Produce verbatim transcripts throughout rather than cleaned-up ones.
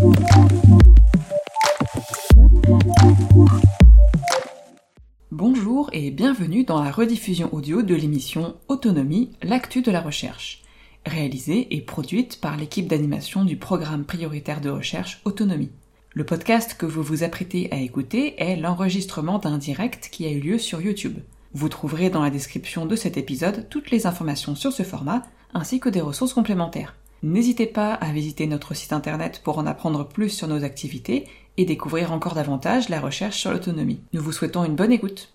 Bonjour et bienvenue dans la rediffusion audio de l'émission Autonomie, l'actu de la recherche, réalisée et produite par l'équipe d'animation du programme prioritaire de recherche Autonomie. Le podcast que vous vous apprêtez à écouter est l'enregistrement d'un direct qui a eu lieu sur YouTube. Vous trouverez dans la description de cet épisode toutes les informations sur ce format, ainsi que des ressources complémentaires. N'hésitez pas à visiter notre site internet pour en apprendre plus sur nos activités et découvrir encore davantage la recherche sur l'autonomie. Nous vous souhaitons une bonne écoute.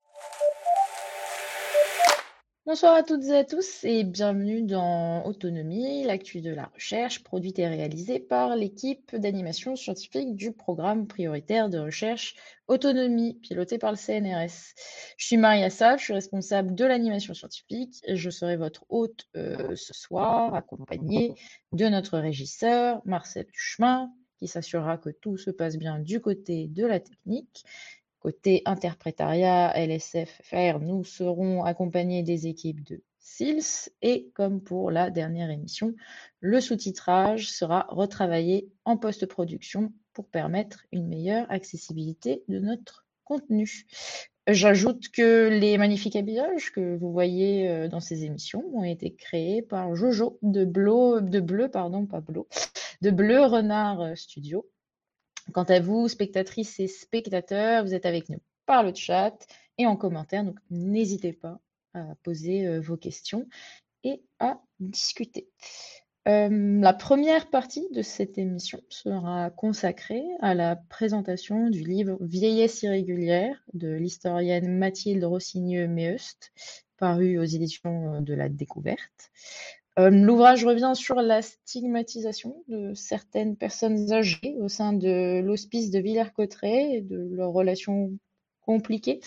Bonsoir à toutes et à tous et bienvenue dans Autonomie, l'actu de la recherche, produite et réalisée par l'équipe d'animation scientifique du programme prioritaire de recherche Autonomie, piloté par le C N R S. Je suis Maria Sav, je suis responsable de l'animation scientifique et je serai votre hôte euh, ce soir, accompagnée de notre régisseur Marcel Duchemin, qui s'assurera que tout se passe bien du côté de la technique. Côté interprétariat L S F F R, nous serons accompagnés des équipes de S I L S et comme pour la dernière émission, le sous-titrage sera retravaillé en post-production pour permettre une meilleure accessibilité de notre contenu. J'ajoute que les magnifiques habillages que vous voyez dans ces émissions ont été créés par Jojo de Bleu, de Bleu, pardon, pas Bleu, de Bleu Renard Studio. Quant à vous, spectatrices et spectateurs, vous êtes avec nous par le chat et en commentaire, donc n'hésitez pas à poser euh, vos questions et à discuter. Euh, la première partie de cette émission sera consacrée à la présentation du livre Vieillesse irrégulière de l'historienne Mathilde Rossigneux-Meust, paru aux éditions de la Découverte. Euh, L'ouvrage revient sur la stigmatisation de certaines personnes âgées au sein de l'hospice de Villers-Cotterêts et de leurs relations compliquées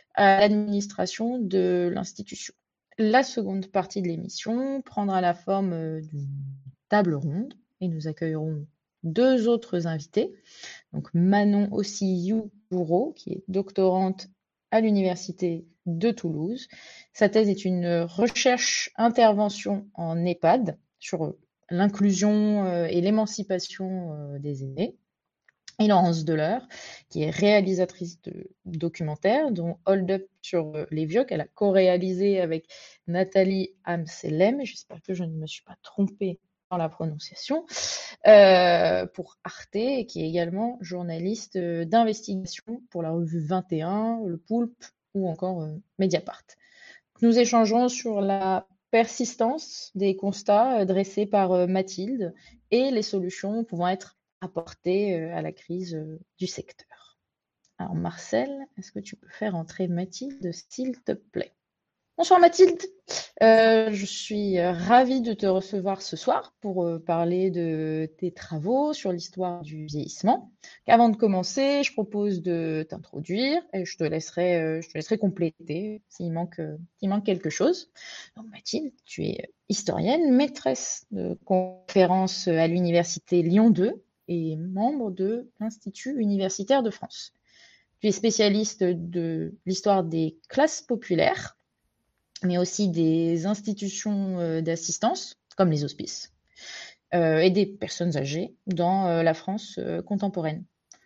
à l'administration de l'institution. La seconde partie de l'émission prendra la forme d'une table ronde et nous accueillerons deux autres invités. Donc Manon Ossiyou-Bourreau, qui est doctorante à l'université de Toulouse. Sa thèse est une recherche-intervention en EHPAD sur l'inclusion et l'émancipation des aînés. Et Laurence Deleur, qui est réalisatrice de documentaires, dont Hold Up sur les vieux, qu'elle a co-réalisé avec Nathalie Amselem. J'espère que je ne me suis pas trompée dans la prononciation, euh, pour Arte, et qui est également journaliste d'investigation pour la revue vingt et un, Le Poulpe ou encore euh, Mediapart. Nous échangerons sur la persistance des constats dressés par euh, Mathilde et les solutions pouvant être apportées euh, à la crise euh, du secteur. Alors Marcel, est-ce que tu peux faire entrer Mathilde, s'il te plaît? Bonsoir Mathilde, euh, je suis ravie de te recevoir ce soir pour euh, parler de tes travaux sur l'histoire du vieillissement. Avant de commencer, je propose de t'introduire et je te laisserai, euh, je te laisserai compléter s'il manque, euh, s'il manque quelque chose. Donc Mathilde, tu es historienne, maîtresse de conférences à l'université Lyon deux et membre de l'Institut universitaire de France. Tu es spécialiste de l'histoire des classes populaires, mais aussi des institutions euh, d'assistance, comme les hospices, euh, et des personnes âgées dans euh, la France euh, contemporaine.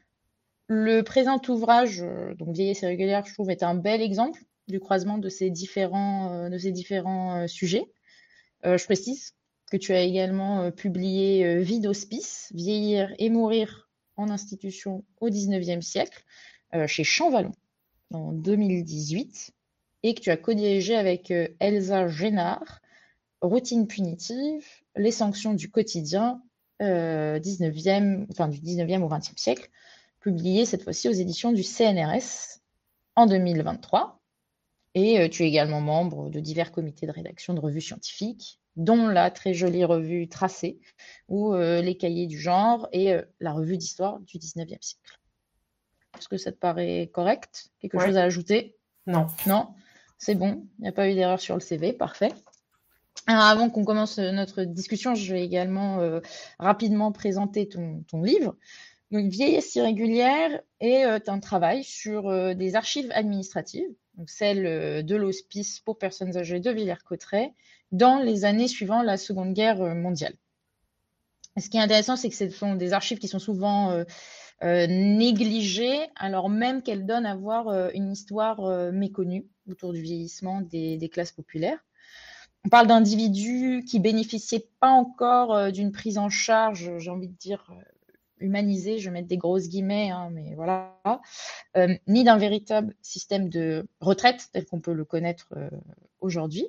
Le présent ouvrage, euh, donc Vieillesse irrégulière, je trouve, est un bel exemple du croisement de ces différents, euh, de ces différents euh, sujets. Euh, je précise que tu as également euh, publié euh, Vie d'hospice, vieillir et mourir en institution au dix-neuvième siècle, euh, chez Champvallon, en deux mille dix-huit, et que tu as co-dirigé avec euh, Elsa Génard, Routine punitive, les sanctions du quotidien, euh, dix-neuvième, enfin, du dix-neuvième au vingtième siècle, publié cette fois-ci aux éditions du C N R S en deux mille vingt-trois. Et euh, tu es également membre de divers comités de rédaction de revues scientifiques, dont la très jolie revue Tracé, ou euh, les cahiers du genre et euh, la revue d'histoire du dix-neuvième siècle. Est-ce que ça te paraît correct? Quelque Ouais. chose à ajouter? Non. Non? C'est bon, il n'y a pas eu d'erreur sur le C V, parfait. Alors avant qu'on commence notre discussion, je vais également euh, rapidement présenter ton, ton livre. Donc, Vieillesse irrégulière est euh, un travail sur euh, des archives administratives, donc celles euh, de l'hospice pour personnes âgées de Villers-Cotterêts, dans les années suivant la Seconde Guerre mondiale. Ce qui est intéressant, c'est que ce sont des archives qui sont souvent euh, euh, négligées, alors même qu'elles donnent à voir euh, une histoire euh, méconnue autour du vieillissement des, des classes populaires. On parle d'individus qui bénéficiaient pas encore euh, d'une prise en charge, j'ai envie de dire euh, humanisée, je vais mettre des grosses guillemets, hein, mais voilà, euh, ni d'un véritable système de retraite tel qu'on peut le connaître euh, aujourd'hui.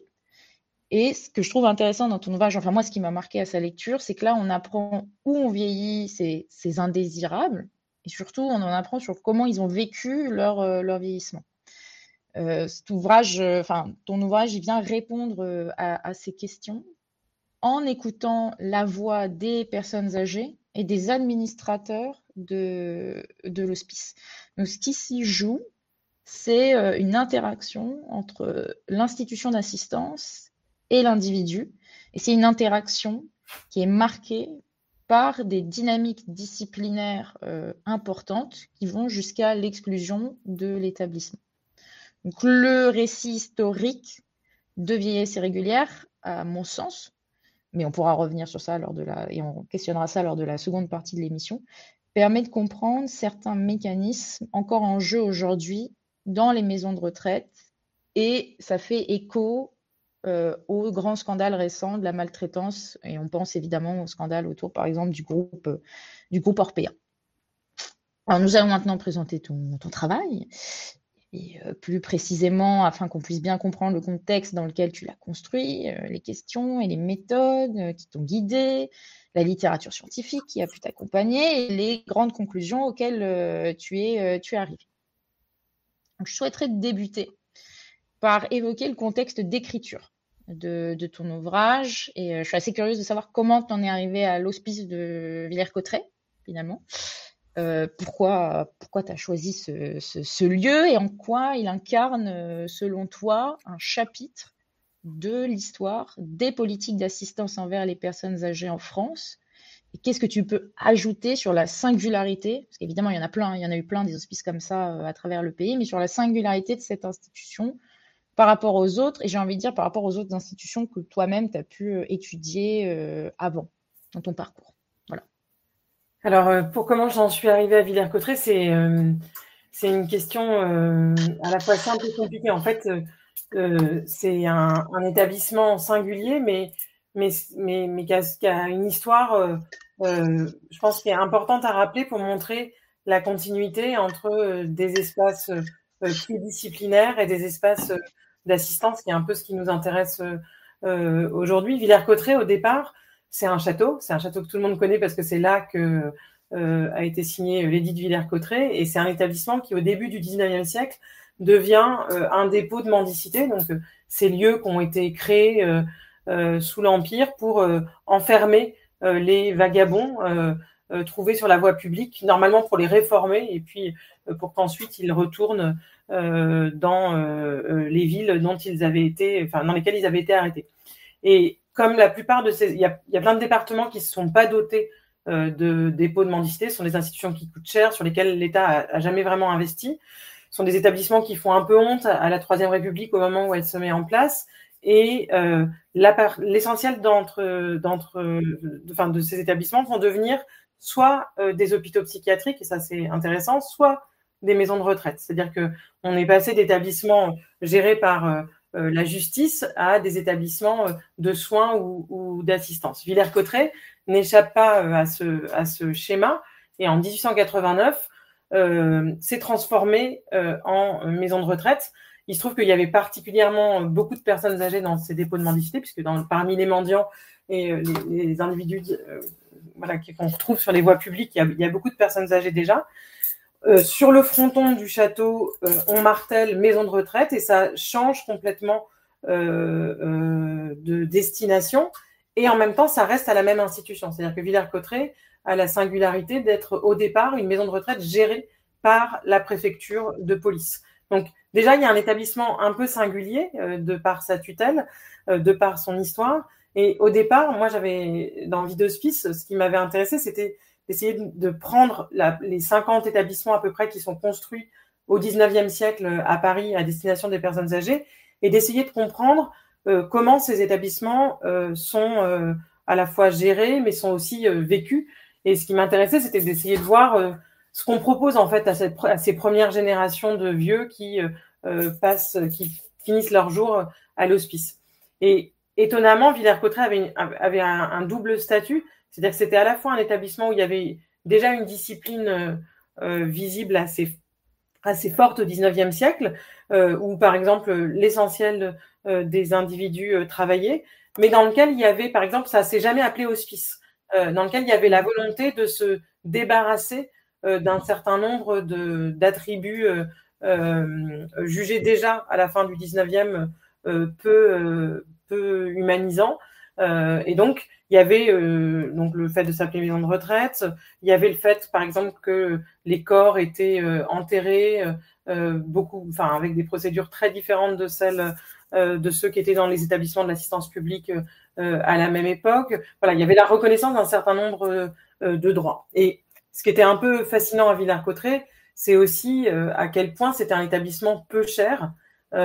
Et ce que je trouve intéressant dans ton ouvrage, enfin moi, ce qui m'a marqué à sa lecture, c'est que là, on apprend où on vieillit ces, ces indésirables, et surtout, on en apprend sur comment ils ont vécu leur, euh, leur vieillissement. Euh, cet ouvrage, euh, enfin, ton ouvrage, il vient répondre euh, à, à ces questions en écoutant la voix des personnes âgées et des administrateurs de, de l'hospice. Donc, ce qui s'y joue, c'est euh, une interaction entre l'institution d'assistance et l'individu. Et c'est une interaction qui est marquée par des dynamiques disciplinaires euh, importantes qui vont jusqu'à l'exclusion de l'établissement. Donc, le récit historique de vieillesse irrégulière, à mon sens, mais on pourra revenir sur ça lors de la, et on questionnera ça lors de la seconde partie de l'émission, permet de comprendre certains mécanismes encore en jeu aujourd'hui dans les maisons de retraite, et ça fait écho euh, au grand scandale récent de la maltraitance, et on pense évidemment au scandale autour, par exemple, du groupe, euh, du groupe Orpea. Alors, nous allons maintenant présenter ton, ton travail, et euh, plus précisément, afin qu'on puisse bien comprendre le contexte dans lequel tu l'as construit, euh, les questions et les méthodes euh, qui t'ont guidé, la littérature scientifique qui a pu t'accompagner et les grandes conclusions auxquelles euh, tu es, euh, tu es arrivé. Donc, je souhaiterais débuter par évoquer le contexte d'écriture de, de ton ouvrage, et euh, je suis assez curieuse de savoir comment tu en es arrivé à l'hospice de Villers-Cotterêts, finalement. Euh, pourquoi pourquoi tu as choisi ce, ce, ce lieu et en quoi il incarne, selon toi, un chapitre de l'histoire des politiques d'assistance envers les personnes âgées en France? Et qu'est-ce que tu peux ajouter sur la singularité, parce qu'évidemment il y en a plein, il y en a eu plein des hospices comme ça euh, à travers le pays, mais sur la singularité de cette institution par rapport aux autres, et j'ai envie de dire par rapport aux autres institutions que toi-même tu as pu étudier euh, avant dans ton parcours. Voilà. Alors, euh, pour comment j'en suis arrivée à Villers-Cotterêts, c'est euh, c'est une question euh, à la fois simple et compliquée. En fait, euh, euh, c'est un, un établissement singulier, mais mais mais mais qui a, qui a une histoire, euh, euh, je pense, qui est importante à rappeler pour montrer la continuité entre euh, des espaces euh, pluridisciplinaires et des espaces euh, d'assistance, qui est un peu ce qui nous intéresse euh, euh, aujourd'hui. Villers-Cotterêts, au départ, c'est un château, c'est un château que tout le monde connaît parce que c'est là que euh, a été signé l'édit de Villers-Cotterêts, et c'est un établissement qui, au début du dix-neuvième siècle, devient euh, un dépôt de mendicité. Donc, euh, ces lieux qui ont été créés euh, euh, sous l'Empire pour euh, enfermer euh, les vagabonds euh, euh, trouvés sur la voie publique, normalement pour les réformer, et puis euh, pour qu'ensuite ils retournent euh, dans euh, les villes dont ils avaient été, enfin dans lesquelles ils avaient été arrêtés. Et comme la plupart de ces, il y a, il y a plein de départements qui ne se sont pas dotés euh, de dépôts de mendicité, ce sont des institutions qui coûtent cher, sur lesquelles l'État a, a jamais vraiment investi. Ce sont des établissements qui font un peu honte à la Troisième République au moment où elle se met en place. Et euh, la, l'essentiel d'entre, d'entre, de, enfin, de ces établissements vont devenir soit euh, des hôpitaux psychiatriques, et ça c'est intéressant, soit des maisons de retraite. C'est-à-dire que on est passé d'établissements gérés par euh, Euh, la justice à des établissements euh, de soins ou, ou d'assistance. Villers-Cotterêts n'échappe pas euh, à ce, à ce schéma, et en dix-huit cent quatre-vingt-neuf euh, s'est transformé euh, en maison de retraite. Il se trouve qu'il y avait particulièrement beaucoup de personnes âgées dans ces dépôts de mendicité, puisque dans, parmi les mendiants et euh, les, les individus euh, voilà, qu'on retrouve sur les voies publiques, il y a, il y a beaucoup de personnes âgées déjà. Euh, sur le fronton du château, euh, on martèle maison de retraite, et ça change complètement euh, euh, de destination, et en même temps ça reste à la même institution. C'est-à-dire que Villers-Cotterêts a la singularité d'être au départ une maison de retraite gérée par la préfecture de police. Donc déjà il y a un établissement un peu singulier euh, de par sa tutelle, euh, de par son histoire, et au départ moi j'avais dans Vie d'hospice, ce qui m'avait intéressé c'était d'essayer de prendre la, les cinquante établissements à peu près qui sont construits au dix-neuvième siècle à Paris à destination des personnes âgées, et d'essayer de comprendre euh, comment ces établissements euh, sont euh, à la fois gérés, mais sont aussi euh, vécus. Et ce qui m'intéressait, c'était d'essayer de voir euh, ce qu'on propose en fait à, cette, à ces premières générations de vieux qui euh, passent, qui finissent leur jour à l'hospice. Et étonnamment, Villers-Cotterêts avait, avait un, un double statut, c'est-à-dire que c'était à la fois un établissement où il y avait déjà une discipline euh, visible assez, assez forte au dix-neuvième siècle, euh, où par exemple l'essentiel euh, des individus euh, travaillaient, mais dans lequel il y avait, par exemple, ça s'est jamais appelé hospice, euh, dans lequel il y avait la volonté de se débarrasser euh, d'un certain nombre de, d'attributs euh, euh, jugés déjà à la fin du dix-neuvième euh, peu, euh, peu humanisants. Euh, et donc, il y avait euh, donc le fait de s'appeler maison de retraite, il y avait le fait, par exemple, que les corps étaient euh, enterrés euh, beaucoup, enfin, avec des procédures très différentes de celles euh, de ceux qui étaient dans les établissements de l'assistance publique euh, à la même époque. Voilà, il y avait la reconnaissance d'un certain nombre euh, de droits. Et ce qui était un peu fascinant à Villers-Cotterêts, c'est aussi euh, à quel point c'était un établissement peu cher,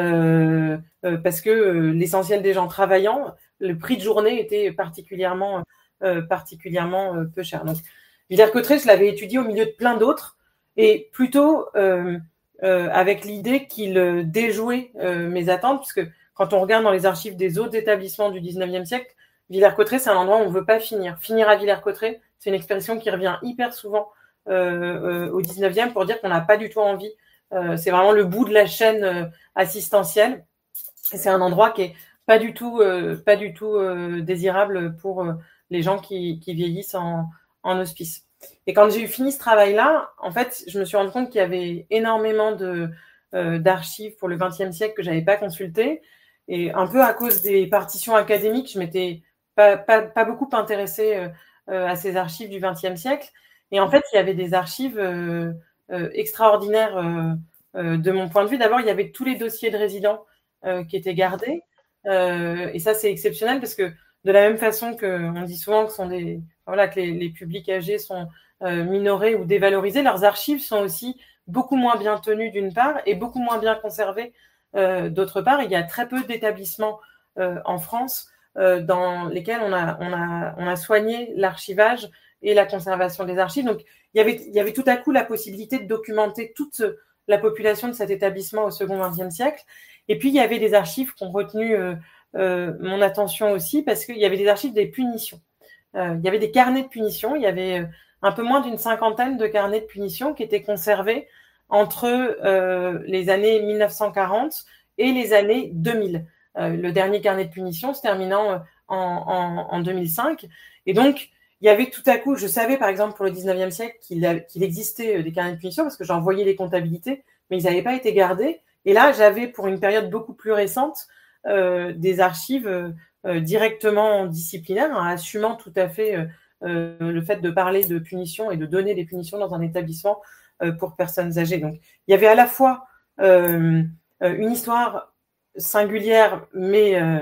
euh, euh, parce que euh, l'essentiel des gens travaillant, le prix de journée était particulièrement, euh, particulièrement euh, peu cher. Donc, Villers-Cotterêts, je l'avais étudié au milieu de plein d'autres, et plutôt euh, euh, avec l'idée qu'il déjouait euh, mes attentes, puisque quand on regarde dans les archives des autres établissements du dix-neuvième siècle, Villers-Cotterêts, c'est un endroit où on ne veut pas finir. Finir à Villers-Cotterêts, c'est une expression qui revient hyper souvent euh, euh, au dix-neuvième pour dire qu'on n'a pas du tout envie. Euh, c'est vraiment le bout de la chaîne euh, assistentielle. Et c'est un endroit qui est pas du tout, euh, pas du tout euh, désirable pour euh, les gens qui, qui vieillissent en, en hospice. Et quand j'ai eu fini ce travail-là, en fait, je me suis rendu compte qu'il y avait énormément de, euh, d'archives pour le vingtième siècle que j'avais pas consultées. Et un peu à cause des partitions académiques, je m'étais pas, pas, pas beaucoup intéressée euh, euh, à ces archives du vingtième siècle. Et en fait, il y avait des archives euh, euh, extraordinaires euh, euh, de mon point de vue. D'abord, il y avait tous les dossiers de résidents euh, qui étaient gardés. Euh, et ça, c'est exceptionnel parce que de la même façon qu'on dit souvent que, sont des, voilà, que les, les publics âgés sont euh, minorés ou dévalorisés, leurs archives sont aussi beaucoup moins bien tenues d'une part et beaucoup moins bien conservées euh, d'autre part. Il y a très peu d'établissements euh, en France euh, dans lesquels on a, on a, on a soigné l'archivage et la conservation des archives. Donc, il y avait, il y avait tout à coup la possibilité de documenter toute la population de cet établissement au second vingtième siècle. Et puis, il y avait des archives qui ont retenu euh, euh, mon attention aussi, parce qu'il y avait des archives des punitions. Euh, il y avait des carnets de punitions. Il y avait euh, un peu moins d'une cinquantaine de carnets de punitions qui étaient conservés entre euh, les années mille neuf cent quarante et les années deux mille. Euh, le dernier carnet de punitions se terminant euh, en, en, en deux mille cinq. Et donc, il y avait tout à coup, je savais par exemple pour le dix-neuvième siècle qu'il, a, qu'il existait des carnets de punitions parce que j'en voyais les comptabilités, mais ils n'avaient pas été gardés. Et là, j'avais pour une période beaucoup plus récente euh, des archives euh, directement disciplinaires, hein, assumant tout à fait euh, euh, le fait de parler de punitions et de donner des punitions dans un établissement euh, pour personnes âgées. Donc, il y avait à la fois euh, une histoire singulière, mais euh,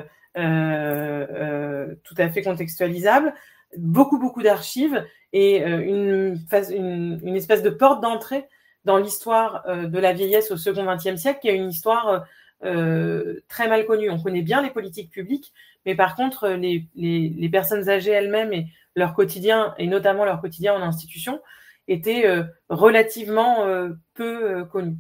euh, euh, tout à fait contextualisable, beaucoup, beaucoup d'archives et euh, une, une, une espèce de porte d'entrée dans l'histoire euh, de la vieillesse au second vingtième siècle, qui est une histoire euh, très mal connue. On connaît bien les politiques publiques, mais par contre, les, les, les personnes âgées elles-mêmes et leur quotidien, et notamment leur quotidien en institution, étaient euh, relativement euh, peu euh, connus.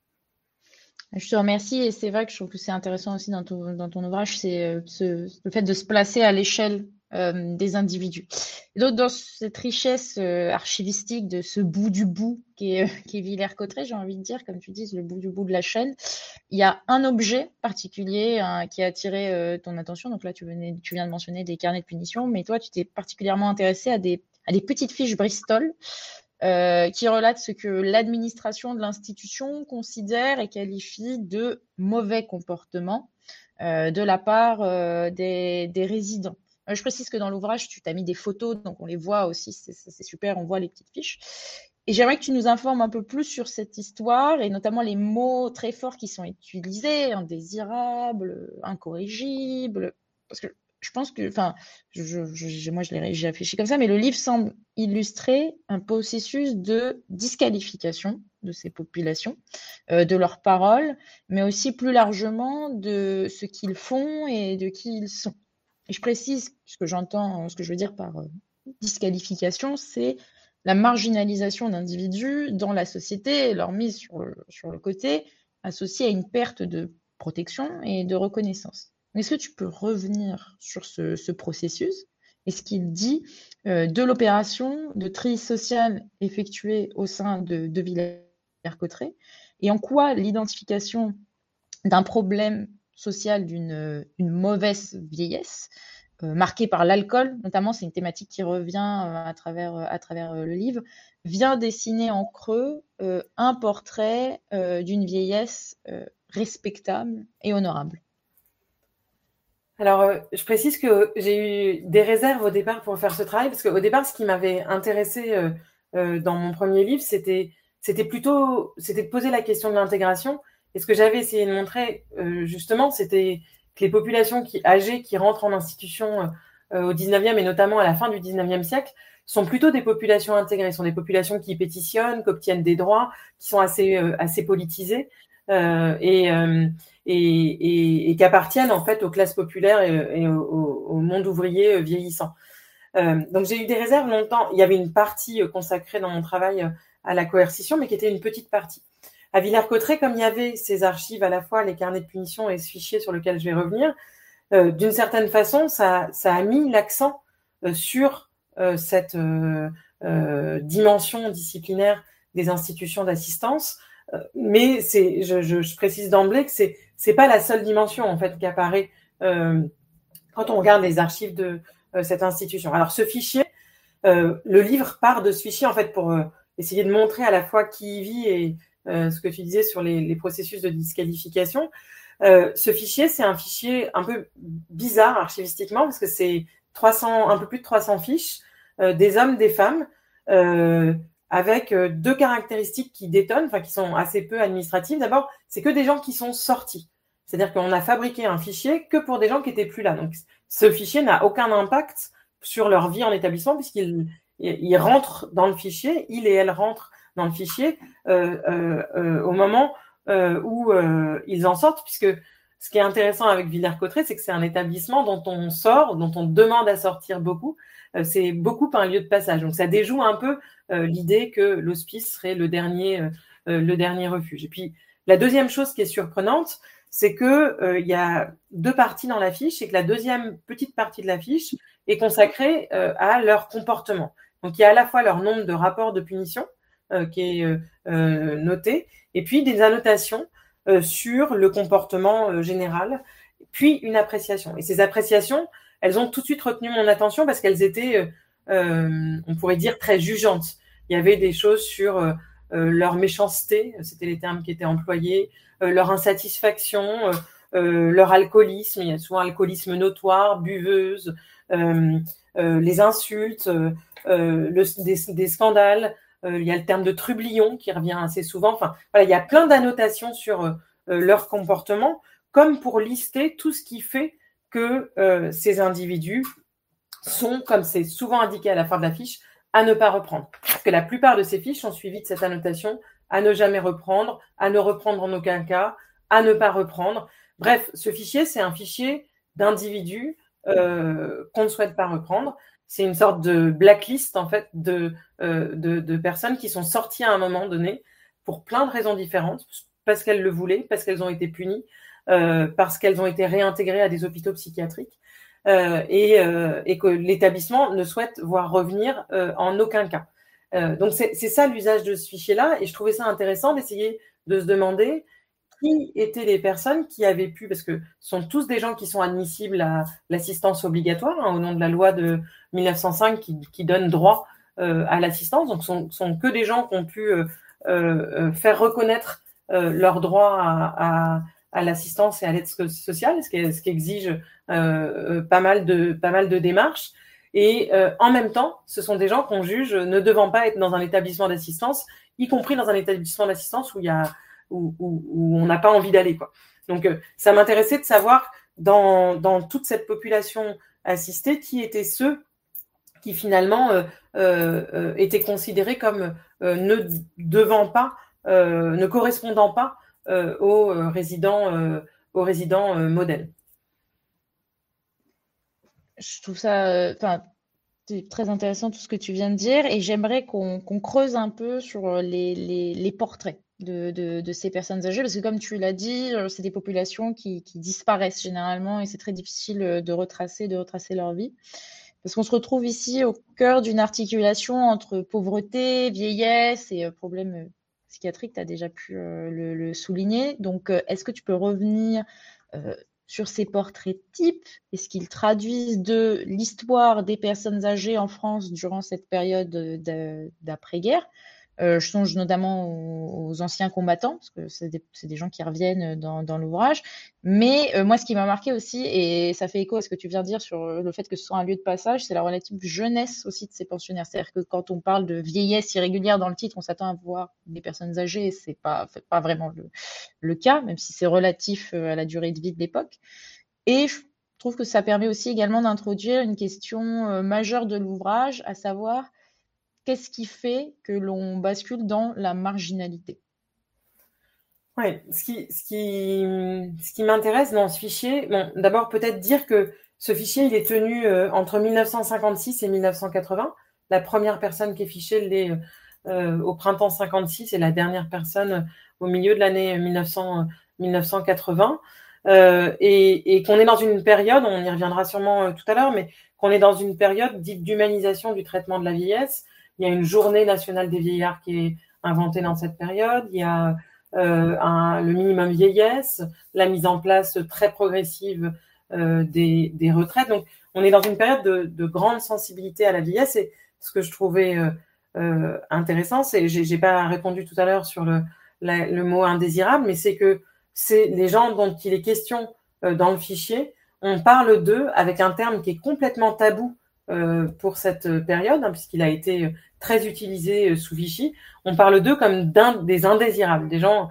Je te remercie et c'est vrai que je trouve que c'est intéressant aussi dans ton, dans ton ouvrage, c'est euh, ce, le fait de se placer à l'échelle euh, des individus. Et donc dans cette richesse euh, archivistique de ce bout du bout qui est, qui est Villers-Cotterêts, j'ai envie de dire, comme tu dis, le bout du bout de la chaîne, il y a un objet particulier hein, qui a attiré euh, ton attention. Donc là, tu, venais, tu viens de mentionner des carnets de punition, mais toi, tu t'es particulièrement intéressé à des, à des petites fiches Bristol. Euh, qui relate ce que l'administration de l'institution considère et qualifie de mauvais comportement euh, de la part euh, des, des résidents. Euh, je précise que dans l'ouvrage, tu t'as mis des photos, donc on les voit aussi, c'est, c'est super, on voit les petites fiches. Et j'aimerais que tu nous informes un peu plus sur cette histoire et notamment les mots très forts qui sont utilisés, indésirables, incorrigibles, parce que je pense que, enfin, je, je, moi je l'ai, j'ai réfléchi comme ça, mais le livre semble illustrer un processus de disqualification de ces populations, euh, de leurs paroles, mais aussi plus largement de ce qu'ils font et de qui ils sont. Et je précise ce que j'entends, ce que je veux dire par euh, disqualification, c'est la marginalisation d'individus dans la société, leur mise sur le, sur le côté, associée à une perte de protection et de reconnaissance. Est-ce que tu peux revenir sur ce, ce processus et ce qu'il dit euh, de l'opération de tri social effectuée au sein de, de Villers-Cotterêts et en quoi l'identification d'un problème social, d'une une mauvaise vieillesse, euh, marquée par l'alcool, notamment, c'est une thématique qui revient euh, à travers, à travers euh, le livre, vient dessiner en creux euh, un portrait euh, d'une vieillesse euh, respectable et honorable. Alors, euh, je précise que j'ai eu des réserves au départ pour faire ce travail, parce qu'au départ, ce qui m'avait intéressé euh, euh, dans mon premier livre, c'était, c'était plutôt c'était de poser la question de l'intégration. Et ce que j'avais essayé de montrer, euh, justement, c'était que les populations qui, âgées qui rentrent en institution euh, au dix-neuvième et notamment à la fin du dix-neuvième siècle sont plutôt des populations intégrées, sont des populations qui pétitionnent, qui obtiennent des droits, qui sont assez, euh, assez politisées euh, et, euh, et, et, et qui appartiennent en fait aux classes populaires et, et au, au monde ouvrier vieillissant. Euh, donc j'ai eu des réserves longtemps. Il y avait une partie consacrée dans mon travail à la coercition, mais qui était une petite partie. À Villers-Cotterêts, comme il y avait ces archives, à la fois les carnets de punition et ce fichier sur lequel je vais revenir, euh, d'une certaine façon, ça, ça a mis l'accent euh, sur euh, cette euh, euh, dimension disciplinaire des institutions d'assistance. Euh, mais c'est, je, je, je précise d'emblée que c'est, c'est pas la seule dimension en fait qui apparaît euh, quand on regarde les archives de euh, cette institution. Alors ce fichier, euh, le livre part de ce fichier en fait pour euh, essayer de montrer à la fois qui y vit et Euh, ce que tu disais sur les, les processus de disqualification. Euh, ce fichier, c'est un fichier un peu bizarre archivistiquement parce que c'est trois cents, un peu plus de trois cents fiches, euh, des hommes, des femmes, euh, avec euh, deux caractéristiques qui détonnent, enfin qui sont assez peu administratives. D'abord, c'est que des gens qui sont sortis. C'est-à-dire qu'on a fabriqué un fichier que pour des gens qui étaient plus là. Donc, ce fichier n'a aucun impact sur leur vie en établissement puisqu'ils ils rentrent dans le fichier, ils et elles rentrent dans le fichier euh, euh, euh, au moment euh, où euh, ils en sortent, puisque ce qui est intéressant avec Villers-Cotterêts, c'est que c'est un établissement dont on sort, dont on demande à sortir beaucoup. Euh, c'est beaucoup un lieu de passage. Donc ça déjoue un peu euh, l'idée que l'hospice serait le dernier, euh, le dernier refuge. Et puis la deuxième chose qui est surprenante, c'est que euh, il y a deux parties dans la fiche, et que la deuxième petite partie de la fiche est consacrée euh, à leur comportement. Donc il y a à la fois leur nombre de rapports de punition, Euh, qui est euh, noté, et puis des annotations euh, sur le comportement euh, général, puis une appréciation. Et ces appréciations, elles ont tout de suite retenu mon attention parce qu'elles étaient, euh, on pourrait dire, très jugeantes. Il y avait des choses sur euh, leur méchanceté, c'était les termes qui étaient employés, euh, leur insatisfaction, euh, euh, leur alcoolisme, il y a souvent alcoolisme notoire, buveuse, euh, euh, les insultes, euh, le, des, des scandales. Euh, il y a le terme de trublion qui revient assez souvent. Enfin, voilà, il y a plein d'annotations sur euh, leur comportement, comme pour lister tout ce qui fait que euh, ces individus sont, comme c'est souvent indiqué à la fin de la fiche, à ne pas reprendre. Parce que la plupart de ces fiches sont suivies de cette annotation à ne jamais reprendre, à ne reprendre en aucun cas, à ne pas reprendre. Bref, ce fichier, c'est un fichier d'individus euh, qu'on ne souhaite pas reprendre. C'est une sorte de blacklist en fait de, euh, de, de personnes qui sont sorties à un moment donné pour plein de raisons différentes, parce qu'elles le voulaient, parce qu'elles ont été punies, euh, parce qu'elles ont été réintégrées à des hôpitaux psychiatriques euh, et, euh, et que l'établissement ne souhaite voir revenir euh, en aucun cas. Euh, donc c'est, c'est ça l'usage de ce fichier-là, et je trouvais ça intéressant d'essayer de se demander qui étaient les personnes qui avaient pu, parce que ce sont tous des gens qui sont admissibles à l'assistance obligatoire, hein, au nom de la loi de mille neuf cent cinq qui, qui donne droit euh, à l'assistance. Donc, ce sont, sont que des gens qui ont pu euh, euh, faire reconnaître euh, leur droit à, à, à l'assistance et à l'aide sociale, ce qui, ce qui exige euh, pas mal de, pas mal de démarches. Et euh, en même temps, ce sont des gens qu'on juge ne devant pas être dans un établissement d'assistance, y compris dans un établissement d'assistance où il y a Où, où, où on n'a pas envie d'aller, quoi. Donc, euh, ça m'intéressait de savoir dans, dans toute cette population assistée qui étaient ceux qui finalement euh, euh, étaient considérés comme euh, ne devant pas, euh, ne correspondant pas euh, aux résidents, euh, aux résidents euh, modèles. je trouve ça, enfin, c'est très intéressant tout ce que tu viens de dire et j'aimerais qu'on qu'on creuse un peu sur les, les, les portraits de, de, de ces personnes âgées parce que comme tu l'as dit, c'est des populations qui, qui disparaissent généralement et c'est très difficile de retracer, de retracer leur vie. Parce qu'on se retrouve ici au cœur d'une articulation entre pauvreté, vieillesse et problèmes psychiatriques, tu as déjà pu le, le souligner. Donc, est-ce que tu peux revenir euh, sur ces portraits types et ce qu'ils traduisent de l'histoire des personnes âgées en France durant cette période d'après-guerre? Euh, je songe notamment aux, aux anciens combattants, parce que c'est des, c'est des gens qui reviennent dans, dans l'ouvrage. Mais euh, moi, ce qui m'a marqué aussi, et ça fait écho à ce que tu viens de dire sur le fait que ce soit un lieu de passage, c'est la relative jeunesse aussi de ces pensionnaires. C'est-à-dire que quand on parle de vieillesse irrégulière dans le titre, on s'attend à voir des personnes âgées. C'est pas, pas vraiment le, le cas, même si c'est relatif à la durée de vie de l'époque. Et je trouve que ça permet aussi également d'introduire une question majeure de l'ouvrage, à savoir qu'est-ce qui fait que l'on bascule dans la marginalité? Oui, ce qui, ce qui, ce qui m'intéresse dans ce fichier, bon, d'abord peut-être dire que ce fichier, il est tenu euh, entre mille neuf cent cinquante-six et mille neuf cent quatre-vingts. La première personne qui est fichée l'est euh, au printemps cinquante-six et la dernière personne au milieu de l'année mille neuf cents, mille neuf cent quatre-vingts. Euh, et, et qu'on est dans une période, on y reviendra sûrement euh, tout à l'heure, mais qu'on est dans une période dite d'humanisation du traitement de la vieillesse. Il y a une journée nationale des vieillards qui est inventée dans cette période. Il y a euh, un, le minimum vieillesse, la mise en place très progressive euh, des, des retraites. Donc, on est dans une période de, de grande sensibilité à la vieillesse. Et ce que je trouvais euh, euh, intéressant, c'est, j'ai, j'ai pas répondu tout à l'heure sur le, la, le mot indésirable, mais c'est que c'est les gens dont il est question euh, dans le fichier. On parle d'eux avec un terme qui est complètement tabou Euh, pour cette période, hein, puisqu'il a été très utilisé euh, sous Vichy. On parle d'eux comme d'un, des indésirables, des gens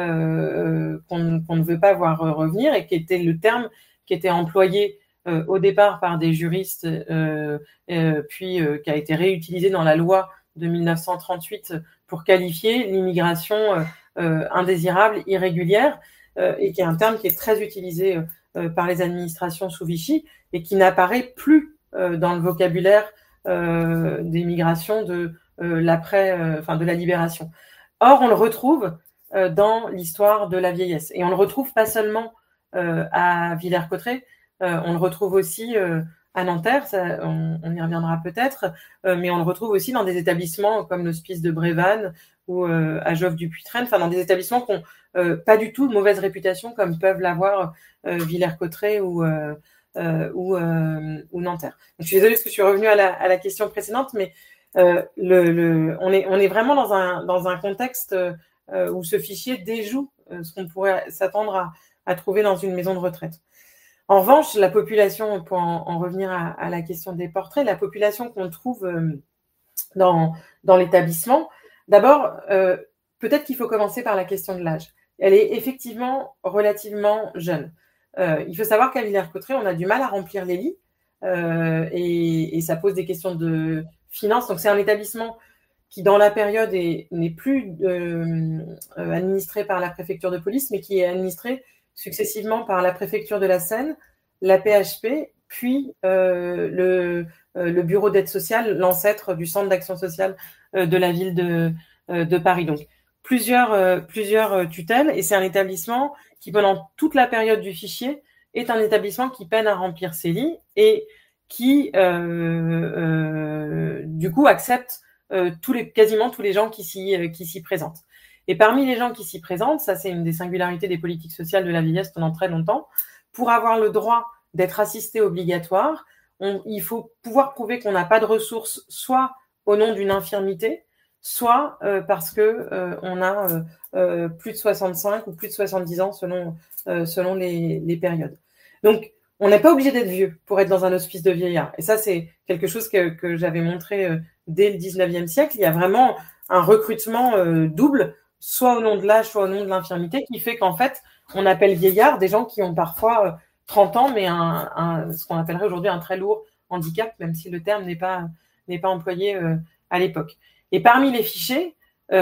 euh, qu'on, qu'on ne veut pas voir revenir et qui était le terme qui était employé euh, au départ par des juristes, euh, euh, puis euh, qui a été réutilisé dans la loi de mille neuf cent trente-huit pour qualifier l'immigration euh, euh, indésirable, irrégulière, euh, et qui est un terme qui est très utilisé euh, par les administrations sous Vichy et qui n'apparaît plus Euh, dans le vocabulaire euh, des migrations de euh, l'après, euh, enfin de la libération. Or, on le retrouve euh, dans l'histoire de la vieillesse, et on le retrouve pas seulement euh, à Villers-Cotterêts, euh, on le retrouve aussi euh, à Nanterre, ça, on, on y reviendra peut-être, euh, mais on le retrouve aussi dans des établissements comme l'hospice de Brévannes ou euh, à Joffre-du-Puy-Train, enfin dans des établissements qui n'ont euh, pas du tout de mauvaise réputation comme peuvent l'avoir euh, Villers-Cotterêts ou euh, Euh, ou, euh, ou Nanterre. Donc, je suis désolée parce que je suis revenue à la, à la question précédente, mais euh, le, le, on, est, on est vraiment dans un, dans un contexte euh, où ce fichier déjoue euh, ce qu'on pourrait s'attendre à, à trouver dans une maison de retraite. En revanche, la population, pour en, en revenir à, à la question des portraits, la population qu'on trouve euh, dans, dans l'établissement, d'abord, euh, peut-être qu'il faut commencer par la question de l'âge. Elle est effectivement relativement jeune. Euh, il faut savoir qu'à Villers-Cotterêts, on a du mal à remplir les lits euh, et, et ça pose des questions de finances. Donc, c'est un établissement qui, dans la période, est, n'est plus euh, administré par la préfecture de police, mais qui est administré successivement par la préfecture de la Seine, la P H P, puis euh, le, euh, le bureau d'aide sociale, l'ancêtre du centre d'action sociale euh, de la ville de, euh, de Paris. Donc, plusieurs, euh, plusieurs tutelles, et c'est un établissement qui, pendant toute la période du fichier, est un établissement qui peine à remplir ses lits et qui, euh, euh, du coup, accepte euh, tous les, quasiment tous les gens qui s'y, euh, qui s'y présentent. Et parmi les gens qui s'y présentent, ça c'est une des singularités des politiques sociales de la vieillesse pendant très longtemps, pour avoir le droit d'être assisté obligatoire, on, il faut pouvoir prouver qu'on n'a pas de ressources, soit au nom d'une infirmité, soit euh, parce que euh, on a euh, euh, plus de soixante-cinq ou plus de soixante-dix ans selon euh, selon les, les périodes. Donc, on n'est pas obligé d'être vieux pour être dans un hospice de vieillards. Et ça, c'est quelque chose que, que j'avais montré euh, dès le dix-neuvième siècle. Il y a vraiment un recrutement euh, double, soit au nom de l'âge, soit au nom de l'infirmité, qui fait qu'en fait, on appelle vieillards des gens qui ont parfois euh, trente ans, mais un, un, ce qu'on appellerait aujourd'hui un très lourd handicap, même si le terme n'est pas, n'est pas employé euh, à l'époque. Et parmi les fichés,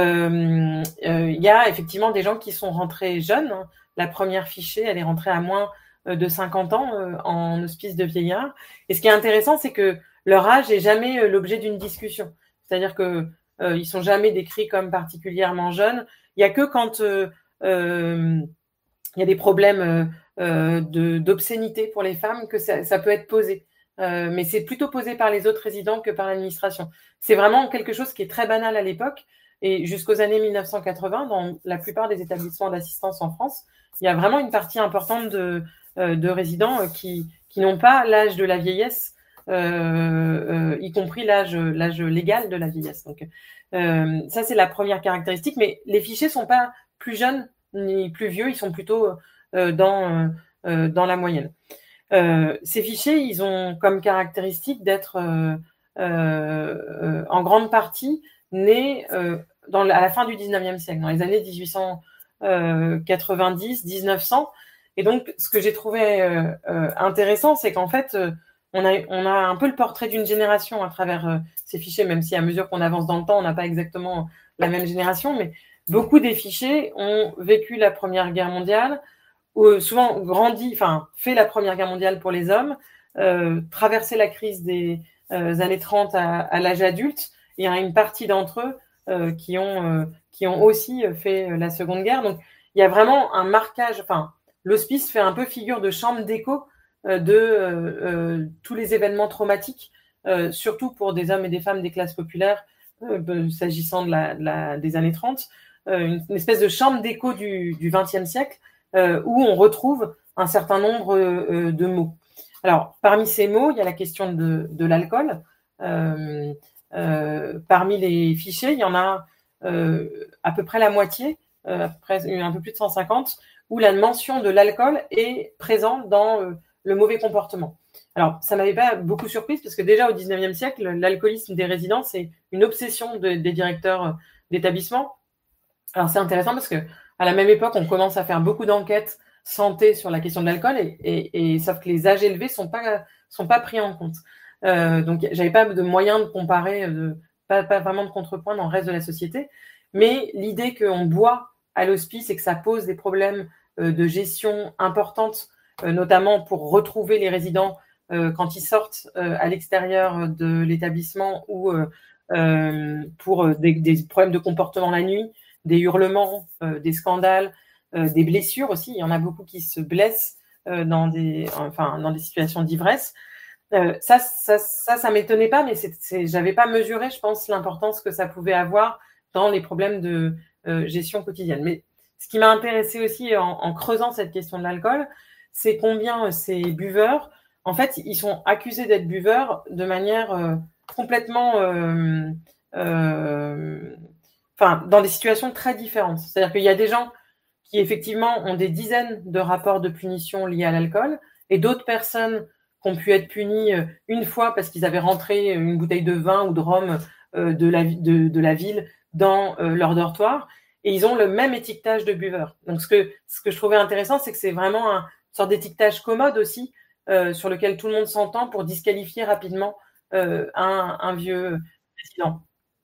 euh, euh, il y a effectivement des gens qui sont rentrés jeunes. La première fichée, elle est rentrée à moins de cinquante ans euh, en hospice de vieillards. Et ce qui est intéressant, c'est que leur âge est jamais l'objet d'une discussion. C'est-à-dire que euh, ils sont jamais décrits comme particulièrement jeunes. Il y a que quand euh, euh, il y a des problèmes euh, euh, de, d'obscénité pour les femmes que ça, ça peut être posé. Euh, mais c'est plutôt posé par les autres résidents que par l'administration. C'est vraiment quelque chose qui est très banal à l'époque. Et jusqu'aux années mille neuf cent quatre-vingts, dans la plupart des établissements d'assistance en France, il y a vraiment une partie importante de, euh, de résidents qui, qui n'ont pas l'âge de la vieillesse, euh, euh, y compris l'âge, l'âge légal de la vieillesse. Donc, euh, ça, c'est la première caractéristique. Mais les fichés sont pas plus jeunes ni plus vieux, ils sont plutôt euh, dans, euh, dans la moyenne. Euh, ces fichiers, ils ont comme caractéristique d'être euh, euh, en grande partie nés euh, dans, à la fin du dix-neuvième siècle, dans les années dix-huit cent quatre-vingt-dix, dix-neuf cents. Et donc, ce que j'ai trouvé euh, euh, intéressant, c'est qu'en fait, euh, on, a, on a un peu le portrait d'une génération à travers euh, ces fichiers, même si à mesure qu'on avance dans le temps, on n'a pas exactement la même génération, mais beaucoup des fichiers ont vécu la Première Guerre mondiale, ou souvent grandi, enfin fait la Première Guerre mondiale pour les hommes, euh, traversé la crise des euh, années trente à, à l'âge adulte. Il y a une partie d'entre eux euh, qui ont euh, qui ont aussi fait la Seconde Guerre. Donc il y a vraiment un marquage. Enfin, l'hospice fait un peu figure de chambre d'écho euh, de euh, euh, tous les événements traumatiques, euh, surtout pour des hommes et des femmes des classes populaires, euh, s'agissant de la, de la, des années trente. Euh, une, une espèce de chambre d'écho du, du vingtième siècle. Euh, où on retrouve un certain nombre euh, de mots. Alors, parmi ces mots, il y a la question de, de l'alcool. Euh, euh, parmi les fichiers, il y en a euh, à peu près la moitié, euh, à peu près un peu plus de cent cinquante, où la mention de l'alcool est présente dans euh, le mauvais comportement. Alors, ça m'avait pas beaucoup surprise, parce que déjà au dix-neuvième siècle, l'alcoolisme des résidents, c'est une obsession de, des directeurs d'établissement. Alors, c'est intéressant parce que à la même époque, on commence à faire beaucoup d'enquêtes santé sur la question de l'alcool, et, et, et sauf que les âges élevés sont pas sont pas pris en compte. Euh, donc, j'avais pas de moyen de comparer, de, pas, pas vraiment de contrepoint dans le reste de la société. Mais l'idée qu'on boit à l'hospice et que ça pose des problèmes euh, de gestion importantes, euh, notamment pour retrouver les résidents euh, quand ils sortent euh, à l'extérieur de l'établissement ou euh, euh, pour des, des problèmes de comportement la nuit, des hurlements, euh, des scandales, euh, des blessures aussi. Il y en a beaucoup qui se blessent euh, dans des, enfin, dans des situations d'ivresse. Euh, ça, ça, ça, ça m'étonnait pas, mais c'est, c'est, j'avais pas mesuré, je pense, l'importance que ça pouvait avoir dans les problèmes de euh, gestion quotidienne. Mais ce qui m'a intéressé aussi en, en creusant cette question de l'alcool, c'est combien ces buveurs, en fait, ils sont accusés d'être buveurs de manière euh, complètement euh, euh, Enfin, dans des situations très différentes. C'est-à-dire qu'il y a des gens qui, effectivement, ont des dizaines de rapports de punition liés à l'alcool, et d'autres personnes qui ont pu être punies une fois parce qu'ils avaient rentré une bouteille de vin ou de rhum euh, de, la, de, de la ville dans euh, leur dortoir, et ils ont le même étiquetage de buveur. Donc, ce que, ce que je trouvais intéressant, c'est que c'est vraiment un, une sorte d'étiquetage commode aussi, euh, sur lequel tout le monde s'entend pour disqualifier rapidement euh, un, un vieux président.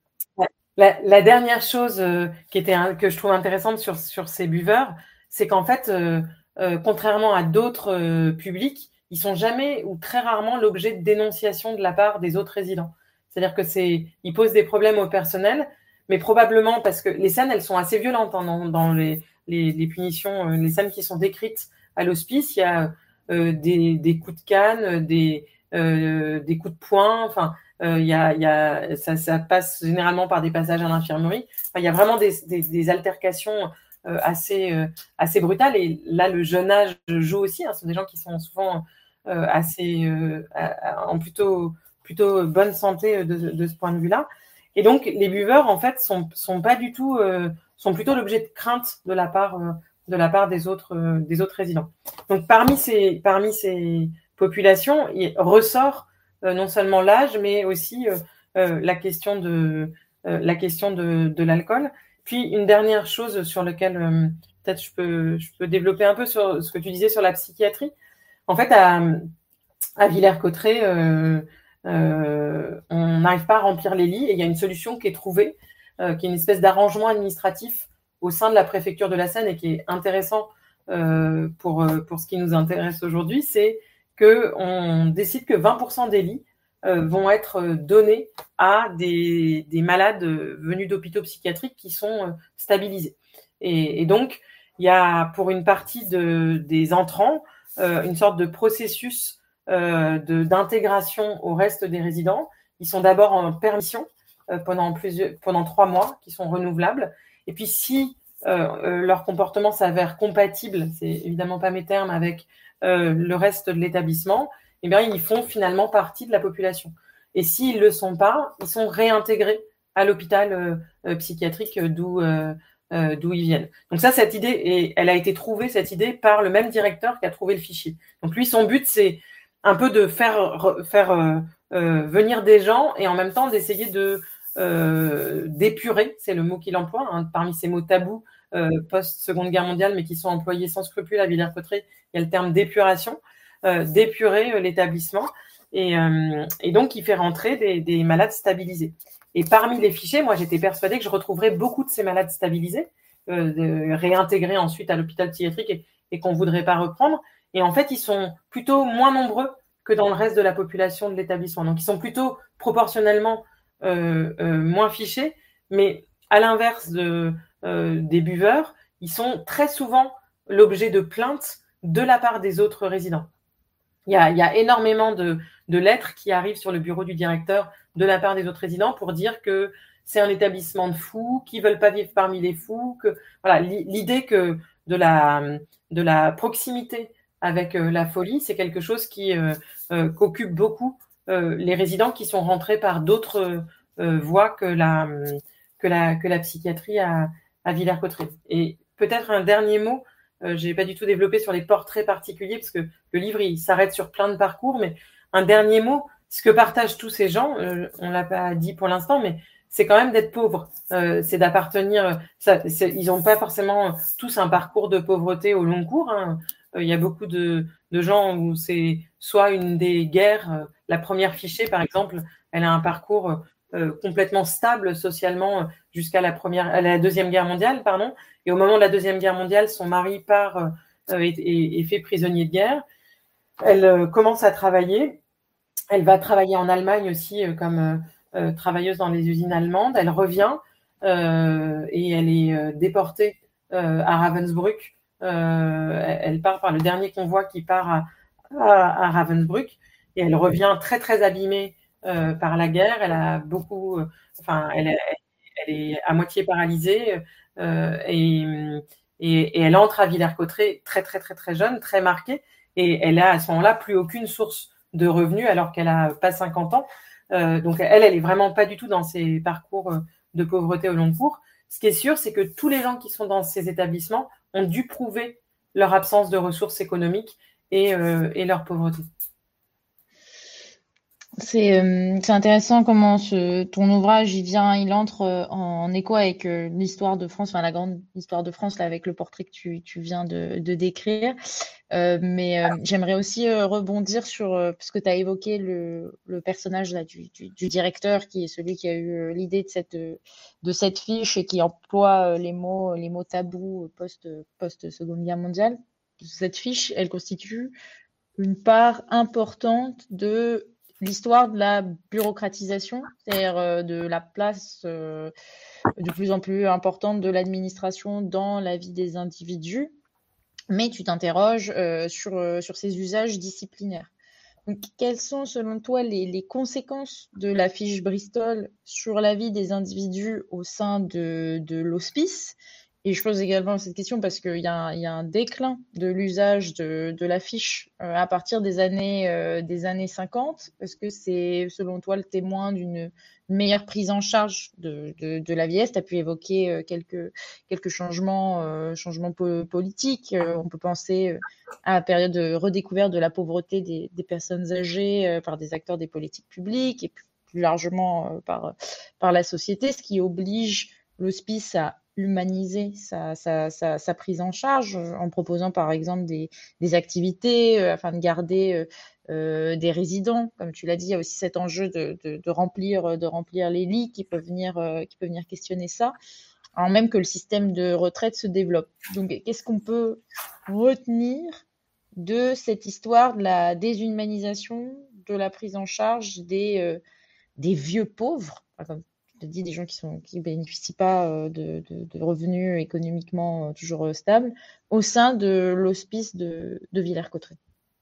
La, la dernière chose euh, qui était un, que je trouve intéressante sur, sur ces buveurs, c'est qu'en fait, euh, euh, contrairement à d'autres euh, publics, ils sont jamais ou très rarement l'objet de dénonciation de la part des autres résidents. C'est-à-dire que c'est, ils posent des problèmes au personnel, mais probablement parce que les scènes, elles sont assez violentes hein, dans, dans les, les, les punitions, euh, les scènes qui sont décrites à l'hospice. Il y a euh, des, des coups de canne, des, euh, des coups de poing, enfin. Euh, y a, y a, ça, ça passe généralement par des passages à l'infirmerie. Enfin, il y a vraiment des, des, des altercations euh, assez, euh, assez brutales. Et là, le jeune âge joue aussi. Hein. Ce sont des gens qui sont souvent euh, assez, euh, en plutôt, plutôt bonne santé de, de ce point de vue-là. Et donc, les buveurs, en fait, sont, sont pas du tout, euh, sont plutôt l'objet de crainte de la part, euh, de la part des autres, euh, des autres résidents. Donc, parmi ces, parmi ces populations, il ressort Euh, non seulement l'âge, mais aussi euh, euh, la question de euh, la question de, de l'alcool. Puis une dernière chose sur laquelle euh, peut-être je peux je peux développer un peu sur ce que tu disais sur la psychiatrie. En fait, à, à Villers-Cotterêts, euh, euh, on n'arrive pas à remplir les lits et il y a une solution qui est trouvée, euh, qui est une espèce d'arrangement administratif au sein de la préfecture de la Seine et qui est intéressant euh, pour, pour ce qui nous intéresse aujourd'hui, c'est qu'on décide que vingt pour cent des lits euh, vont être donnés à des, des malades venus d'hôpitaux psychiatriques qui sont stabilisés. Et, et donc, il y a pour une partie de, des entrants euh, une sorte de processus euh, de, d'intégration au reste des résidents. Ils sont d'abord en permission euh, pendant, plusieurs, pendant trois mois, qui sont renouvelables. Et puis, si euh, leur comportement s'avère compatible, c'est évidemment pas mes termes, avec euh, le reste de l'établissement, eh bien, ils font finalement partie de la population. Et s'ils ne le sont pas, ils sont réintégrés à l'hôpital euh, euh, psychiatrique d'où, euh, euh, d'où ils viennent. Donc ça, cette idée, et elle a été trouvée, cette idée, par le même directeur qui a trouvé le fichier. Donc lui, son but, c'est un peu de faire, faire euh, euh, venir des gens et en même temps d'essayer de euh, d'épurer, c'est le mot qu'il emploie, hein, parmi ces mots tabous euh, post-Seconde Guerre mondiale, mais qui sont employés sans scrupule à Villers-Cotterêts, il y a le terme d'épuration, euh, d'épurer euh, l'établissement. Et, euh, et donc, il fait rentrer des, des malades stabilisés. Et parmi les fichiers, moi, j'étais persuadée que je retrouverais beaucoup de ces malades stabilisés, euh, de, réintégrés ensuite à l'hôpital psychiatrique et, et qu'on ne voudrait pas reprendre. Et en fait, ils sont plutôt moins nombreux que dans le reste de la population de l'établissement. Donc, ils sont plutôt proportionnellement euh, euh, moins fichés. Mais à l'inverse de, euh, des buveurs, ils sont très souvent l'objet de plaintes de la part des autres résidents. Il y a, il y a énormément de, de lettres qui arrivent sur le bureau du directeur de la part des autres résidents pour dire que c'est un établissement de fous, qu'ils veulent pas vivre parmi les fous, que voilà, l'idée que de la, de la proximité avec euh, la folie, c'est quelque chose qui euh, euh, qu'occupe beaucoup euh, les résidents qui sont rentrés par d'autres euh, voies que la, que la, que la psychiatrie à, à Villers-Cotterêts. Et peut-être un dernier mot. Euh, j'ai pas du tout développé sur les portraits particuliers parce que le livre il s'arrête sur plein de parcours, mais un dernier mot, ce que partagent tous ces gens, euh, on l'a pas dit pour l'instant, mais c'est quand même d'être pauvre, euh, c'est d'appartenir. Ça, c'est, ils n'ont pas forcément tous un parcours de pauvreté au long cours. Hein. Euh, il y a beaucoup de, de gens où c'est soit une des guerres. Euh, la première fichée, par exemple, elle a un parcours euh, complètement stable socialement jusqu'à la première, à la deuxième guerre mondiale, pardon. Et au moment de la Deuxième Guerre mondiale, son mari part euh, et, et, et fait prisonnier de guerre. Elle euh, commence à travailler. Elle va travailler en Allemagne aussi euh, comme euh, travailleuse dans les usines allemandes. Elle revient euh, et elle est euh, déportée euh, à Ravensbrück. Euh, elle part par le dernier convoi qui part à, à, à Ravensbrück et elle revient très très abîmée euh, par la guerre. Elle a beaucoup, euh, enfin, elle, elle, elle est à moitié paralysée. Euh, et, et, et elle entre à Villers-Cotterêts très très très très jeune, très marquée, et elle a à ce moment-là plus aucune source de revenus alors qu'elle a pas cinquante ans. Euh, donc elle, elle est vraiment pas du tout dans ces parcours de pauvreté au long cours. Ce qui est sûr, c'est que tous les gens qui sont dans ces établissements ont dû prouver leur absence de ressources économiques et, euh, et leur pauvreté. C'est euh, c'est intéressant comment ce, ton ouvrage il vient, il entre euh, en, en écho avec euh, l'histoire de France, enfin la grande histoire de France là avec le portrait que tu, tu viens de, de décrire. Euh, mais euh, j'aimerais aussi euh, rebondir sur euh, parce que tu as évoqué le, le personnage là du, du, du directeur qui est celui qui a eu euh, l'idée de cette de cette fiche et qui emploie euh, les mots les mots tabous post post Seconde Guerre mondiale. Cette fiche, elle constitue une part importante de l'histoire de la bureaucratisation, c'est-à-dire euh, de la place euh, de plus en plus importante de l'administration dans la vie des individus, mais tu t'interroges euh, sur, euh, sur ces usages disciplinaires. Donc, quelles sont selon toi les, les conséquences de la fiche Bristol sur la vie des individus au sein de, de l'hospice? Et je pose également cette question parce qu'il y, y a un déclin de l'usage de, de la fiche euh, à partir des années, euh, des années cinquante. Est-ce que c'est, selon toi, le témoin d'une meilleure prise en charge de, de, de la vieillesse? Tu as pu évoquer euh, quelques, quelques changements, euh, changements po- politiques. Euh, on peut penser à la période de redécouverte de la pauvreté des, des personnes âgées euh, par des acteurs des politiques publiques et plus, plus largement euh, par, par la société, ce qui oblige l'hospice à humaniser sa, sa, sa, sa prise en charge en proposant par exemple des, des activités euh, afin de garder euh, euh, des résidents. Comme tu l'as dit, il y a aussi cet enjeu de, de, de, remplir, de remplir les lits qui peuvent venir, euh, qui peuvent venir questionner ça. avant même que le système de retraite se développe. Donc, qu'est-ce qu'on peut retenir de cette histoire de la déshumanisation, de la prise en charge des, euh, des vieux pauvres, enfin, comme je te dis, des gens qui ne qui bénéficient pas euh, de, de, de revenus économiquement euh, toujours euh, stables, au sein de l'hospice de, de Villers-Cotterêts?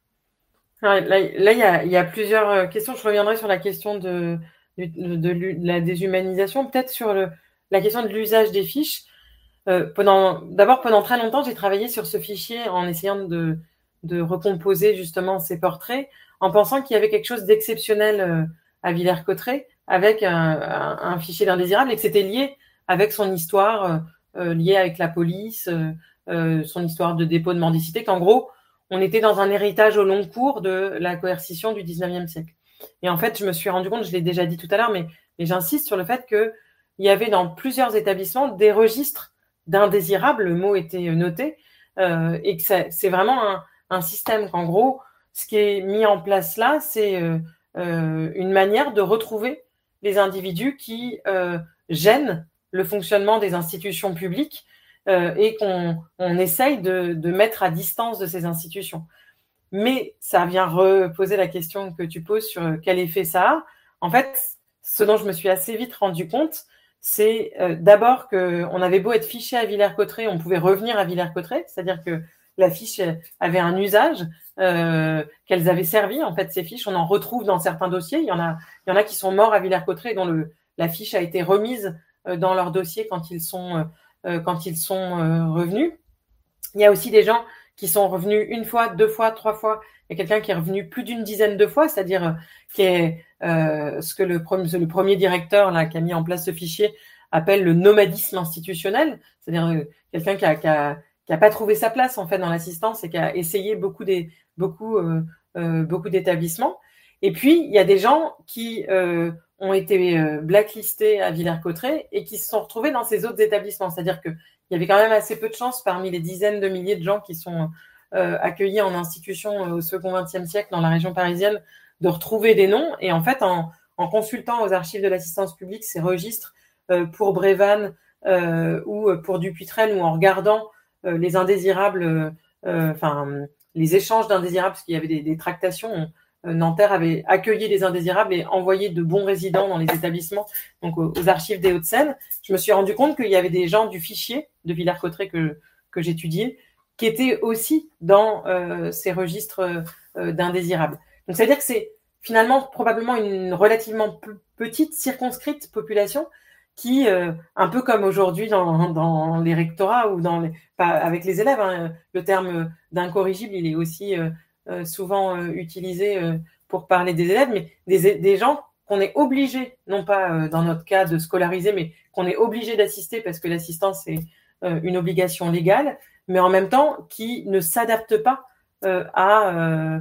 Là, là, il y a, il y a plusieurs questions. Je reviendrai sur la question de, de, de, de la déshumanisation, peut-être sur le, la question de l'usage des fiches. Euh, pendant, d'abord, pendant très longtemps, j'ai travaillé sur ce fichier en essayant de, de recomposer justement ces portraits, en pensant qu'il y avait quelque chose d'exceptionnel euh, à Villers-Cotterêts, avec un, un, un fichier d'indésirables, et que c'était lié avec son histoire, euh, liée avec la police, euh, euh, son histoire de dépôt de mendicité, qu'en gros, on était dans un héritage au long cours de la coercition du dix-neuvième siècle. Et en fait, je me suis rendu compte, je l'ai déjà dit tout à l'heure, mais, mais j'insiste sur le fait qu'il y avait dans plusieurs établissements des registres d'indésirables, le mot était noté, euh, et que ça, c'est vraiment un, un système qu'en gros, ce qui est mis en place là, c'est euh, euh, une manière de retrouver les individus qui euh, gênent le fonctionnement des institutions publiques euh, et qu'on on essaye de, de mettre à distance de ces institutions. Mais ça vient reposer la question que tu poses sur quel effet ça a. En fait, ce dont je me suis assez vite rendu compte, c'est euh, d'abord qu'on avait beau être fiché à Villers-Cotterêts, on pouvait revenir à Villers-Cotterêts, c'est-à-dire que la fiche avait un usage, euh, qu'elles avaient servi, en fait, ces fiches. On en retrouve dans certains dossiers. Il y en a, il y en a qui sont morts à Villers-Cotterêts dont le, la fiche a été remise euh, dans leur dossier quand ils sont, euh, quand ils sont euh, revenus. Il y a aussi des gens qui sont revenus une fois, deux fois, trois fois. Il y a quelqu'un qui est revenu plus d'une dizaine de fois, c'est-à-dire euh, qui est euh, ce que le, pre- le premier directeur là, qui a mis en place ce fichier appelle le nomadisme institutionnel, c'est-à-dire euh, quelqu'un qui a, qui, a, qui a pas trouvé sa place en fait dans l'assistance et qui a essayé beaucoup, des, beaucoup, euh, euh, beaucoup d'établissements. Et puis, il y a des gens qui euh, ont été euh, blacklistés à Villers-Cotterêts et qui se sont retrouvés dans ces autres établissements, c'est-à-dire que il y avait quand même assez peu de chance parmi les dizaines de milliers de gens qui sont euh, accueillis en institution euh, au second vingtième siècle dans la région parisienne de retrouver des noms. Et en fait, en, en consultant aux archives de l'assistance publique ces registres euh, pour Brévannes euh, ou pour Dupuytren, ou en regardant euh, les indésirables, euh, enfin les échanges d'indésirables, parce qu'il y avait des, des tractations. Euh, Nanterre avait accueilli les indésirables et envoyé de bons résidents dans les établissements, donc aux, aux archives des Hauts-de-Seine. Je me suis rendu compte qu'il y avait des gens du fichier de Villers-Cotterêts que, que j'étudiais qui étaient aussi dans euh, ces registres euh, d'indésirables. Donc, ça veut dire que c'est finalement probablement une relativement p- petite, circonscrite population qui, euh, un peu comme aujourd'hui dans, dans les rectorats ou dans les, pas avec les élèves, hein, le terme d'incorrigible, il est aussi euh, euh, souvent euh, utilisé euh, pour parler des élèves, mais des, des gens qu'on est obligé, non pas euh, dans notre cas de scolariser, mais qu'on est obligé d'assister parce que l'assistance est euh, une obligation légale, mais en même temps qui ne s'adaptent pas euh, à, euh,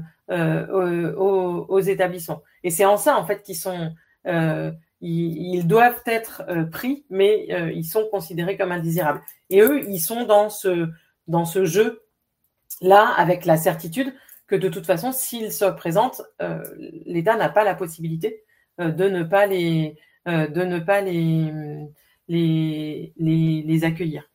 euh, aux, aux établissements. Et c'est en ça, en fait, qu'ils sont, euh, ils, ils doivent être euh, pris, mais euh, ils sont considérés comme indésirables. Et eux, ils sont dans ce, dans ce jeu-là, avec la certitude que de toute façon, s'ils se présentent, euh, l'État n'a pas la possibilité euh, de ne pas les, euh, de ne pas les, les, les, les accueillir.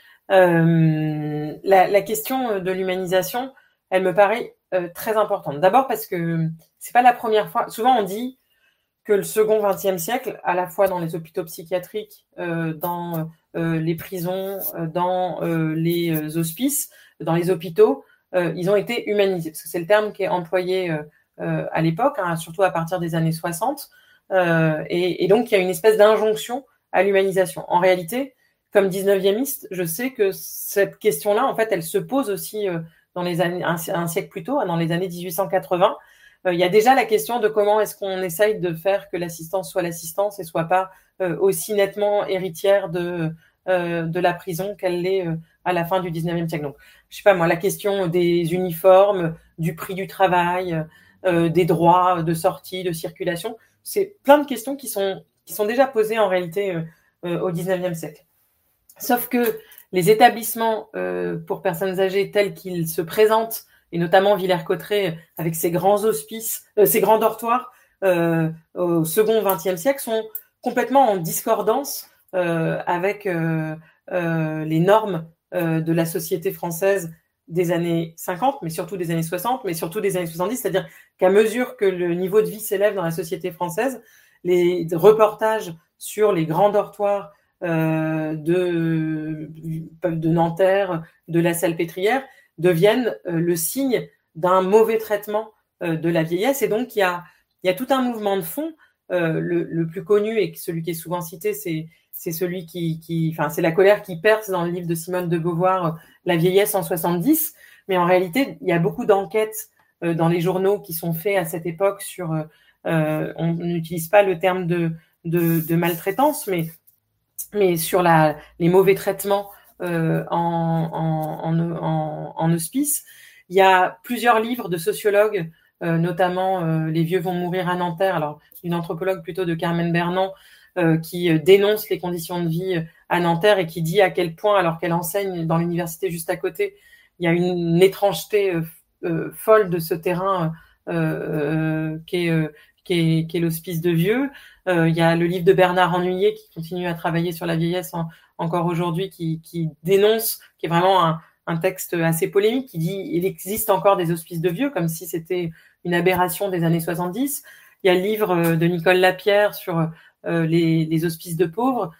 Euh, la, la question de l'humanisation, elle me paraît euh, très importante. D'abord parce que c'est pas la première fois. Souvent, on dit que le second vingtième siècle, à la fois dans les hôpitaux psychiatriques, euh, dans euh, les prisons, euh, dans euh, les hospices, dans les hôpitaux, euh, ils ont été humanisés. Parce que c'est le terme qui est employé euh, euh, à l'époque, hein, surtout à partir des années soixante. Euh, et, et donc, il y a une espèce d'injonction à l'humanisation. En réalité, comme dix-neuviémiste, je sais que cette question-là, en fait, elle se pose aussi euh, dans les années, un, un siècle plus tôt, dans les années dix-huit cent quatre-vingts. Euh, il y a déjà la question de comment est-ce qu'on essaye de faire que l'assistance soit l'assistance et soit pas euh, aussi nettement héritière de, euh, de la prison qu'elle l'est euh, à la fin du dix-neuvième siècle. Donc, je sais pas moi, la question des uniformes, du prix du travail, euh, des droits de sortie, de circulation, c'est plein de questions qui sont, qui sont déjà posées en réalité euh, euh, au dix-neuvième siècle. Sauf que les établissements euh, pour personnes âgées tels qu'ils se présentent, et notamment Villers-Cotterêts avec ses grands hospices, euh, ses grands dortoirs euh, au second vingtième siècle, sont complètement en discordance euh, avec euh, euh, les normes euh, de la société française des années cinquante, mais surtout des années soixante, mais surtout des années soixante-dix, c'est-à-dire qu'à mesure que le niveau de vie s'élève dans la société française, les reportages sur les grands dortoirs euh, de, de Nanterre, de la Salpêtrière, deviennent euh, le signe d'un mauvais traitement euh, de la vieillesse. Et donc, il y a, il y a tout un mouvement de fond. Euh, le, le plus connu et celui qui est souvent cité, c'est, c'est celui qui, qui, enfin, c'est la colère qui perce dans le livre de Simone de Beauvoir, La vieillesse en soixante-dix. Mais en réalité, il y a beaucoup d'enquêtes euh, dans les journaux qui sont faits à cette époque sur, euh, on n'utilise pas le terme de, de, de maltraitance, mais, mais sur la, les mauvais traitements euh, en, en, en, en, en hospice. Il y a plusieurs livres de sociologues, euh, notamment euh, Les vieux vont mourir à Nanterre, alors une anthropologue plutôt de Carmen Bernand, euh, qui euh, dénonce les conditions de vie à Nanterre et qui dit à quel point, alors qu'elle enseigne dans l'université juste à côté, il y a une étrangeté euh, euh, folle de ce terrain euh, euh, qui est, euh, qui est, qui est l'hospice de vieux. Euh, il y a le livre de Bernard Ennuyé qui continue à travailler sur la vieillesse en, encore aujourd'hui, qui, qui dénonce, qui est vraiment un, un texte assez polémique, qui dit il existe encore des hospices de vieux, comme si c'était une aberration des années soixante-dix. Il y a le livre de Nicole Lapierre sur euh, les, les hospices de pauvres.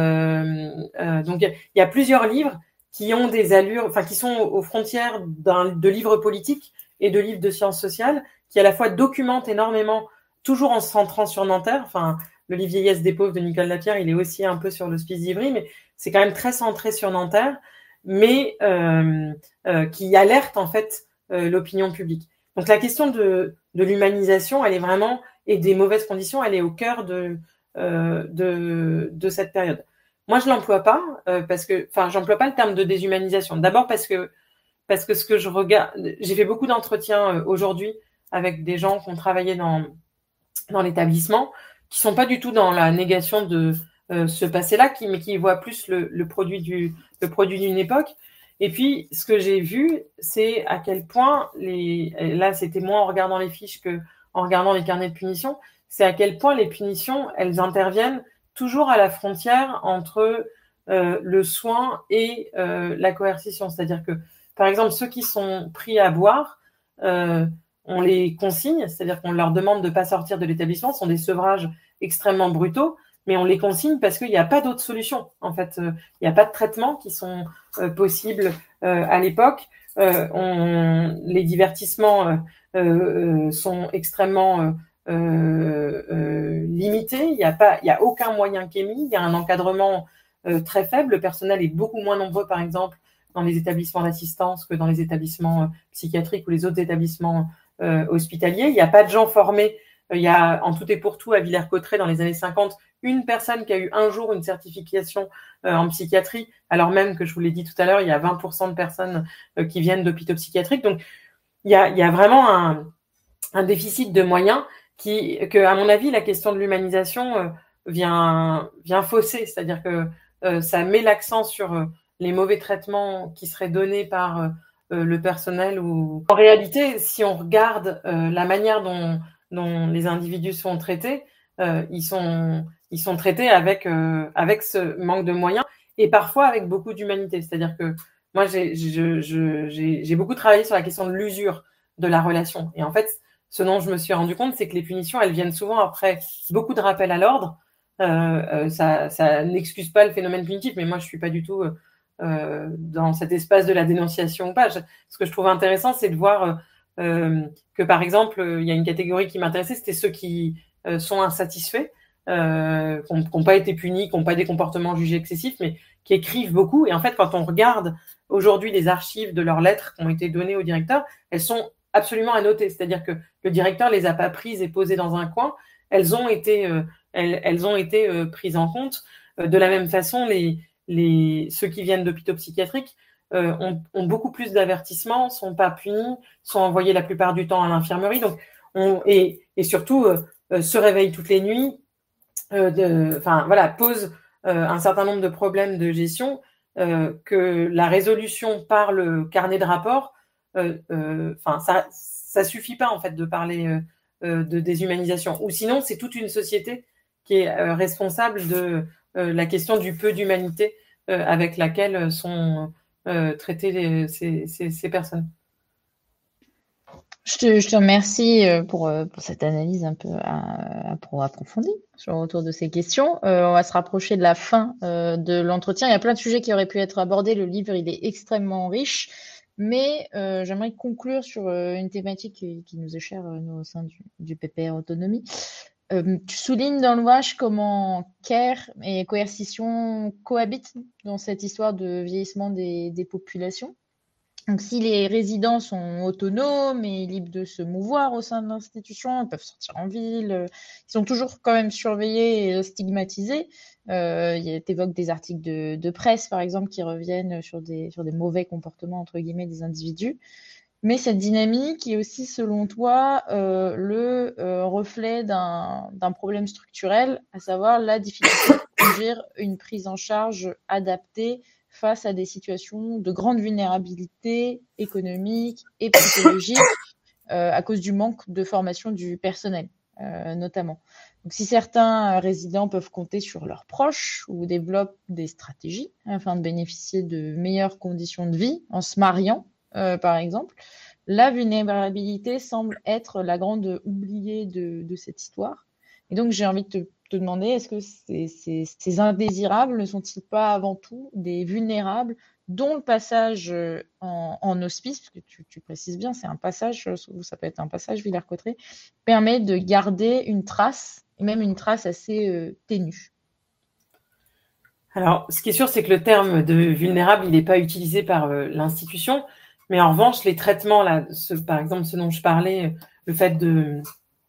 Euh, euh, donc il y a plusieurs livres qui ont des allures, enfin qui sont aux frontières d'un, de livres politiques et de livres de sciences sociales, qui à la fois documentent énormément, toujours en se centrant sur Nanterre. Enfin, le livre Vieillesse des pauvres de Nicole Lapierre, il est aussi un peu sur l'hospice d'Ivry, mais c'est quand même très centré sur Nanterre, mais euh, euh, qui alerte en fait euh, l'opinion publique. Donc la question de, de l'humanisation, elle est vraiment, et des mauvaises conditions, elle est au cœur de, euh, de, de cette période. Moi, je l'emploie pas euh, parce que, enfin, j'emploie pas le terme de déshumanisation. D'abord parce que, parce que ce que je regarde, j'ai fait beaucoup d'entretiens euh, aujourd'hui avec des gens qui ont travaillé dans dans l'établissement, qui sont pas du tout dans la négation de euh, ce passé-là, qui, mais qui voient plus le, le produit du, le produit d'une époque. Et puis, ce que j'ai vu, c'est à quel point les, là, c'était moins en regardant les fiches que en regardant les carnets de punition, c'est à quel point les punitions, elles interviennent toujours à la frontière entre euh, le soin et euh, la coercition. C'est-à-dire que, par exemple, ceux qui sont pris à boire, euh, on les consigne, c'est-à-dire qu'on leur demande de ne pas sortir de l'établissement. Ce sont des sevrages extrêmement brutaux, mais on les consigne parce qu'il n'y a pas d'autre solution. En fait, euh, il n'y a pas de traitements qui sont euh, possibles euh, à l'époque. Euh, on, les divertissements euh, euh, sont extrêmement euh, euh, euh, limités. Il n'y a pas, il n'y a aucun moyen qui est mis. Il y a un encadrement euh, très faible. Le personnel est beaucoup moins nombreux, par exemple, dans les établissements d'assistance que dans les établissements euh, psychiatriques ou les autres établissements euh, hospitaliers. Il n'y a pas de gens formés. Il y a, en tout et pour tout, à Villers-Cotterêts, dans les années cinquante, une personne qui a eu un jour une certification euh, en psychiatrie, alors même que, je vous l'ai dit tout à l'heure, il y a vingt pour cent de personnes euh, qui viennent d'hôpitaux psychiatriques. Donc, il y a, il y a vraiment un, un déficit de moyens qui, que, à mon avis, la question de l'humanisation euh, vient, vient fausser. C'est-à-dire que euh, ça met l'accent sur euh, les mauvais traitements qui seraient donnés par euh, le personnel. Ou... En réalité, si on regarde euh, la manière dont dont les individus sont traités, euh, ils sont ils sont traités avec euh, avec ce manque de moyens et parfois avec beaucoup d'humanité. C'est-à-dire que moi j'ai je, je, j'ai j'ai beaucoup travaillé sur la question de l'usure de la relation. Et en fait, ce dont je me suis rendu compte, c'est que les punitions, elles viennent souvent après beaucoup de rappels à l'ordre. Euh, euh, ça ça n'excuse pas le phénomène punitif, mais moi je suis pas du tout euh, dans cet espace de la dénonciation ou pas. Je, ce que je trouve intéressant, c'est de voir euh, Euh, que par exemple, il y a une catégorie qui m'intéressait, c'était ceux qui euh, sont insatisfaits, euh, qui n'ont pas été punis, qui n'ont pas des comportements jugés excessifs, mais qui écrivent beaucoup. Et en fait, quand on regarde aujourd'hui les archives de leurs lettres qui ont été données au directeur, elles sont absolument à noter. C'est-à-dire que le directeur les a pas prises et posées dans un coin, elles ont été, euh, elles, elles ont été euh, prises en compte. Euh, de la même façon, les, les, ceux qui viennent d'hôpitaux psychiatriques Euh, ont, ont beaucoup plus d'avertissements, sont pas punis, sont envoyés la plupart du temps à l'infirmerie, donc on, et, et surtout euh, euh, se réveillent toutes les nuits, euh, de, enfin voilà, posent euh, un certain nombre de problèmes de gestion euh, que la résolution par le carnet de rapport, euh, euh, enfin ça ça suffit pas en fait de parler euh, de déshumanisation, ou sinon c'est toute une société qui est euh, responsable de euh, la question du peu d'humanité euh, avec laquelle sont euh, traitées les, ces, ces, ces personnes. Je te, je te remercie pour, pour cette analyse un peu à, à, pour approfondie sur autour de ces questions. Euh, on va se rapprocher de la fin euh, de l'entretien. Il y a plein de sujets qui auraient pu être abordés. Le livre, il est extrêmement riche. Mais euh, j'aimerais conclure sur euh, une thématique qui, qui nous est chère euh, nous, au sein du, du P P R Autonomie. Euh, tu soulignes dans l'ouvrage comment care et coercition cohabitent dans cette histoire de vieillissement des, des populations. Donc, si les résidents sont autonomes et libres de se mouvoir au sein de l'institution, ils peuvent sortir en ville, euh, ils sont toujours quand même surveillés et stigmatisés. Euh, tu évoques des articles de, de presse, par exemple, qui reviennent sur des, sur des mauvais comportements, entre guillemets, des individus. Mais cette dynamique est aussi, selon toi, euh, le euh, reflet d'un, d'un problème structurel, à savoir la difficulté de conduire une prise en charge adaptée face à des situations de grande vulnérabilité économique et psychologique euh, à cause du manque de formation du personnel, euh, notamment. Donc, si certains résidents peuvent compter sur leurs proches ou développent des stratégies afin de bénéficier de meilleures conditions de vie en se mariant, euh, par exemple, la vulnérabilité semble être la grande oubliée de, de cette histoire. Et donc, j'ai envie de te, te demander, est-ce que ces, ces, ces indésirables ne sont-ils pas avant tout des vulnérables dont le passage en, en hospice, parce que tu, tu précises bien, c'est un passage, ça peut être un passage Villers-Cotterêts, permet de garder une trace, et même une trace assez euh, ténue. Alors, ce qui est sûr, c'est que le terme de vulnérable, il n'est pas utilisé par euh, l'institution, mais en revanche, les traitements, là, ce, par exemple, ce dont je parlais, le fait de,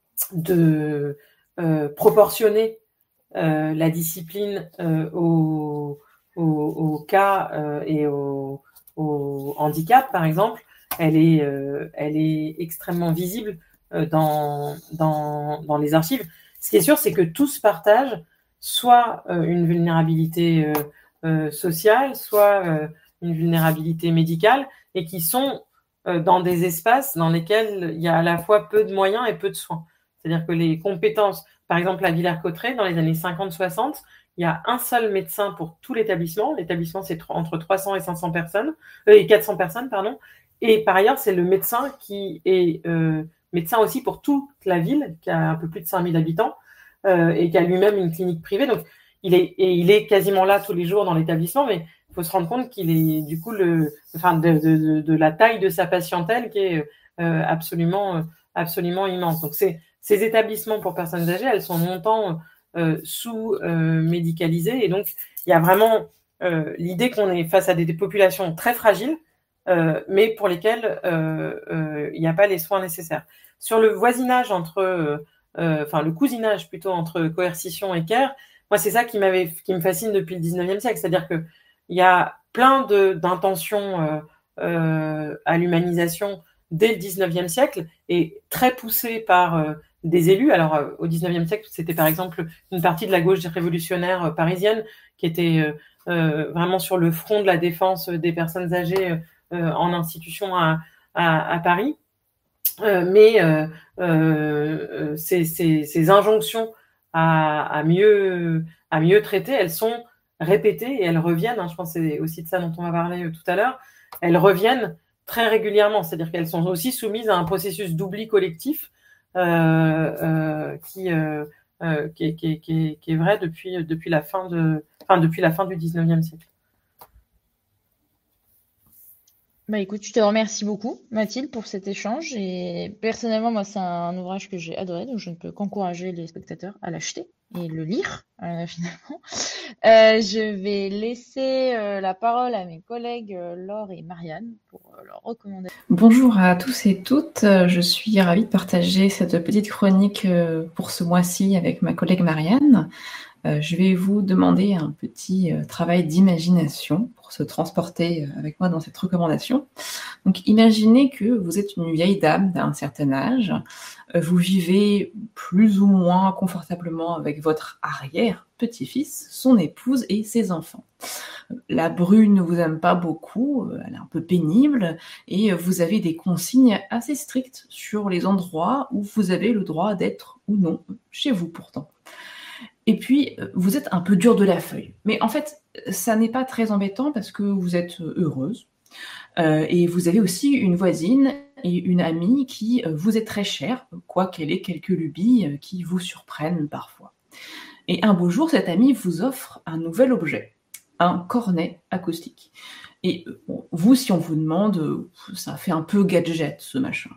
de euh, proportionner euh, la discipline euh, au, au, au cas euh, et au, au handicap, par exemple, elle est, euh, elle est extrêmement visible euh, dans, dans, dans les archives. Ce qui est sûr, c'est que tous partagent soit euh, une vulnérabilité euh, euh, sociale, soit euh, une vulnérabilité médicale, et qui sont euh, dans des espaces dans lesquels il y a à la fois peu de moyens et peu de soins. C'est-à-dire que les compétences, par exemple à Villers-Cotterêts, dans les années cinquante soixante, il y a un seul médecin pour tout l'établissement. L'établissement, c'est entre trois cents et cinq cents personnes, euh, et quatre cents personnes, pardon. Et par ailleurs, c'est le médecin qui est euh, médecin aussi pour toute la ville, qui a un peu plus de cinq mille habitants, euh, et qui a lui-même une clinique privée. Donc, il est, et il est quasiment là tous les jours dans l'établissement, mais il faut se rendre compte qu'il est du coup le, enfin, de, de, de la taille de sa patientèle qui est euh, absolument, absolument immense. Donc, c'est, ces établissements pour personnes âgées, elles sont longtemps euh, sous-médicalisées, euh, et donc il y a vraiment euh, l'idée qu'on est face à des, des populations très fragiles, euh, mais pour lesquelles euh, euh, il n'y a pas les soins nécessaires. Sur le voisinage entre, euh, euh, enfin le cousinage plutôt entre coercition et care, moi c'est ça qui m'avait, qui me fascine depuis le dix-neuvième siècle, c'est-à-dire que il y a plein de, d'intentions euh, euh, à l'humanisation dès le dix-neuvième siècle et très poussées par euh, des élus. Alors euh, au dix-neuvième siècle, c'était par exemple une partie de la gauche révolutionnaire euh, parisienne qui était euh, euh, vraiment sur le front de la défense des personnes âgées euh, en institution à, à, à Paris. Euh, mais euh, euh, ces, ces, ces injonctions à, à, mieux, à mieux traiter, elles sont répétées et elles reviennent, hein, je pense que c'est aussi de ça dont on va parler euh, tout à l'heure, elles reviennent très régulièrement, c'est-à-dire qu'elles sont aussi soumises à un processus d'oubli collectif euh, euh, qui, euh, euh, qui, qui, qui, qui est vrai depuis, depuis, la fin de, enfin, depuis la fin du dix-neuvième siècle. Bah écoute, je te remercie beaucoup, Mathilde, pour cet échange. Et personnellement, moi, c'est un ouvrage que j'ai adoré, donc je ne peux qu'encourager les spectateurs à l'acheter et le lire, euh, finalement. Euh, je vais laisser euh, la parole à mes collègues euh, Laure et Marianne pour euh, leur recommandations. Bonjour à tous et toutes. Je suis ravie de partager cette petite chronique euh, pour ce mois-ci avec ma collègue Marianne. Euh, je vais vous demander un petit euh, travail d'imagination pour se transporter avec moi dans cette recommandation. Donc, imaginez que vous êtes une vieille dame d'un certain âge. Euh, vous vivez plus ou moins confortablement avec votre arrière-petit-fils, son épouse et ses enfants. La bru ne vous aime pas beaucoup, elle est un peu pénible, et vous avez des consignes assez strictes sur les endroits où vous avez le droit d'être ou non, chez vous pourtant. Et puis, vous êtes un peu dur de la feuille. Mais en fait, ça n'est pas très embêtant parce que vous êtes heureuse. Euh, et vous avez aussi une voisine et une amie qui euh, vous est très chère, quoiqu'elle ait quelques lubies euh, qui vous surprennent parfois. Et un beau jour, cette amie vous offre un nouvel objet, un cornet acoustique. Et euh, bon, vous, si on vous demande, euh, ça fait un peu gadget, ce machin.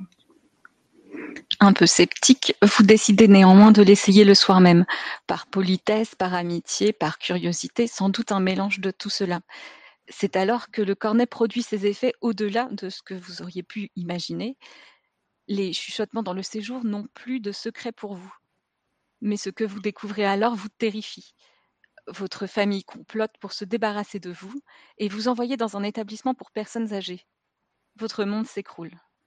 Un peu sceptique, vous décidez néanmoins de l'essayer le soir même, par politesse, par amitié, par curiosité, sans doute un mélange de tout cela. C'est alors que le cornet produit ses effets au-delà de ce que vous auriez pu imaginer. Les chuchotements dans le séjour n'ont plus de secret pour vous. Mais ce que vous découvrez alors vous terrifie. Votre famille complote pour se débarrasser de vous et vous envoyer dans un établissement pour personnes âgées. Votre monde s'écroule.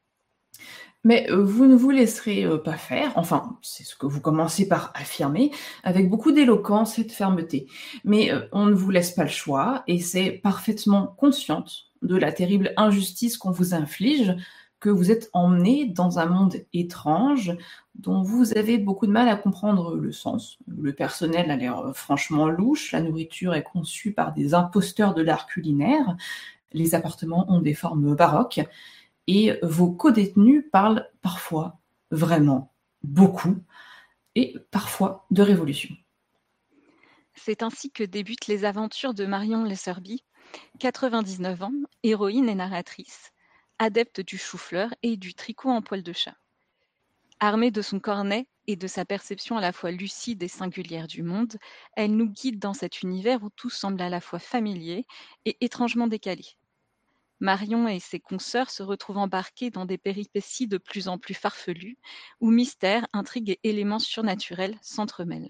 Mais euh, vous ne vous laisserez euh, pas faire, enfin, c'est ce que vous commencez par affirmer, avec beaucoup d'éloquence et de fermeté. Mais euh, on ne vous laisse pas le choix, et c'est parfaitement consciente de la terrible injustice qu'on vous inflige, que vous êtes emmené dans un monde étrange, dont vous avez beaucoup de mal à comprendre le sens. Le personnel a l'air franchement louche, la nourriture est conçue par des imposteurs de l'art culinaire, les appartements ont des formes baroques, et vos codétenus parlent parfois, vraiment, beaucoup, et parfois de révolution. C'est ainsi que débutent les aventures de Marion Lesserby, quatre-vingt-dix-neuf ans, héroïne et narratrice, adepte du chou-fleur et du tricot en poil de chat. Armée de son cornet et de sa perception à la fois lucide et singulière du monde, elle nous guide dans cet univers où tout semble à la fois familier et étrangement décalé. Marion et ses consoeurs se retrouvent embarqués dans des péripéties de plus en plus farfelues, où mystère, intrigue et éléments surnaturels s'entremêlent.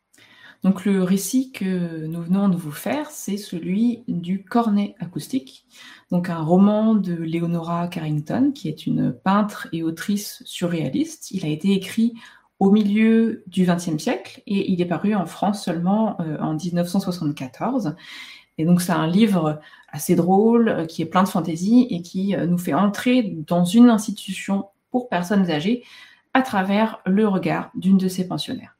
Donc le récit que nous venons de vous faire, c'est celui du Cornet acoustique, donc un roman de Leonora Carrington, qui est une peintre et autrice surréaliste. Il a été écrit au milieu du vingtième siècle et il est paru en France seulement euh, en dix-neuf cent soixante-quatorze. Et donc c'est un livre assez drôle, euh, qui est plein de fantaisie et qui euh, nous fait entrer dans une institution pour personnes âgées à travers le regard d'une de ses pensionnaires.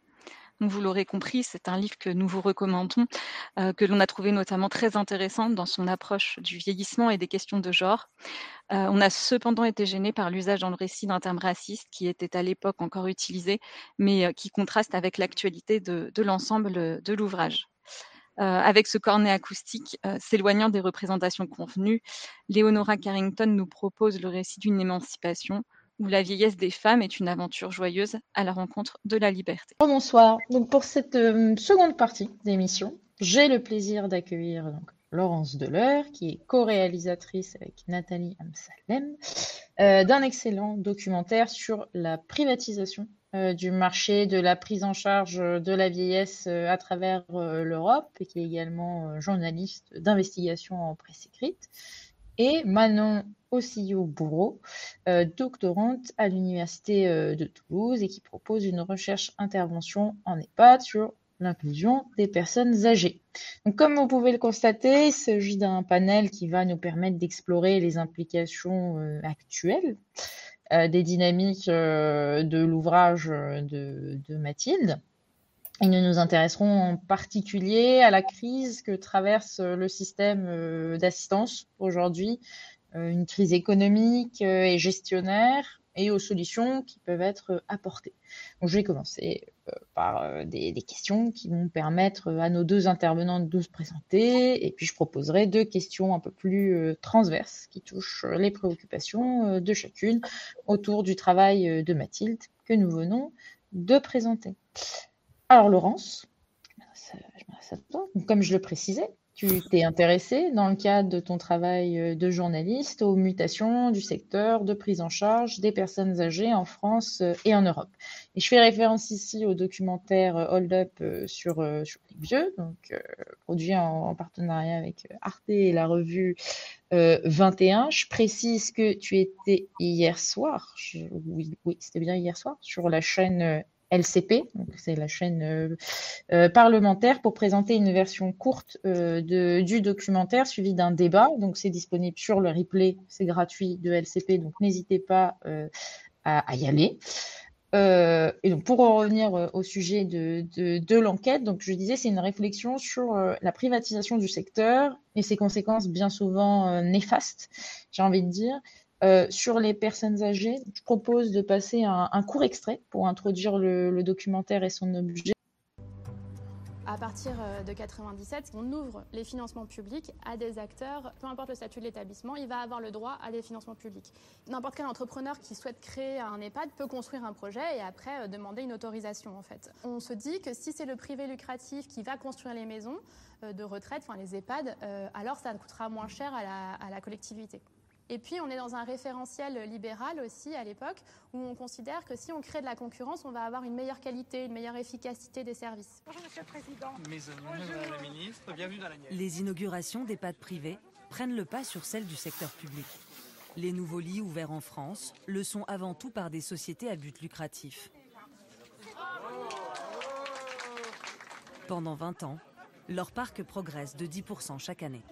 Donc, vous l'aurez compris, c'est un livre que nous vous recommandons, euh, que l'on a trouvé notamment très intéressant dans son approche du vieillissement et des questions de genre. Euh, on a cependant été gêné par l'usage dans le récit d'un terme raciste qui était à l'époque encore utilisé, mais euh, qui contraste avec l'actualité de, de l'ensemble de l'ouvrage. Euh, avec ce cornet acoustique, euh, s'éloignant des représentations convenues, Leonora Carrington nous propose le récit d'une émancipation où la vieillesse des femmes est une aventure joyeuse à la rencontre de la liberté. Bonsoir. Donc pour cette euh, seconde partie d'émission, j'ai le plaisir d'accueillir donc Laurence Deleur, qui est co-réalisatrice avec Nathalie Amsalem, euh, d'un excellent documentaire sur la privatisation euh, du marché de la prise en charge de la vieillesse euh, à travers euh, l'Europe, et qui est également euh, journaliste d'investigation en presse écrite. Et Manon Osillot-Bourreau, euh, doctorante à l'Université euh, de Toulouse et qui propose une recherche-intervention en EHPAD sur l'inclusion des personnes âgées. Donc, comme vous pouvez le constater, il s'agit d'un panel qui va nous permettre d'explorer les implications euh, actuelles euh, des dynamiques euh, de l'ouvrage de, de Mathilde. Et nous nous intéresserons en particulier à la crise que traverse le système d'assistance aujourd'hui, une crise économique et gestionnaire, et aux solutions qui peuvent être apportées. Donc, je vais commencer par des, des questions qui vont permettre à nos deux intervenantes de se présenter, et puis je proposerai deux questions un peu plus transverses qui touchent les préoccupations de chacune autour du travail de Mathilde que nous venons de présenter. Alors Laurence, je m'adresse à toi. Comme je le précisais, tu t'es intéressée dans le cadre de ton travail de journaliste aux mutations du secteur de prise en charge des personnes âgées en France et en Europe. Et je fais référence ici au documentaire Hold Up sur, sur les vieux, donc euh, produit en, en partenariat avec Arte et la revue euh, vingt et un. Je précise que tu étais hier soir, je, oui, oui c'était bien hier soir, sur la chaîne L C P, donc c'est la chaîne euh, euh, parlementaire, pour présenter une version courte euh, de, du documentaire suivi d'un débat. Donc c'est disponible sur le replay, c'est gratuit de L C P, donc n'hésitez pas euh, à, à y aller. Euh, et donc, pour en revenir euh, au sujet de, de, de l'enquête, donc je disais, c'est une réflexion sur euh, la privatisation du secteur et ses conséquences bien souvent euh, néfastes, j'ai envie de dire, euh, sur les personnes âgées. Je propose de passer un, un court extrait pour introduire le, le documentaire et son objet. À partir de quatre-vingt-dix-sept, on ouvre les financements publics à des acteurs, peu importe le statut de l'établissement, il va avoir le droit à des financements publics. N'importe quel entrepreneur qui souhaite créer un EHPAD peut construire un projet et après demander une autorisation en fait. On se dit que si c'est le privé lucratif qui va construire les maisons de retraite, enfin les EHPAD, alors ça coûtera moins cher à la, à la collectivité. Et puis, on est dans un référentiel libéral aussi à l'époque où on considère que si on crée de la concurrence, on va avoir une meilleure qualité, une meilleure efficacité des services. Bonjour Monsieur le Président. Bonjour Madame la Ministre, bienvenue dans la Nièvre. Les inaugurations d'EHPAD privés prennent le pas sur celles du secteur public. Les nouveaux lits ouverts en France le sont avant tout par des sociétés à but lucratif. Pendant vingt ans, leur parc progresse de dix pour cent chaque année.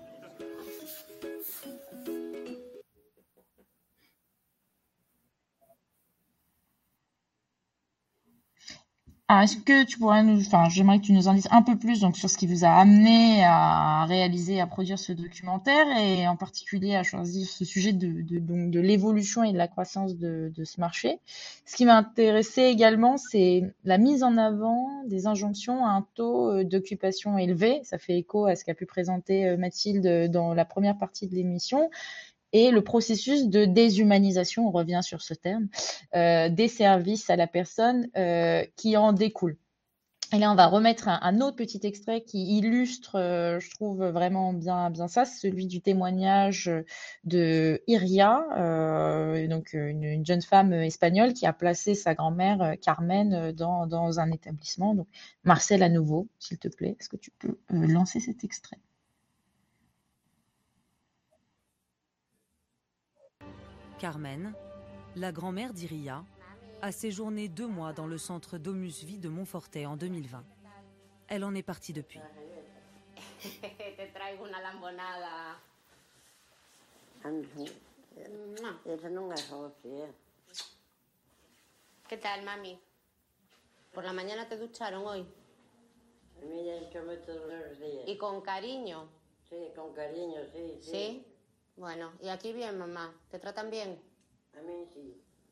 Alors, est-ce que tu pourrais nous, enfin, j'aimerais que tu nous en dises un peu plus donc sur ce qui vous a amené à réaliser, à produire ce documentaire et en particulier à choisir ce sujet de, de, donc, de l'évolution et de la croissance de, de ce marché. Ce qui m'a intéressé également, c'est la mise en avant des injonctions à un taux d'occupation élevé. Ça fait écho à ce qu'a pu présenter Mathilde dans la première partie de l'émission. Et le processus de déshumanisation, on revient sur ce terme, euh, des services à la personne euh, qui en découlent. Et là, on va remettre un, un autre petit extrait qui illustre, euh, je trouve vraiment bien, bien ça, c'est celui du témoignage de Iria, euh, donc une, une jeune femme espagnole qui a placé sa grand-mère Carmen dans, dans un établissement. Donc, Marcel, à nouveau, s'il te plaît, est-ce que tu peux euh, lancer cet extrait ? Carmen, la grand-mère d'Iria, a séjourné deux mois dans le centre Domus Vie de Montfortet en deux mille vingt. Elle en est partie depuis. Te traigo una lambonada. Eso no es fácil. ¿Qué tal, mami? ¿Por la mañana te ducharon hoy? Me han hecho todos los días. ¿Y con cariño? Sí, con cariño, sí, sí. ¿Sí? Bueno, y aquí bien, mamá. ¿Te tratan bien? A mí sí.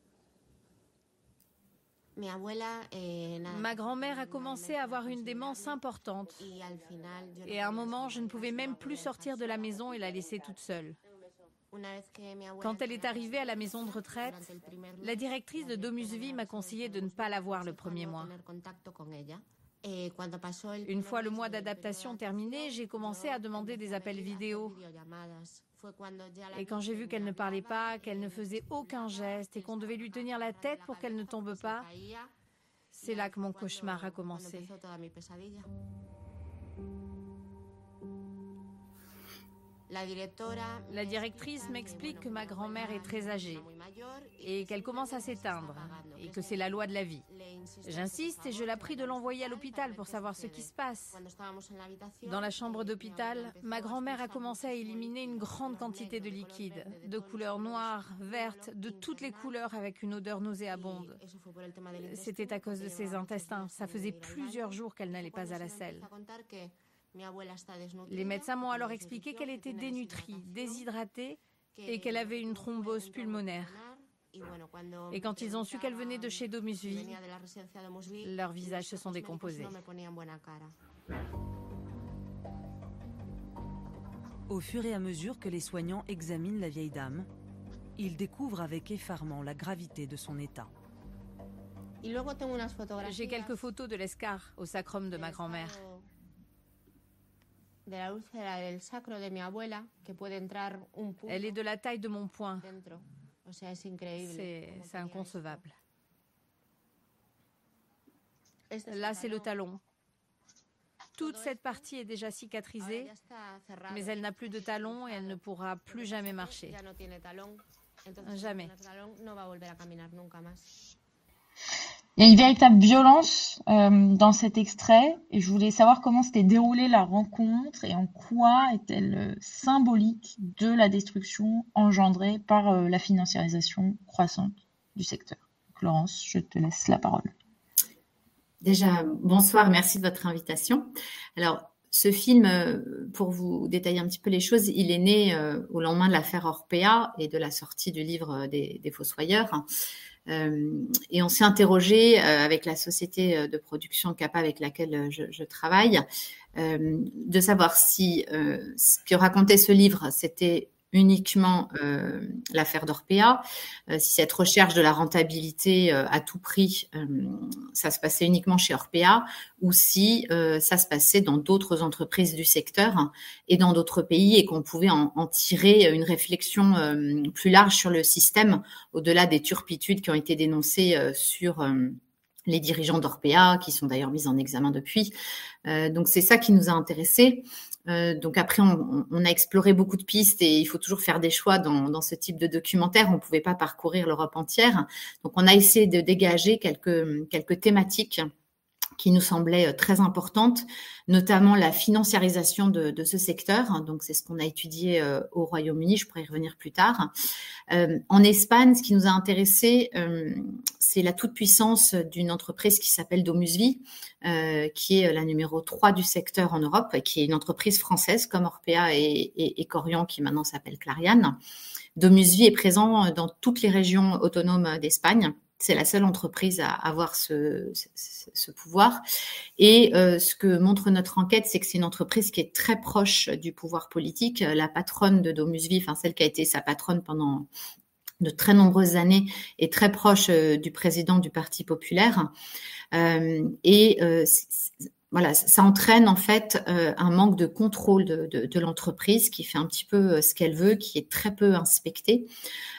Mi abuela, eh, nada. Ma grand-mère a commencé à avoir une démence importante. Et à un moment, je ne pouvais même plus sortir de la maison et la laisser toute seule. Quand elle est arrivée à la maison de retraite, la directrice de Domus Vie m'a conseillé de ne pas la voir le premier mois. Une fois le mois d'adaptation terminé, j'ai commencé à demander des appels vidéo. Et quand j'ai vu qu'elle ne parlait pas, qu'elle ne faisait aucun geste et qu'on devait lui tenir la tête pour qu'elle ne tombe pas, c'est là que mon cauchemar a commencé. La directrice m'explique que ma grand-mère est très âgée et qu'elle commence à s'éteindre et que c'est la loi de la vie. J'insiste et je la prie de l'envoyer à l'hôpital pour savoir ce qui se passe. Dans la chambre d'hôpital, ma grand-mère a commencé à éliminer une grande quantité de liquide, de couleur noire, verte, de toutes les couleurs avec une odeur nauséabonde. C'était à cause de ses intestins. Ça faisait plusieurs jours qu'elle n'allait pas à la selle. Les médecins m'ont alors expliqué qu'elle était dénutrie, déshydratée et qu'elle avait une thrombose pulmonaire. Et quand ils ont su qu'elle venait de chez Domus Vie, leurs visages se sont décomposés. Au fur et à mesure que les soignants examinent la vieille dame, ils découvrent avec effarement la gravité de son état. J'ai quelques photos de l'escarre au sacrum de ma grand-mère. Elle est de la taille de mon poing. C'est inconcevable. Là, c'est le talon. Toute cette partie est déjà cicatrisée, mais elle n'a plus de talon et elle ne pourra plus jamais marcher. Jamais. Il y a une véritable violence euh, dans cet extrait et je voulais savoir comment s'était déroulée la rencontre et en quoi est-elle symbolique de la destruction engendrée par euh, la financiarisation croissante du secteur. Florence, je te laisse la parole. Déjà, bonsoir, merci de votre invitation. Alors, ce film, pour vous détailler un petit peu les choses, il est né euh, au lendemain de l'affaire Orpea et de la sortie du livre des, des Fossoyeurs. Euh, et on s'est interrogé euh, avec la société de production Capa avec laquelle je, je travaille, euh, de savoir si euh, ce que racontait ce livre, c'était uniquement euh, l'affaire d'Orpea, euh, si cette recherche de la rentabilité euh, à tout prix, euh, ça se passait uniquement chez Orpea, ou si euh, ça se passait dans d'autres entreprises du secteur hein, et dans d'autres pays, et qu'on pouvait en, en tirer une réflexion euh, plus large sur le système, au-delà des turpitudes qui ont été dénoncées euh, sur euh, les dirigeants d'Orpea, qui sont d'ailleurs mis en examen depuis. Euh, donc c'est ça qui nous a intéressés. Euh, donc après, on, on a exploré beaucoup de pistes et il faut toujours faire des choix dans, dans ce type de documentaire. On ne pouvait pas parcourir l'Europe entière. Donc on a essayé de dégager quelques, quelques thématiques qui nous semblaient très importantes, notamment la financiarisation de, de ce secteur. Donc, c'est ce qu'on a étudié euh, au Royaume-Uni. Je pourrais y revenir plus tard. Euh, en Espagne, ce qui nous a intéressé, euh, c'est la toute-puissance d'une entreprise qui s'appelle DomusVi, euh, qui est la numéro trois du secteur en Europe, et qui est une entreprise française comme Orpea et, et, et Corian, qui maintenant s'appelle Clariane. DomusVi est présent dans toutes les régions autonomes d'Espagne. C'est la seule entreprise à avoir ce, ce, ce pouvoir. Et euh, ce que montre notre enquête, c'est que c'est une entreprise qui est très proche du pouvoir politique. La patronne de DomusVi, enfin celle qui a été sa patronne pendant de très nombreuses années, est très proche euh, du président du Parti populaire. Euh, et euh, voilà, ça entraîne en fait euh, un manque de contrôle de, de, de l'entreprise qui fait un petit peu ce qu'elle veut, qui est très peu inspectée.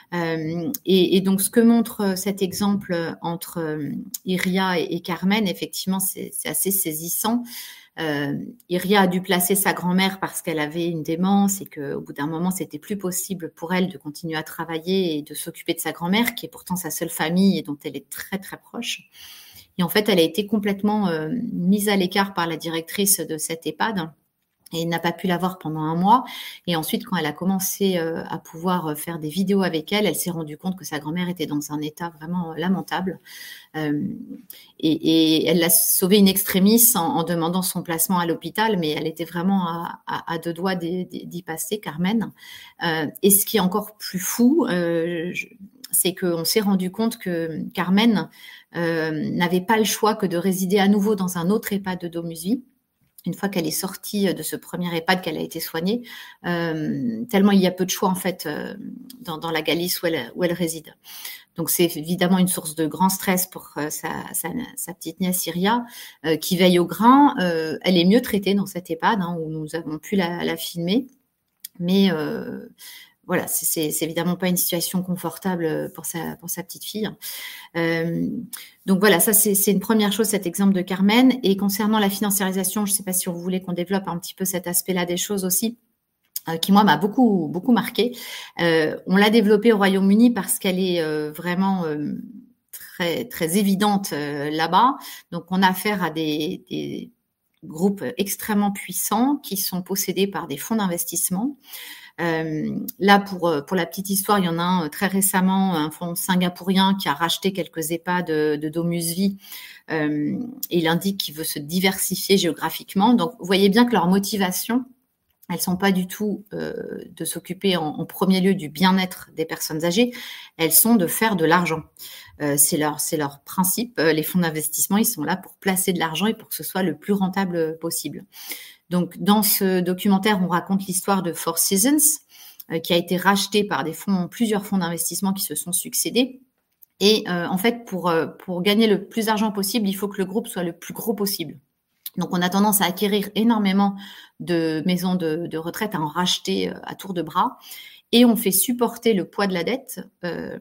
Euh, et, et donc, ce que montre cet exemple entre euh, Iria et, et Carmen, effectivement, c'est, c'est assez saisissant. Euh, Iria a dû placer sa grand-mère parce qu'elle avait une démence et qu'au bout d'un moment, c'était plus possible pour elle de continuer à travailler et de s'occuper de sa grand-mère, qui est pourtant sa seule famille et dont elle est très, très proche. Et en fait, elle a été complètement euh, mise à l'écart par la directrice de cette EHPAD et n'a pas pu la voir pendant un mois. Et ensuite, quand elle a commencé euh, à pouvoir faire des vidéos avec elle, elle s'est rendue compte que sa grand-mère était dans un état vraiment lamentable. Euh, et, et elle l'a sauvée in extremis en, en demandant son placement à l'hôpital, mais elle était vraiment à, à, à deux doigts d'y, d'y passer, Carmen. Euh, et ce qui est encore plus fou, euh, je, c'est qu'on s'est rendu compte que Carmen euh, n'avait pas le choix que de résider à nouveau dans un autre EHPAD de DomusVi, une fois qu'elle est sortie de ce premier EHPAD, qu'elle a été soignée, euh, tellement il y a peu de choix en fait euh, dans, dans la Galice où elle, où elle réside. Donc c'est évidemment une source de grand stress pour euh, sa, sa, sa petite nièce Iria, euh, qui veille au grain. Euh, elle est mieux traitée dans cette EHPAD hein, où nous avons pu la, la filmer, mais euh, voilà, c'est, c'est, c'est évidemment pas une situation confortable pour sa, pour sa petite fille. Euh, donc voilà, ça c'est, c'est une première chose, cet exemple de Carmen. Et concernant la financiarisation, je ne sais pas si vous voulez qu'on développe un petit peu cet aspect-là des choses aussi, euh, qui moi m'a beaucoup beaucoup marqué. Euh, on l'a développée au Royaume-Uni parce qu'elle est euh, vraiment euh, très très évidente euh, là-bas. Donc on a affaire à des, des groupes extrêmement puissants qui sont possédés par des fonds d'investissement. Euh, là, pour pour la petite histoire, il y en a un très récemment, un fonds singapourien qui a racheté quelques EHPAD de, de DomusVi. Euh, et il indique qu'il veut se diversifier géographiquement. Donc, vous voyez bien que leur motivation, elles sont pas du tout euh, de s'occuper en, en premier lieu du bien-être des personnes âgées. Elles sont de faire de l'argent. Euh, c'est leur c'est leur principe. Les fonds d'investissement, ils sont là pour placer de l'argent et pour que ce soit le plus rentable possible. Donc, dans ce documentaire, on raconte l'histoire de Four Seasons, euh, qui a été racheté par des fonds, plusieurs fonds d'investissement qui se sont succédés. Et euh, en fait, pour euh, pour gagner le plus d'argent possible, il faut que le groupe soit le plus gros possible. Donc, on a tendance à acquérir énormément de maisons de, de retraite, à en racheter à tour de bras. Et on fait supporter le poids de la dette euh,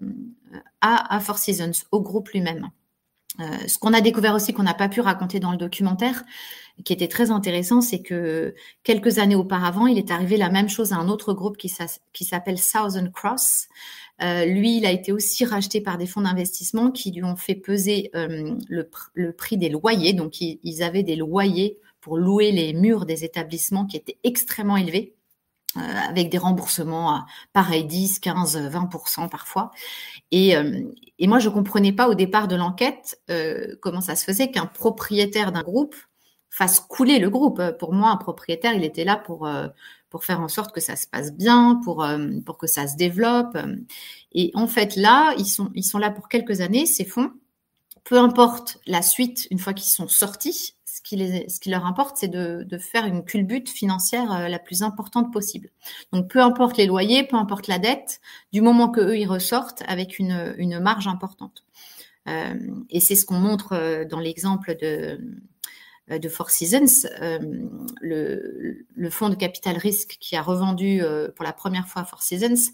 à, à Four Seasons, au groupe lui-même. Euh, ce qu'on a découvert aussi, qu'on n'a pas pu raconter dans le documentaire, qui était très intéressant, c'est que quelques années auparavant, il est arrivé la même chose à un autre groupe qui, qui s'appelle Southern Cross. Euh, lui, il a été aussi racheté par des fonds d'investissement qui lui ont fait peser euh, le, le prix des loyers. Donc, ils, ils avaient des loyers pour louer les murs des établissements qui étaient extrêmement élevés. euh, avec des remboursements à pareil dix, quinze, vingt pour cent parfois. Et, euh, et moi, je comprenais pas au départ de l'enquête euh, comment ça se faisait qu'un propriétaire d'un groupe fasse couler le groupe. Pour moi, un propriétaire, il était là pour euh, pour faire en sorte que ça se passe bien, pour euh, pour que ça se développe. Et en fait, là, ils sont ils sont là pour quelques années, ces fonds. Peu importe la suite, une fois qu'ils sont sortis, ce qui les ce qui leur importe, c'est de de faire une culbute financière euh, la plus importante possible. Donc, peu importe les loyers, peu importe la dette, du moment que eux ils ressortent avec une une marge importante. Euh, et c'est ce qu'on montre dans l'exemple de de Four Seasons, euh, le, le fonds de capital risque qui a revendu euh, pour la première fois Four Seasons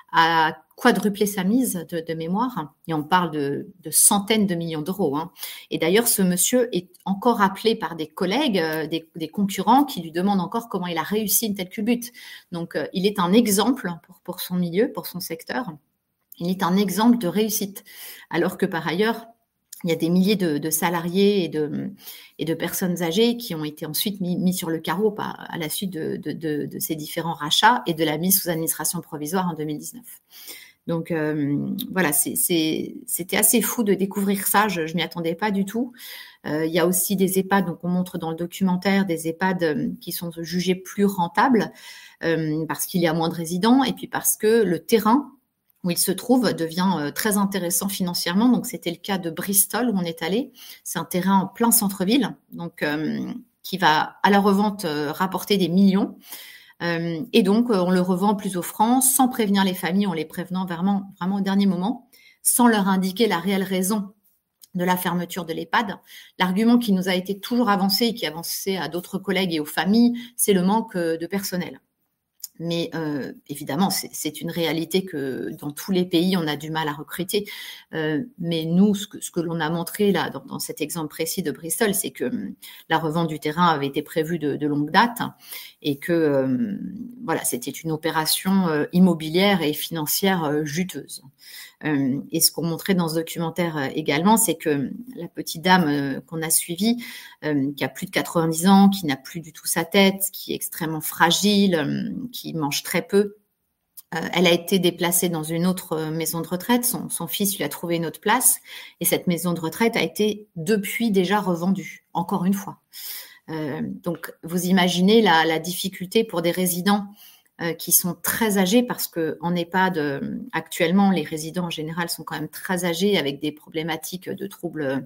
a quadruplé sa mise de, de mémoire, et on parle de, de centaines de millions d'euros. Hein. Et d'ailleurs, ce monsieur est encore appelé par des collègues, euh, des, des concurrents qui lui demandent encore comment il a réussi une telle culbute. Donc, euh, il est un exemple pour, pour son milieu, pour son secteur. Il est un exemple de réussite, alors que par ailleurs, il y a des milliers de, de salariés et de, et de personnes âgées qui ont été ensuite mis, mis sur le carreau par, à la suite de, de, de, de ces différents rachats et de la mise sous administration provisoire en deux mille dix-neuf. Donc euh, voilà, c'est, c'est, c'était assez fou de découvrir ça, je ne m'y attendais pas du tout. Euh, il y a aussi des EHPAD, donc on montre dans le documentaire des EHPAD euh, qui sont jugés plus rentables euh, parce qu'il y a moins de résidents et puis parce que le terrain où il se trouve devient euh, très intéressant financièrement. Donc, c'était le cas de Bristol où on est allé. C'est un terrain en plein centre-ville, donc euh, qui va à la revente euh, rapporter des millions. Euh, et donc, euh, on le revend plus offrant, sans prévenir les familles, en les prévenant vraiment, vraiment au dernier moment, sans leur indiquer la réelle raison de la fermeture de l'EHPAD. L'argument qui nous a été toujours avancé et qui avançait à d'autres collègues et aux familles, c'est le manque de personnel. Mais euh, évidemment, c'est, c'est une réalité que dans tous les pays, on a du mal à recruter. Euh, mais nous, ce que, ce que l'on a montré là dans, dans cet exemple précis de Bristol, c'est que euh, la revente du terrain avait été prévue de, de longue date et que euh, voilà, c'était une opération euh, immobilière et financière euh, juteuse. Euh, et ce qu'on montrait dans ce documentaire euh, également, c'est que la petite dame euh, qu'on a suivie, euh, qui a plus de quatre-vingt-dix ans, qui n'a plus du tout sa tête, qui est extrêmement fragile, euh, qui mange très peu, euh, elle a été déplacée dans une autre maison de retraite. Son, son fils lui a trouvé une autre place. Et cette maison de retraite a été depuis déjà revendue, encore une fois. Euh, donc, vous imaginez la, la difficulté pour des résidents Euh, qui sont très âgés parce que en EHPAD, euh, actuellement, les résidents en général sont quand même très âgés avec des problématiques de troubles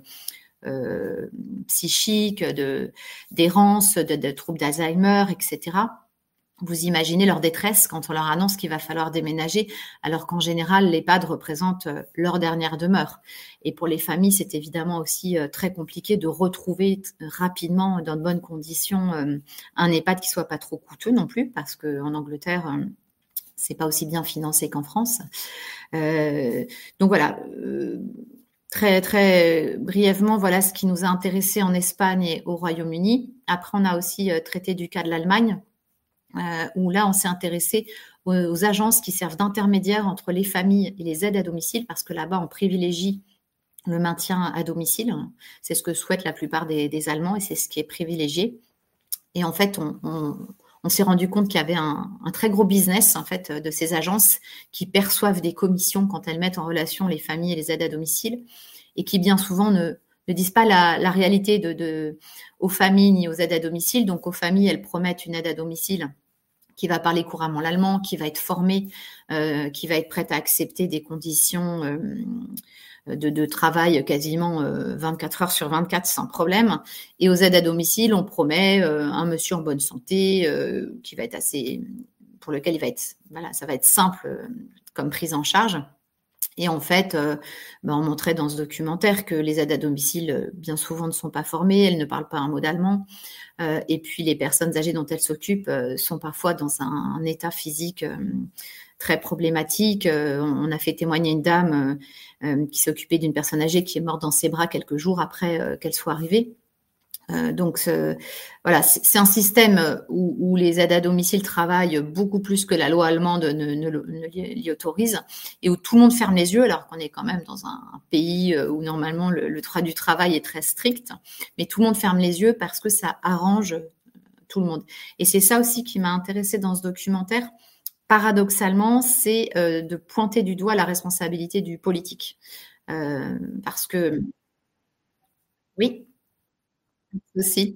euh, psychiques, de, d'errance, de, de troubles d'Alzheimer, et cetera. Vous imaginez leur détresse quand on leur annonce qu'il va falloir déménager, alors qu'en général, l'EHPAD représente leur dernière demeure. Et pour les familles, c'est évidemment aussi très compliqué de retrouver rapidement, dans de bonnes conditions, un EHPAD qui soit pas trop coûteux non plus, parce qu'en Angleterre, c'est pas aussi bien financé qu'en France. Euh, donc voilà. Euh, Très, très brièvement, voilà ce qui nous a intéressés en Espagne et au Royaume-Uni. Après, on a aussi traité du cas de l'Allemagne, Euh, où là, on s'est intéressé aux, aux agences qui servent d'intermédiaires entre les familles et les aides à domicile, parce que là-bas, on privilégie le maintien à domicile. C'est ce que souhaitent la plupart des, des Allemands et c'est ce qui est privilégié. Et en fait, on, on, on s'est rendu compte qu'il y avait un, un très gros business en fait de ces agences qui perçoivent des commissions quand elles mettent en relation les familles et les aides à domicile et qui bien souvent ne ne disent pas la, la réalité de, de, aux familles ni aux aides à domicile. Donc, aux familles, elles promettent une aide à domicile qui va parler couramment l'allemand, qui va être formée, euh, qui va être prête à accepter des conditions euh, de, de travail quasiment euh, vingt-quatre heures sur vingt-quatre sans problème. Et aux aides à domicile, on promet euh, un monsieur en bonne santé euh, qui va être assez, pour lequel il va être, voilà, ça va être simple euh, comme prise en charge. Et en fait, euh, ben on montrait dans ce documentaire que les aides à domicile, euh, bien souvent, ne sont pas formées, elles ne parlent pas un mot d'allemand. Euh, et puis, les personnes âgées dont elles s'occupent euh, sont parfois dans un, un état physique euh, très problématique. Euh, on a fait témoigner une dame euh, euh, qui s'occupait d'une personne âgée qui est morte dans ses bras quelques jours après euh, qu'elle soit arrivée. Euh, donc ce, voilà, c'est, c'est un système où, où les aides à domicile travaillent beaucoup plus que la loi allemande ne, ne, ne l'y autorise et où tout le monde ferme les yeux alors qu'on est quand même dans un, un pays où normalement le, le droit du travail est très strict, mais tout le monde ferme les yeux parce que ça arrange tout le monde. Et c'est ça aussi qui m'a intéressée dans ce documentaire. Paradoxalement, c'est euh, de pointer du doigt la responsabilité du politique. Euh, parce que... Oui, aussi.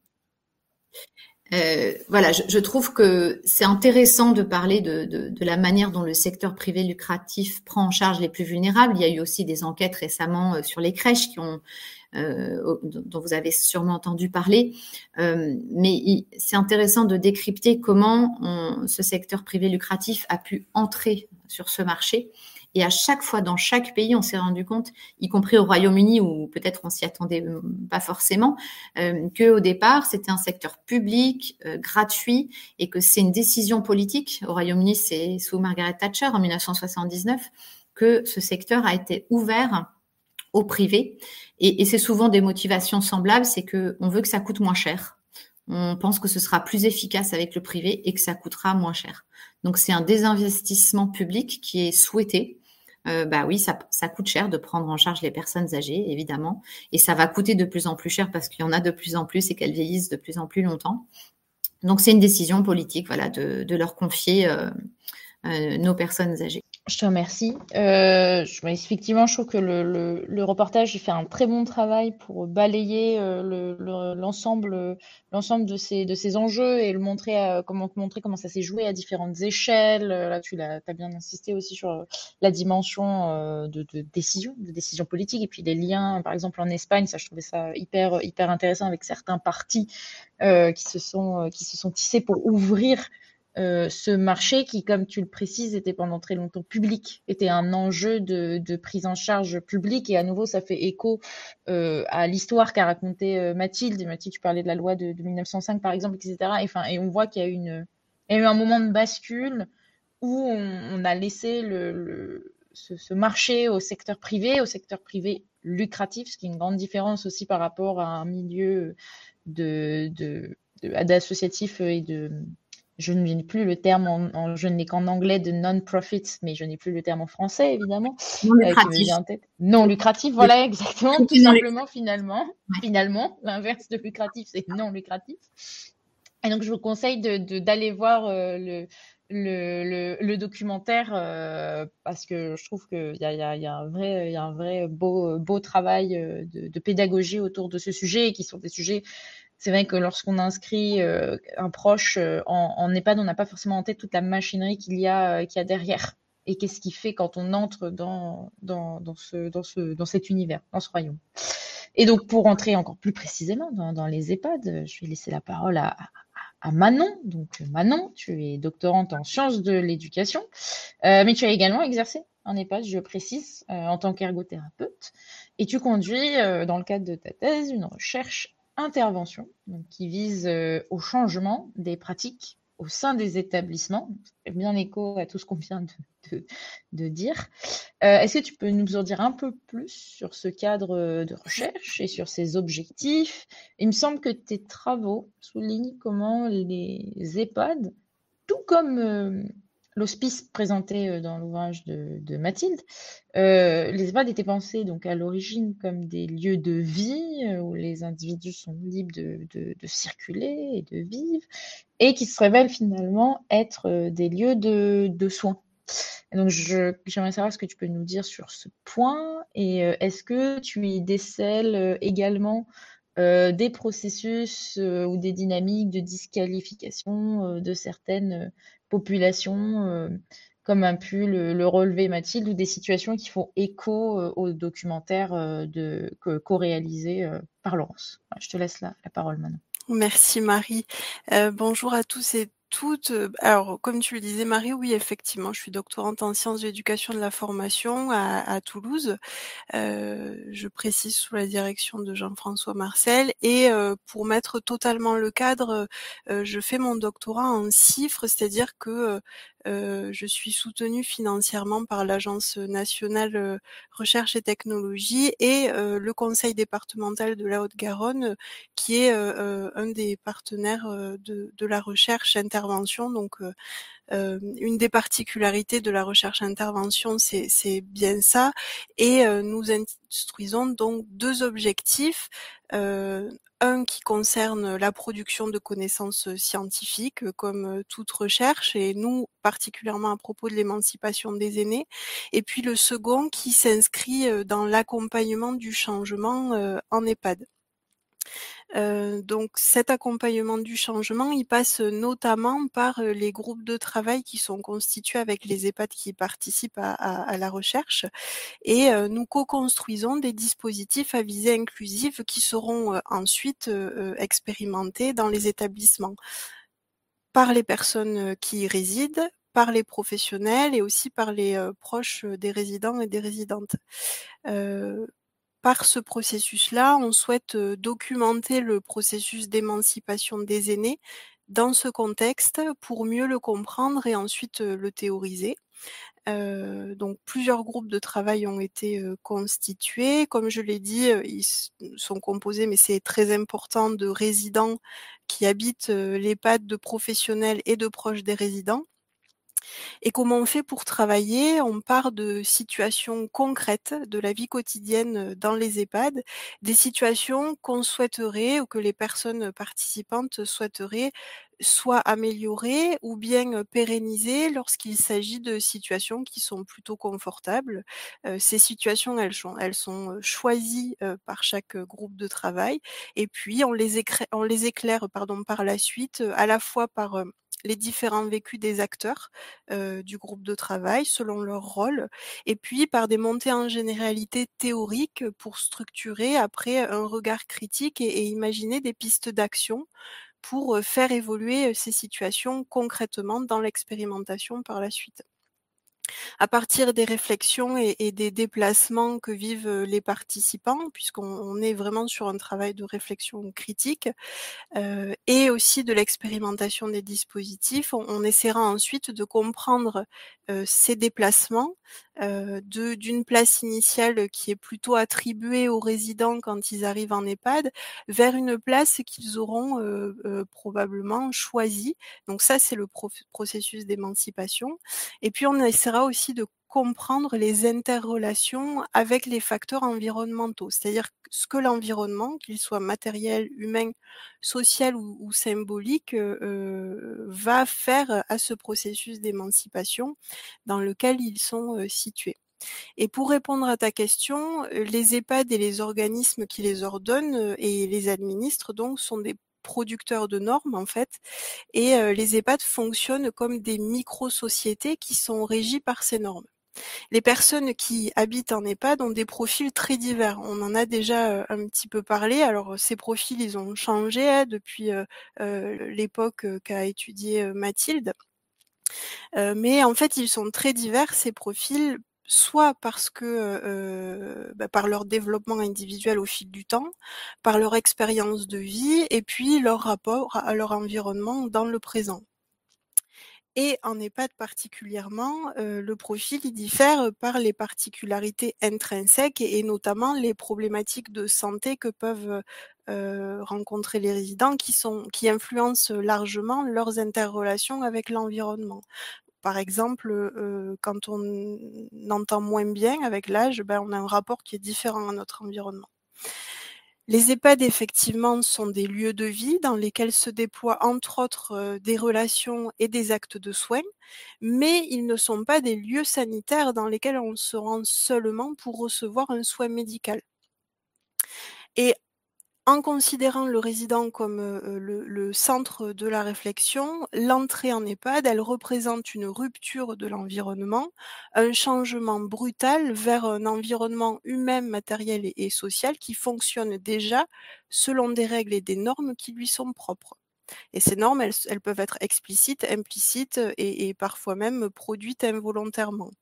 Euh, voilà, je, je trouve que c'est intéressant de parler de, de, de la manière dont le secteur privé lucratif prend en charge les plus vulnérables. Il y a eu aussi des enquêtes récemment euh, sur les crèches qui ont, euh, dont vous avez sûrement entendu parler. Euh, mais il, c'est intéressant de décrypter comment on, ce secteur privé lucratif a pu entrer sur ce marché. Et à chaque fois, dans chaque pays, on s'est rendu compte, y compris au Royaume-Uni, où peut-être on s'y attendait pas forcément, euh, que au départ, c'était un secteur public, euh, gratuit, et que c'est une décision politique. Au Royaume-Uni, c'est sous Margaret Thatcher, en dix-neuf cent soixante-dix-neuf, que ce secteur a été ouvert au privé. Et, et c'est souvent des motivations semblables, c'est que on veut que ça coûte moins cher. On pense que ce sera plus efficace avec le privé et que ça coûtera moins cher. Donc, c'est un désinvestissement public qui est souhaité. Euh, bah oui, ça, ça coûte cher de prendre en charge les personnes âgées, évidemment, et ça va coûter de plus en plus cher parce qu'il y en a de plus en plus et qu'elles vieillissent de plus en plus longtemps. Donc, c'est une décision politique, voilà, de, de leur confier euh, euh, nos personnes âgées. Je te remercie. Euh, je, effectivement, je trouve que le, le, le reportage il fait un très bon travail pour balayer euh, le, le, l'ensemble, l'ensemble de ces, de ces enjeux et le montrer, à, comment, montrer comment ça s'est joué à différentes échelles. Là, tu l'as, t'as bien insisté aussi sur la dimension euh, de, de décision, de décision politique et puis les liens, par exemple en Espagne, ça, je trouvais ça hyper, hyper intéressant avec certains partis euh, qui se sont, qui se sont tissés pour ouvrir Euh, ce marché qui, comme tu le précises, était pendant très longtemps public, était un enjeu de, de prise en charge publique. Et à nouveau, ça fait écho euh, à l'histoire qu'a raconté euh, Mathilde. Mathilde, tu parlais de la loi de, de mille neuf cent cinq, par exemple, et cetera. Et, enfin, et on voit qu'il y a, une, il y a eu un moment de bascule où on, on a laissé le, le, ce, ce marché au secteur privé, au secteur privé lucratif, ce qui est une grande différence aussi par rapport à un milieu de, de, de, d'associatif et de... Je n'ai plus le terme, en, en, je n'ai qu'en anglais de non-profit, mais je n'ai plus le terme en français, évidemment. Non lucratif. Euh, qui me vient en tête. Non lucratif, voilà, exactement, tout simplement, finalement. Ouais. Finalement, l'inverse de lucratif, c'est non lucratif. Et donc, je vous conseille de, de, d'aller voir euh, le, le, le, le documentaire euh, parce que je trouve qu'il y a, y a, y a un vrai, il y a un vrai beau, beau travail de, de pédagogie autour de ce sujet et qui sont des sujets. C'est vrai que lorsqu'on inscrit euh, un proche euh, en, en EHPAD, on n'a pas forcément en tête toute la machinerie qu'il y a, euh, qu'il y a derrière. Et qu'est-ce qui fait quand on entre dans, dans, dans, ce, dans, ce, dans cet univers, dans ce royaume. Et donc, pour entrer encore plus précisément dans, dans les EHPAD, je vais laisser la parole à, à, à Manon. Donc, Manon, tu es doctorante en sciences de l'éducation, euh, mais tu as également exercé en EHPAD, je précise, euh, en tant qu'ergothérapeute. Et tu conduis, euh, dans le cadre de ta thèse, une recherche intervention donc, qui vise euh, au changement des pratiques au sein des établissements. Ça fait bien écho à tout ce qu'on vient de, de, de dire. Euh, est-ce que tu peux nous en dire un peu plus sur ce cadre de recherche et sur ses objectifs? Il me semble que tes travaux soulignent comment les EHPAD, tout comme euh, l'hospice présenté dans l'ouvrage de, de Mathilde, euh, les EHPAD étaient pensés donc à l'origine comme des lieux de vie euh, où les individus sont libres de, de, de circuler et de vivre et qui se révèlent finalement être euh, des lieux de, de soins. Et donc, je, j'aimerais savoir ce que tu peux nous dire sur ce point et euh, est-ce que tu y décèles euh, également euh, des processus euh, ou des dynamiques de disqualification euh, de certaines euh, populations, euh, comme a pu le, le relever Mathilde, ou des situations qui font écho euh, au documentaire euh, de, que, co-réalisé euh, par Laurence. Voilà, je te laisse la, la parole maintenant. Merci Marie. Euh, bonjour à tous et toutes. Alors, comme tu le disais Marie, oui, effectivement, je suis doctorante en sciences de l'éducation et de la formation à, à Toulouse. Euh, je précise sous la direction de Jean-François Marcel. Et euh, pour mettre totalement le cadre, euh, je fais mon doctorat en chiffres, c'est-à-dire que euh, je suis soutenue financièrement par l'Agence nationale euh, recherche et technologie et euh, le conseil départemental de la Haute-Garonne, qui est euh, un des partenaires euh, de, de la recherche intervenante intervention. Donc, euh, euh, une des particularités de la recherche-intervention, c'est, c'est bien ça. Et euh, nous instruisons donc deux objectifs. Euh, un qui concerne la production de connaissances scientifiques, comme toute recherche, et nous, particulièrement à propos de l'émancipation des aînés. Et puis le second qui s'inscrit dans l'accompagnement du changement euh, en EHPAD. Euh, donc cet accompagnement du changement, il passe notamment par les groupes de travail qui sont constitués avec les EHPAD qui participent à, à, à la recherche, et euh, nous co-construisons des dispositifs à visée inclusive qui seront euh, ensuite euh, expérimentés dans les établissements par les personnes qui y résident, par les professionnels et aussi par les euh, proches des résidents et des résidentes. Euh, Par ce processus-là, on souhaite documenter le processus d'émancipation des aînés dans ce contexte pour mieux le comprendre et ensuite le théoriser. Euh, donc plusieurs groupes de travail ont été euh, constitués. Comme je l'ai dit, euh, ils sont composés, mais c'est très important, de résidents qui habitent euh, l'EHPAD, de professionnels et de proches des résidents. Et comment on fait pour travailler? On part de situations concrètes de la vie quotidienne dans les EHPAD, des situations qu'on souhaiterait ou que les personnes participantes souhaiteraient soit améliorer ou bien pérenniser lorsqu'il s'agit de situations qui sont plutôt confortables. Euh, ces situations, elles sont, elles sont choisies euh, par chaque groupe de travail, et puis on les éclaire, on les éclaire pardon, par la suite, à la fois par euh, les différents vécus des acteurs euh, du groupe de travail selon leur rôle, et puis par des montées en généralité théoriques pour structurer après un regard critique et, et imaginer des pistes d'action pour faire évoluer ces situations concrètement dans l'expérimentation par la suite. À partir des réflexions et, et des déplacements que vivent les participants, puisqu'on on est vraiment sur un travail de réflexion critique, euh, et aussi de l'expérimentation des dispositifs, on, on essaiera ensuite de comprendre euh, ces déplacements euh, de, d'une place initiale qui est plutôt attribuée aux résidents quand ils arrivent en EHPAD, vers une place qu'ils auront euh, euh, probablement choisie. Donc ça, c'est le pro- processus d'émancipation. Et puis, on essaiera aussi de comprendre les interrelations avec les facteurs environnementaux, c'est-à-dire ce que l'environnement, qu'il soit matériel, humain, social ou, ou symbolique, euh, va faire à ce processus d'émancipation dans lequel ils sont euh, situés. Et pour répondre à ta question, les EHPAD et les organismes qui les ordonnent et les administrent donc sont des producteurs de normes en fait, et euh, les EHPAD fonctionnent comme des micro-sociétés qui sont régies par ces normes. Les personnes qui habitent en EHPAD ont des profils très divers. On en a déjà un petit peu parlé. Alors ces profils, ils ont changé hein, depuis euh, euh, l'époque qu'a étudié Mathilde. Euh, mais en fait, ils sont très divers, ces profils, soit parce que euh, bah, par leur développement individuel au fil du temps, par leur expérience de vie, et puis leur rapport à leur environnement dans le présent. Et en EHPAD particulièrement, euh, le profil il diffère par les particularités intrinsèques et, et notamment les problématiques de santé que peuvent euh, rencontrer les résidents qui, sont, qui influencent largement leurs interrelations avec l'environnement. Par exemple, euh, quand on entend moins bien avec l'âge, ben, on a un rapport qui est différent à notre environnement. Les EHPAD, effectivement, sont des lieux de vie dans lesquels se déploient, entre autres, euh, des relations et des actes de soins, mais ils ne sont pas des lieux sanitaires dans lesquels on se rend seulement pour recevoir un soin médical. Et en considérant le résident comme euh, le, le centre de la réflexion, l'entrée en EHPAD, elle représente une rupture de l'environnement, un changement brutal vers un environnement humain, matériel et, et social qui fonctionne déjà selon des règles et des normes qui lui sont propres. Et ces normes, elles, elles peuvent être explicites, implicites et, et parfois même produites involontairement.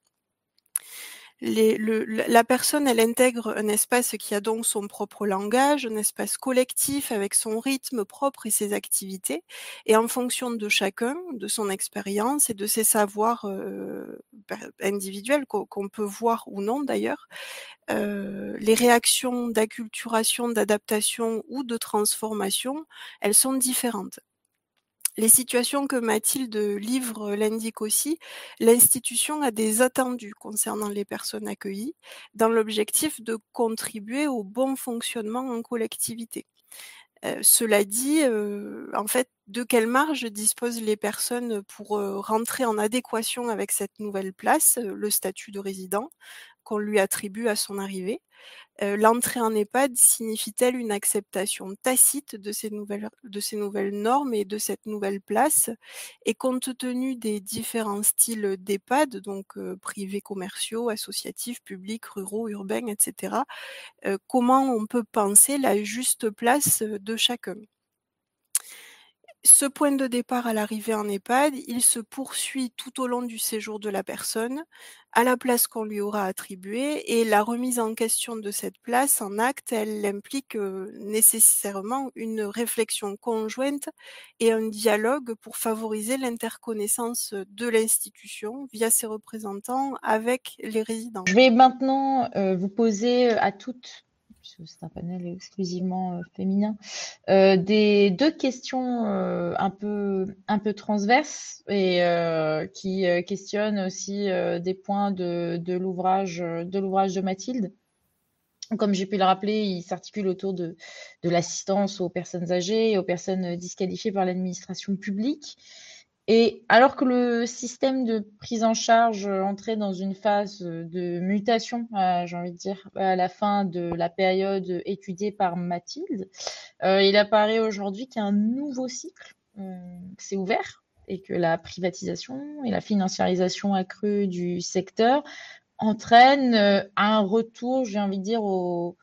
Les, le, la personne, elle intègre un espace qui a donc son propre langage, un espace collectif avec son rythme propre et ses activités. Et en fonction de chacun, de son expérience et de ses savoirs euh, individuels qu'on, qu'on peut voir ou non d'ailleurs, euh, les réactions d'acculturation, d'adaptation ou de transformation, elles sont différentes. Les situations que Mathilde livre l'indiquent aussi. L'institution a des attendus concernant les personnes accueillies, dans l'objectif de contribuer au bon fonctionnement en collectivité. Euh, cela dit, euh, en fait, de quelle marge disposent les personnes pour euh, rentrer en adéquation avec cette nouvelle place, euh, le statut de résident qu'on lui attribue à son arrivée? Euh, l'entrée en EHPAD signifie-t-elle une acceptation tacite de ces nouvelles, de ces nouvelles normes et de cette nouvelle place? Et compte tenu des différents styles d'EHPAD, donc euh, privés, commerciaux, associatifs, publics, ruraux, urbains, et cetera, euh, comment on peut penser la juste place de chacun? Ce point de départ à l'arrivée en EHPAD, il se poursuit tout au long du séjour de la personne, à la place qu'on lui aura attribuée, et la remise en question de cette place en acte, elle implique euh, nécessairement une réflexion conjointe et un dialogue pour favoriser l'interconnaissance de l'institution via ses représentants avec les résidents. Je vais maintenant euh, vous poser à toutes, c'est un panel exclusivement euh, féminin, euh, des deux questions euh, un peu un peu transverses et euh, qui euh, questionnent aussi euh, des points de, de l'ouvrage de l'ouvrage de Mathilde. Comme j'ai pu le rappeler, il s'articule autour de, de l'assistance aux personnes âgées et aux personnes disqualifiées par l'administration publique. Et alors que le système de prise en charge entrait dans une phase de mutation, euh, j'ai envie de dire, à la fin de la période étudiée par Mathilde, euh, il apparaît aujourd'hui qu'un nouveau cycle euh, s'est ouvert et que la privatisation et la financiarisation accrue du secteur entraînent euh, un retour, j'ai envie de dire, au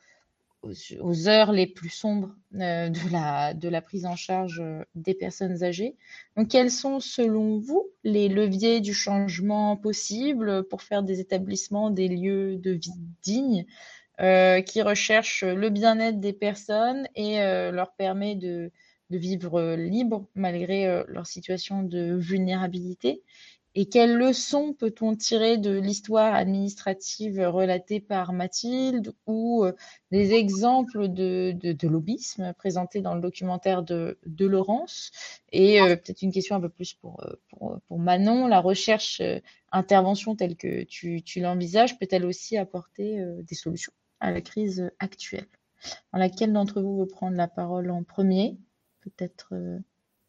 aux heures les plus sombres euh, de, la, de la prise en charge euh, des personnes âgées. Donc, quels sont, selon vous, les leviers du changement possible pour faire des établissements des lieux de vie dignes euh, qui recherchent le bien-être des personnes et euh, leur permet de, de vivre libre malgré euh, leur situation de vulnérabilité? Et quelles leçons peut-on tirer de l'histoire administrative relatée par Mathilde ou euh, des exemples de, de, de lobbyisme présentés dans le documentaire de, de Laurence? Et euh, peut-être une question un peu plus pour, pour, pour Manon, la recherche euh, intervention telle que tu, tu l'envisages peut-elle aussi apporter euh, des solutions à la crise actuelle? Dans laquelle d'entre vous veut prendre la parole en premier? Peut-être euh,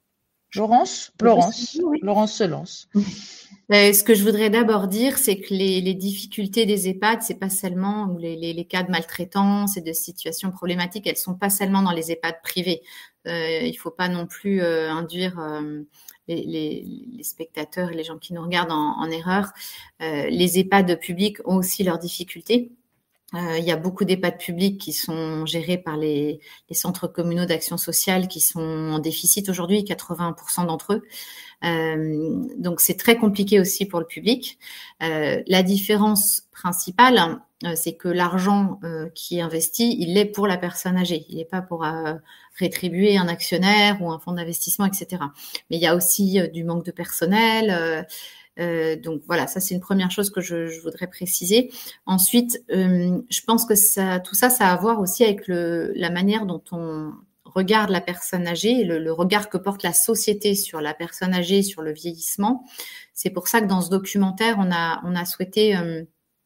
Laurence, Laurence, Oui. Laurence se lance. Euh, ce que je voudrais d'abord dire, c'est que les, les difficultés des EHPAD, c'est pas seulement ou les, les, les cas de maltraitance et de situations problématiques, elles sont pas seulement dans les EHPAD privés. Euh, il faut pas non plus euh, induire euh, les, les, les spectateurs et les gens qui nous regardent en, en erreur. Euh, les EHPAD publics ont aussi leurs difficultés. Euh, il y a beaucoup d'EHPAD publics qui sont gérés par les, les centres communaux d'action sociale qui sont en déficit aujourd'hui, quatre-vingts pour cent d'entre eux. Euh, donc c'est très compliqué aussi pour le public. Euh, la différence principale, euh, c'est que l'argent euh, qui est investi, il est pour la personne âgée. Il n'est pas pour euh, rétribuer un actionnaire ou un fonds d'investissement, et cetera. Mais il y a aussi euh, du manque de personnel. Euh, Euh, donc voilà, ça c'est une première chose que je, je voudrais préciser. Ensuite, euh, je pense que ça, tout ça, ça a à voir aussi avec le, la manière dont on regarde la personne âgée, le, le regard que porte la société sur la personne âgée, sur le vieillissement. C'est pour ça que dans ce documentaire, on a, on a souhaité euh,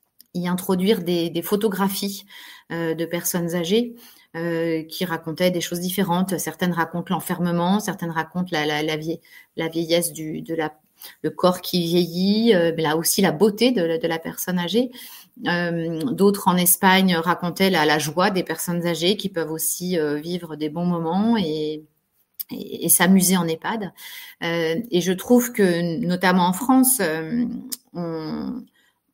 y introduire des, des photographies euh, de personnes âgées. Euh, qui racontaient des choses différentes. Certaines racontent l'enfermement, certaines racontent la, la, la, vie, la vieillesse du, de la, le corps qui vieillit, euh, mais là aussi la beauté de, de la personne âgée. Euh, d'autres en Espagne racontaient la, la joie des personnes âgées qui peuvent aussi euh, vivre des bons moments et, et, et s'amuser en EHPAD. Euh, et je trouve que, notamment en France, euh, on,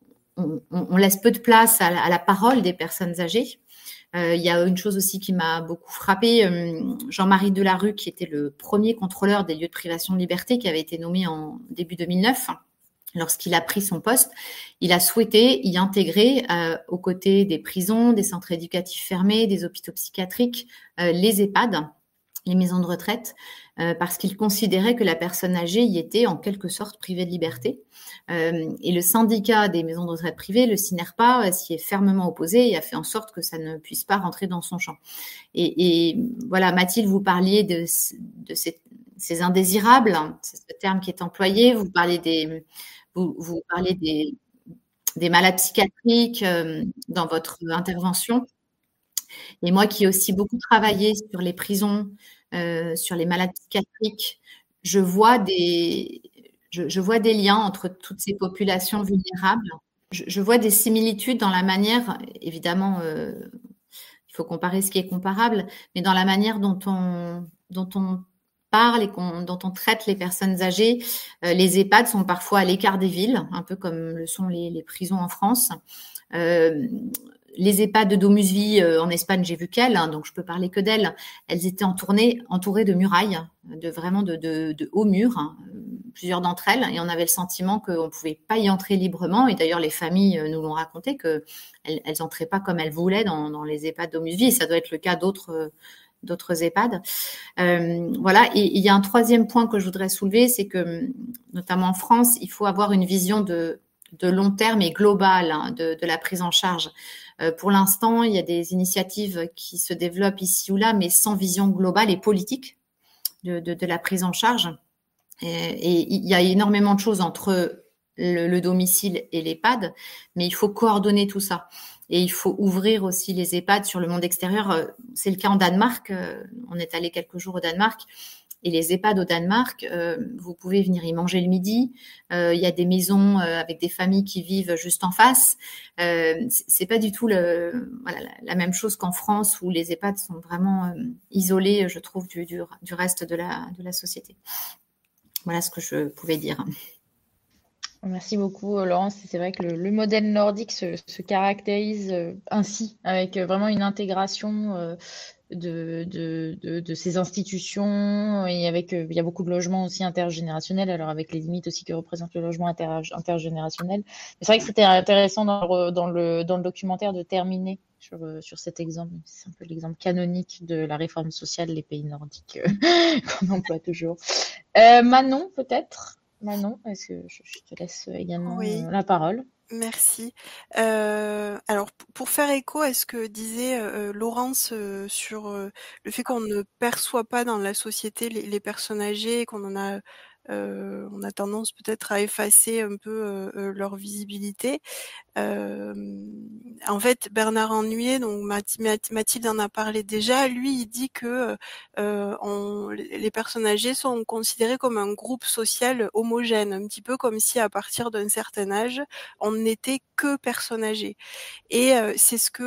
on, on laisse peu de place à la, à la parole des personnes âgées. Euh, il y a une chose aussi qui m'a beaucoup frappée, euh, Jean-Marie Delarue, qui était le premier contrôleur des lieux de privation de liberté, qui avait été nommé en début deux mille neuf. Lorsqu'il a pris son poste, il a souhaité y intégrer, euh, aux côtés des prisons, des centres éducatifs fermés, des hôpitaux psychiatriques, euh, les EHPAD, les maisons de retraite, euh, parce qu'il considérait que la personne âgée y était en quelque sorte privée de liberté. Euh, et le syndicat des maisons de retraite privées, le SINERPA, s'y est fermement opposé et a fait en sorte que ça ne puisse pas rentrer dans son champ. Et, et voilà, Mathilde, vous parliez de, de cette ces indésirables, c'est ce terme qui est employé. Vous parlez des, vous, vous parlez des, des malades psychiatriques euh, dans votre intervention. Et moi qui ai aussi beaucoup travaillé sur les prisons, euh, sur les malades psychiatriques, je vois des, je, je vois des liens entre toutes ces populations vulnérables. Je, je vois des similitudes dans la manière, évidemment, euh, il faut comparer ce qui est comparable, mais dans la manière dont on, dont on parle et qu'on, dont on traite les personnes âgées. Euh, les EHPAD sont parfois à l'écart des villes, un peu comme le sont les, les prisons en France. Euh, les EHPAD de Domusvie euh, en Espagne, j'ai vu qu'elles, hein, donc je peux parler que d'elles. Elles étaient entourées, entourées de murailles, de vraiment de, de, de hauts murs, hein, plusieurs d'entre elles, et on avait le sentiment qu'on ne pouvait pas y entrer librement. Et d'ailleurs, les familles nous l'ont raconté que elles, elles entraient pas comme elles voulaient dans, dans les EHPAD de Domusvie. Et ça doit être le cas d'autres. d'autres EHPAD. Euh, voilà. Et il y a un troisième point que je voudrais soulever, c'est que, notamment en France, il faut avoir une vision de, de long terme et globale hein, de, de la prise en charge. Euh, pour l'instant, il y a des initiatives qui se développent ici ou là, mais sans vision globale et politique de, de, de la prise en charge. Et, et il y a énormément de choses entre le, le domicile et l'EHPAD, mais il faut coordonner tout ça. Et il faut ouvrir aussi les EHPAD sur le monde extérieur. C'est le cas en Danemark. On est allé quelques jours au Danemark. Et les EHPAD au Danemark, euh, vous pouvez venir y manger le midi. Euh, il y a des maisons euh, avec des familles qui vivent juste en face. Euh, c'est pas du tout le, voilà, la, la même chose qu'en France où les EHPAD sont vraiment euh, isolés, je trouve, du, du, du reste de la, de la société. Voilà ce que je pouvais dire. Merci beaucoup, Laurence. C'est vrai que le, le modèle nordique se, se caractérise ainsi, avec vraiment une intégration de, de, de, de ces institutions et avec, il y a beaucoup de logements aussi intergénérationnels, alors avec les limites aussi que représente le logement inter, intergénérationnel. C'est vrai que c'était intéressant dans le, dans, le, dans le documentaire de terminer sur, sur cet exemple. C'est un peu l'exemple canonique de la réforme sociale des pays nordiques qu'on emploie toujours. Euh, Manon, peut-être Manon, est-ce que je, je te laisse également oui. la parole? Merci. Euh, alors, pour faire écho à ce que disait euh, Laurence euh, sur euh, le fait qu'on ne perçoit pas dans la société les, les personnes âgées, qu'on en a, euh, on a tendance peut-être à effacer un peu euh, leur visibilité. Euh, en fait, Bernard Ennuyé, donc Mathilde en a parlé déjà, lui, il dit que euh, on, les personnes âgées sont considérées comme un groupe social homogène, un petit peu comme si à partir d'un certain âge, on n'était que personnes âgées. Et euh, c'est ce que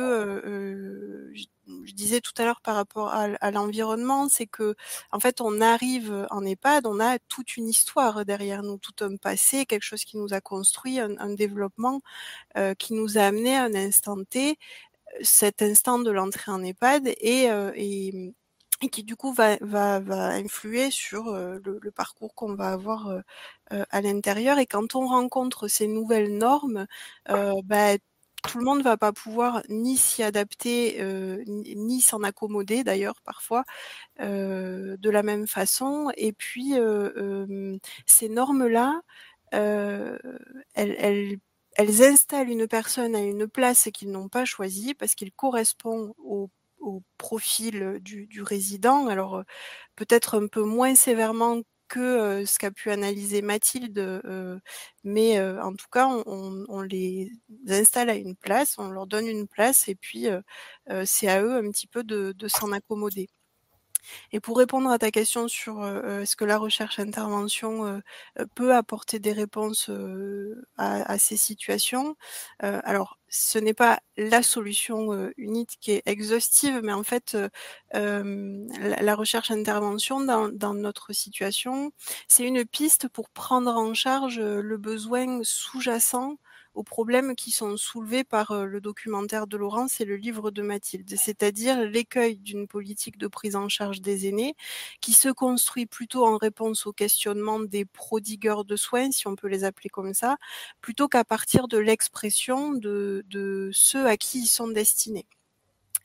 euh, je, je disais tout à l'heure par rapport à, à l'environnement, c'est que en fait, on arrive en EHPAD, on a toute une histoire derrière nous, tout un passé, quelque chose qui nous a construit, un, un développement euh, qui nous a amené à un instant T, cet instant de l'entrée en EHPAD et, euh, et et qui du coup va va va influer sur euh, le, le parcours qu'on va avoir euh, euh, à l'intérieur. Et quand on rencontre ces nouvelles normes, euh, bah, tout le monde va pas pouvoir ni s'y adapter euh, ni s'en accommoder d'ailleurs parfois euh, de la même façon. Et puis euh, euh, ces normes là, euh, elles, elles elles installent une personne à une place qu'ils n'ont pas choisie parce qu'il correspond au au profil du, du résident, alors peut-être un peu moins sévèrement que euh, ce qu'a pu analyser Mathilde, euh, mais euh, en tout cas, on, on, on les installe à une place, on leur donne une place, et puis euh, euh, c'est à eux un petit peu de, de s'en accommoder. Et pour répondre à ta question sur euh, est-ce que la recherche-intervention euh, peut apporter des réponses euh, à, à ces situations, euh, alors ce n'est pas la solution euh, unique qui est exhaustive, mais en fait euh, la, la recherche-intervention dans, dans notre situation, c'est une piste pour prendre en charge le besoin sous-jacent aux problèmes qui sont soulevés par euh, le documentaire de Laurence et le livre de Mathilde, c'est-à-dire l'écueil d'une politique de prise en charge des aînés qui se construit plutôt en réponse au questionnement des prodigueurs de soins, si on peut les appeler comme ça, plutôt qu'à partir de l'expression de, de ceux à qui ils sont destinés.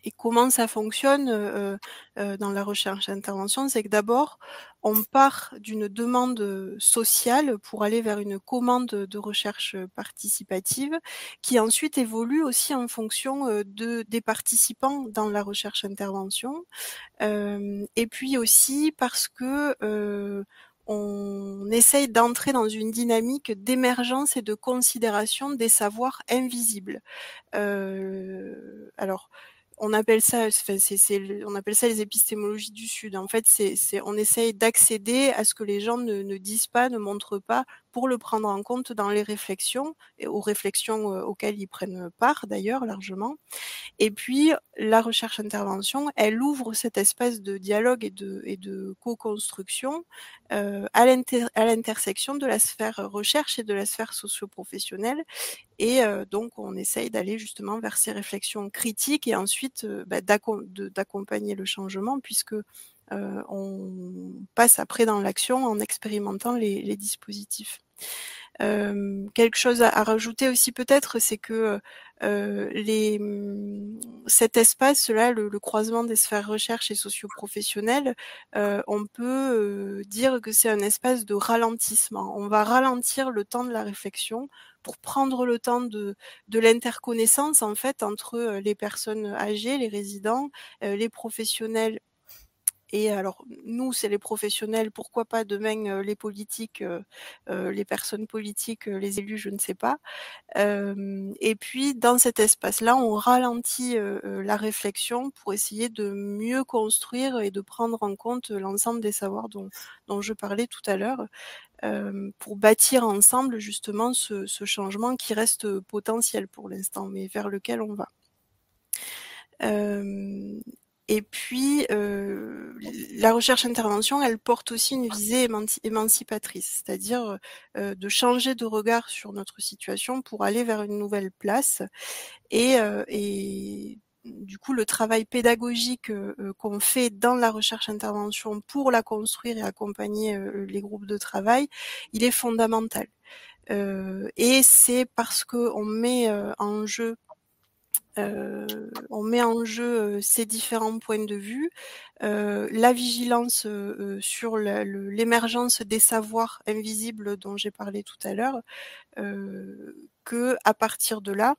et comment ça fonctionne euh, euh, dans la recherche d'intervention, c'est que d'abord, on part d'une demande sociale pour aller vers une commande de recherche participative qui ensuite évolue aussi en fonction de, des participants dans la recherche-intervention. Euh, et puis aussi parce que euh, on essaye d'entrer dans une dynamique d'émergence et de considération des savoirs invisibles. Euh, alors, on appelle ça, c'est, c'est, on appelle ça les épistémologies du Sud. En fait, c'est, c'est, on essaye d'accéder à ce que les gens ne, ne disent pas, ne montrent pas, pour le prendre en compte dans les réflexions, et aux réflexions euh, auxquelles ils prennent part d'ailleurs largement. Et puis, la recherche-intervention, elle ouvre cette espèce de dialogue et de, et de co-construction euh, à, l'inter, à l'intersection de la sphère recherche et de la sphère socio-professionnelle. Et euh, donc, on essaye d'aller justement vers ces réflexions critiques et ensuite euh, bah, d'accom- de, d'accompagner le changement, puisque euh, on passe après dans l'action en expérimentant les, les dispositifs. Euh, quelque chose à, à rajouter aussi peut-être, c'est que euh, les, cet espace-là, le, le croisement des sphères recherche et socio-professionnelles, euh, on peut euh, dire que c'est un espace de ralentissement. On va ralentir le temps de la réflexion pour prendre le temps de, de l'interconnaissance en fait entre les personnes âgées, les résidents, euh, les professionnels. Et alors, nous, c'est les professionnels, pourquoi pas demain euh, les politiques, euh, euh, les personnes politiques, euh, les élus, je ne sais pas. Euh, et puis, dans cet espace-là, on ralentit euh, la réflexion pour essayer de mieux construire et de prendre en compte l'ensemble des savoirs dont, dont je parlais tout à l'heure, euh, pour bâtir ensemble justement ce, ce changement qui reste potentiel pour l'instant, mais vers lequel on va. Euh, Et puis, euh, la recherche-intervention, elle porte aussi une visée émanci- émancipatrice, c'est-à-dire euh, de changer de regard sur notre situation pour aller vers une nouvelle place. Et, euh, et du coup, le travail pédagogique euh, qu'on fait dans la recherche-intervention pour la construire et accompagner euh, les groupes de travail, il est fondamental. Euh, et c'est parce qu'on met euh, en jeu Euh, on met en jeu euh, ces différents points de vue, euh, la vigilance euh, sur la, le, l'émergence des savoirs invisibles dont j'ai parlé tout à l'heure, euh, que à partir de là,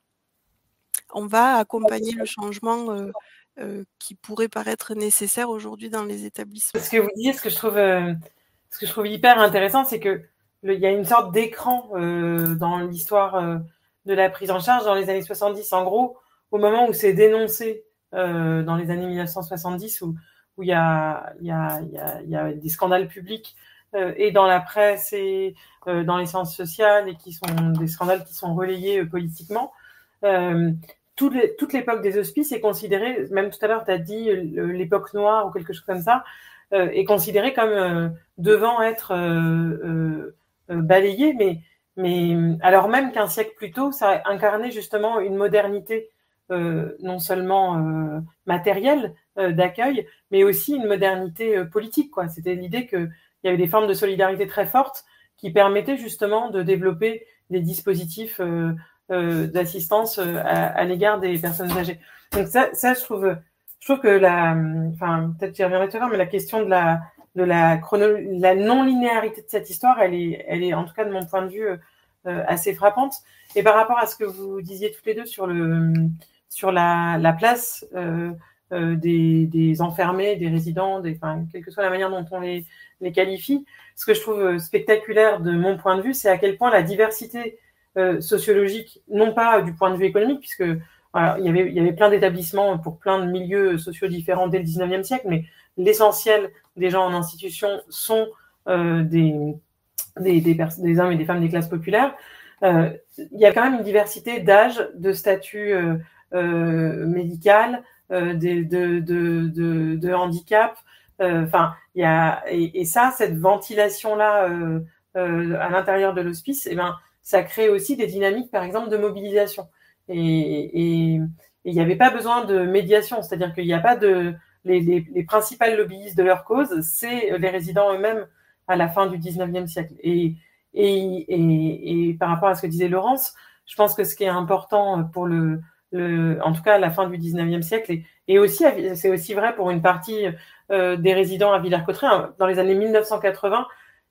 on va accompagner le changement euh, euh, qui pourrait paraître nécessaire aujourd'hui dans les établissements. Ce que vous dites, ce que je trouve, euh, ce que je trouve hyper intéressant, c'est que le, il y a une sorte d'écran euh, dans l'histoire euh, de la prise en charge dans les années soixante-dix. En gros, au moment où c'est dénoncé euh, dans les années mille neuf cent soixante-dix, où où il y a il y a il y a il y a des scandales publics euh, et dans la presse et euh, dans les sciences sociales, et qui sont des scandales qui sont relayés euh, politiquement. Euh, toute, les, toute l'époque des hospices est considérée, même tout à l'heure tu as dit euh, l'époque noire ou quelque chose comme ça, euh, est considérée comme euh, devant être euh, euh, euh, balayée, mais mais alors même qu'un siècle plus tôt, ça incarnait justement une modernité. Euh, non seulement euh, matérielle euh, d'accueil, mais aussi une modernité euh, politique, quoi. C'était l'idée qu'il y avait des formes de solidarité très fortes qui permettaient justement de développer des dispositifs euh, euh, d'assistance euh, à, à l'égard des personnes âgées. Donc ça, ça je trouve, je trouve que la, enfin peut-être j'y reviendrai tout à l'heure, mais la question de la de la chrono, la non-linéarité de cette histoire, elle est, elle est en tout cas de mon point de vue euh, assez frappante. Et par rapport à ce que vous disiez toutes les deux sur le sur la, la place euh, euh, des, des enfermés, des résidents, des, enfin, quelle que soit la manière dont on les, les qualifie. Ce que je trouve spectaculaire de mon point de vue, c'est à quel point la diversité euh, sociologique, non pas du point de vue économique, puisque voilà, il y avait, il y avait plein d'établissements pour plein de milieux sociaux différents dès le dix-neuvième siècle, mais l'essentiel des gens en institution sont euh, des, des, des, pers- des hommes et des femmes des classes populaires. Euh, il y a quand même une diversité d'âge, de statut euh, Euh, médical, euh, de, de, de, de, de handicap. Enfin, euh, il y a et, et ça, cette ventilation-là euh, euh, à l'intérieur de l'hospice, eh ben, ça crée aussi des dynamiques, par exemple, de mobilisation. Et il n'y avait pas besoin de médiation, c'est-à-dire qu'il n'y a pas de les, les, les principales lobbyistes de leur cause, c'est les résidents eux-mêmes à la fin du dix-neuvième siècle. Et, et, et, et par rapport à ce que disait Laurence, je pense que ce qui est important pour le Le, en tout cas à la fin du dix-neuvième siècle, et, Et aussi, c'est aussi vrai pour une partie euh, des résidents à Villers-Cotterêts. Dans les années mille neuf cent quatre-vingts,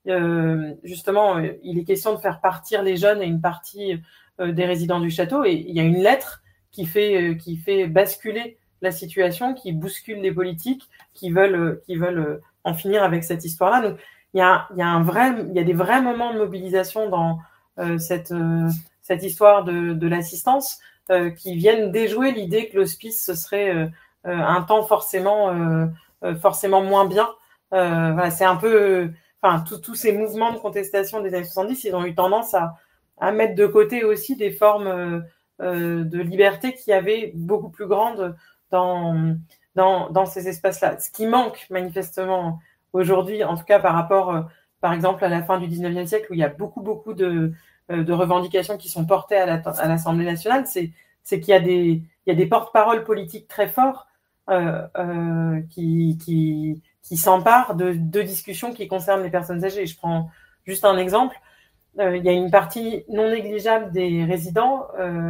euh, justement, euh, il est question de faire partir les jeunes et une partie euh, des résidents du château. Et il y a une lettre qui fait, euh, qui fait basculer la situation, qui bouscule les politiques, qui veulent, euh, qui veulent euh, en finir avec cette histoire-là. Donc, il y a, il y a un vrai, il y a des vrais moments de mobilisation dans euh, cette, euh, cette histoire de, de l'assistance euh, qui viennent déjouer l'idée que l'hospice ce serait euh, euh, un temps forcément, euh, euh, forcément moins bien. Euh, voilà, c'est un peu, enfin, tous ces mouvements de contestation des années soixante-dix, ils ont eu tendance à, à mettre de côté aussi des formes euh, euh, de liberté qui avaient beaucoup plus grandes dans, dans, dans ces espaces-là. Ce qui manque manifestement aujourd'hui, en tout cas par rapport, euh, par exemple, à la fin du dix-neuvième siècle, où il y a beaucoup, beaucoup de, euh, de revendications qui sont portées à, la, à l'Assemblée nationale, c'est, c'est qu'il y a des, il y a des porte-paroles politiques très forts euh, euh, qui, qui, qui s'emparent de, de discussions qui concernent les personnes âgées. Je prends juste un exemple. Euh, il y a une partie non négligeable des résidents euh,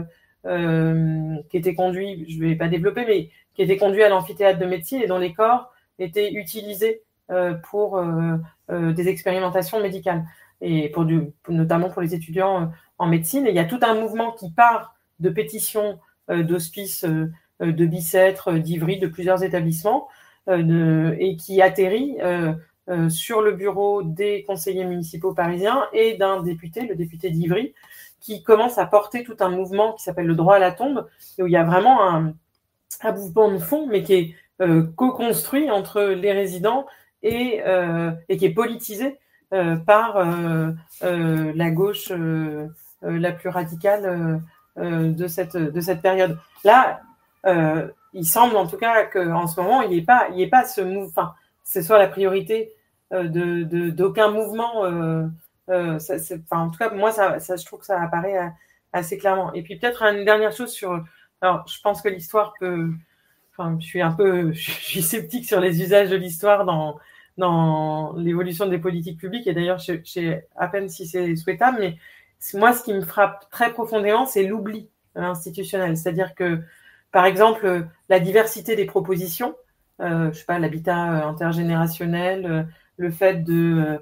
euh, qui étaient conduits, je ne vais pas développer, mais qui étaient conduits à l'amphithéâtre de médecine et dont les corps étaient utilisés euh, pour euh, euh, des expérimentations médicales, et pour du, pour, notamment pour les étudiants euh, en médecine. Et il y a tout un mouvement qui part de pétitions euh, d'hospices euh, de Bicêtre, d'Ivry, de plusieurs établissements, euh, de, et qui atterrit euh, euh, sur le bureau des conseillers municipaux parisiens et d'un député, le député d'Ivry, qui commence à porter tout un mouvement qui s'appelle le droit à la tombe, et où il y a vraiment un, un mouvement de fond, mais qui est euh, co-construit entre les résidents et, euh, et qui est politisé euh, par euh, euh, la gauche euh, euh, la plus radicale euh, de, cette, de cette période. Là, euh, il semble en tout cas qu'en ce moment, il n'y ait pas, il n'y ait pas ce mouvement, enfin, ce soit la priorité euh, de, de, d'aucun mouvement. Euh, euh, ça, c'est, enfin, en tout cas, moi, ça, ça, je trouve que ça apparaît euh, assez clairement. Et puis peut-être une dernière chose sur... Alors, je pense que l'histoire peut... Enfin, je suis un peu... Je suis sceptique sur les usages de l'histoire dans, dans l'évolution des politiques publiques. Et d'ailleurs, je, je sais à peine si c'est souhaitable, mais moi, ce qui me frappe très profondément, c'est l'oubli institutionnel. C'est-à-dire que, par exemple, la diversité des propositions, euh, je sais pas, l'habitat intergénérationnel, euh, le fait de...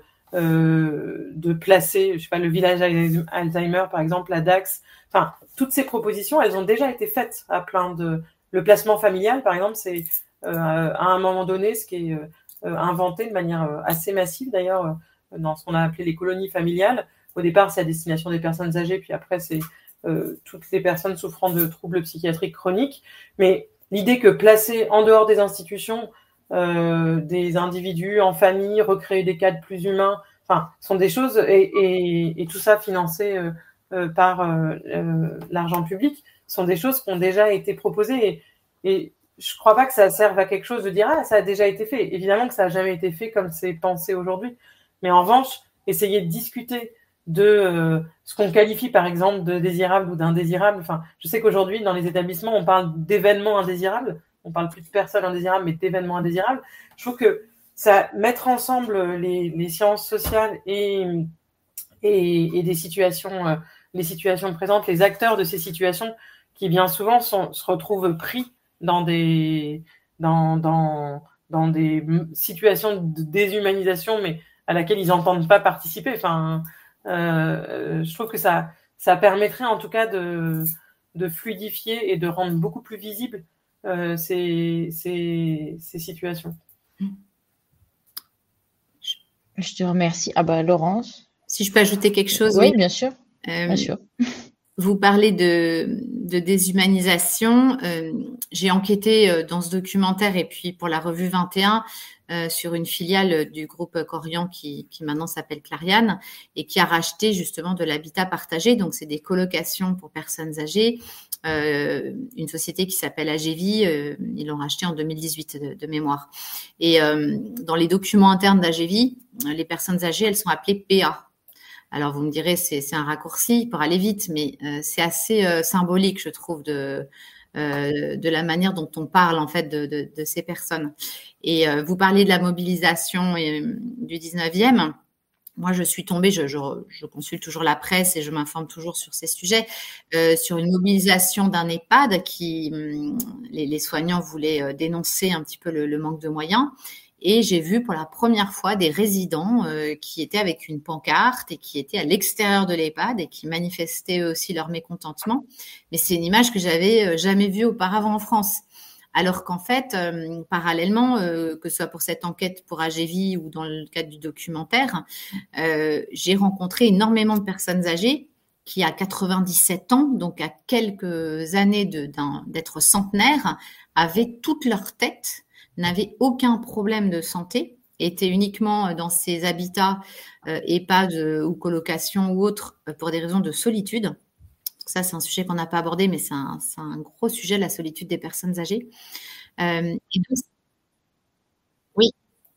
Euh, de placer, je sais pas, le village Alzheimer, par exemple, la Dax. Enfin, toutes ces propositions, elles ont déjà été faites à plein de... Le placement familial, par exemple, c'est euh, à un moment donné ce qui est euh, inventé de manière euh, assez massive, d'ailleurs, euh, dans ce qu'on a appelé les colonies familiales. Au départ, c'est à destination des personnes âgées, puis après, c'est euh, toutes les personnes souffrant de troubles psychiatriques chroniques. Mais l'idée que placer en dehors des institutions Euh, des individus en famille, recréer des cadres plus humains, enfin, sont des choses, et, et, et tout ça financé euh, euh, par euh, euh, l'argent public, sont des choses qui ont déjà été proposées, et, et je crois pas que ça serve à quelque chose de dire « Ah, ça a déjà été fait ». Évidemment que ça a jamais été fait comme c'est pensé aujourd'hui, mais en revanche, essayer de discuter de euh, ce qu'on qualifie par exemple de désirable ou d'indésirable. Enfin, je sais qu'aujourd'hui, dans les établissements, on parle d'événements indésirables. On parle plus de personnes indésirables, mais d'événements indésirables. Je trouve que ça, mettre ensemble les, les sciences sociales et, et, et des situations, euh, les situations présentes, les acteurs de ces situations, qui bien souvent sont, se retrouvent pris dans des, dans, dans, dans des situations de déshumanisation, mais à laquelle ils n'entendent pas participer. Enfin, euh, je trouve que ça, ça permettrait en tout cas de, de fluidifier et de rendre beaucoup plus visible Euh, ces, ces, ces situations. Je te remercie. Ah bah Laurence. Si je peux ajouter quelque chose. Oui, oui. bien sûr. Euh, bien sûr. Vous parlez de, de déshumanisation. Euh, j'ai enquêté euh, dans ce documentaire et puis pour la revue vingt et un euh, sur une filiale du groupe Corian qui, qui maintenant s'appelle Clariane et qui a racheté justement de l'habitat partagé. Donc, c'est des colocations pour personnes âgées. Euh, une société qui s'appelle Agévie, euh, ils l'ont racheté en deux mille dix-huit de, de mémoire. Et euh, dans les documents internes d'Agévie, les personnes âgées, elles sont appelées P A. Alors, vous me direz, c'est, c'est un raccourci pour aller vite, mais euh, c'est assez euh, symbolique, je trouve, de, euh, de la manière dont on parle, en fait, de, de, de ces personnes. Et euh, vous parliez de la mobilisation euh, du dix-neuvième. moi, je suis tombée, je, je, je consulte toujours la presse et je m'informe toujours sur ces sujets, euh, sur une mobilisation d'un EHPAD qui, les, les soignants voulaient dénoncer un petit peu le, le manque de moyens. Et j'ai vu pour la première fois des résidents euh, qui étaient avec une pancarte et qui étaient à l'extérieur de l'EHPAD et qui manifestaient eux aussi leur mécontentement. Mais c'est une image que j'avais jamais vue auparavant en France. Alors qu'en fait, euh, parallèlement, euh, que ce soit pour cette enquête pour A G V I ou dans le cadre du documentaire, euh, j'ai rencontré énormément de personnes âgées qui, à quatre-vingt-dix-sept ans, donc à quelques années de, d'un, d'être centenaires, avaient toute leur tête, n'avaient aucun problème de santé, étaient uniquement dans ces habitats euh, EHPAD ou colocation ou autres euh, pour des raisons de solitude. Ça, c'est un sujet qu'on n'a pas abordé, mais c'est un, c'est un gros sujet, la solitude des personnes âgées. Euh, et donc, oui.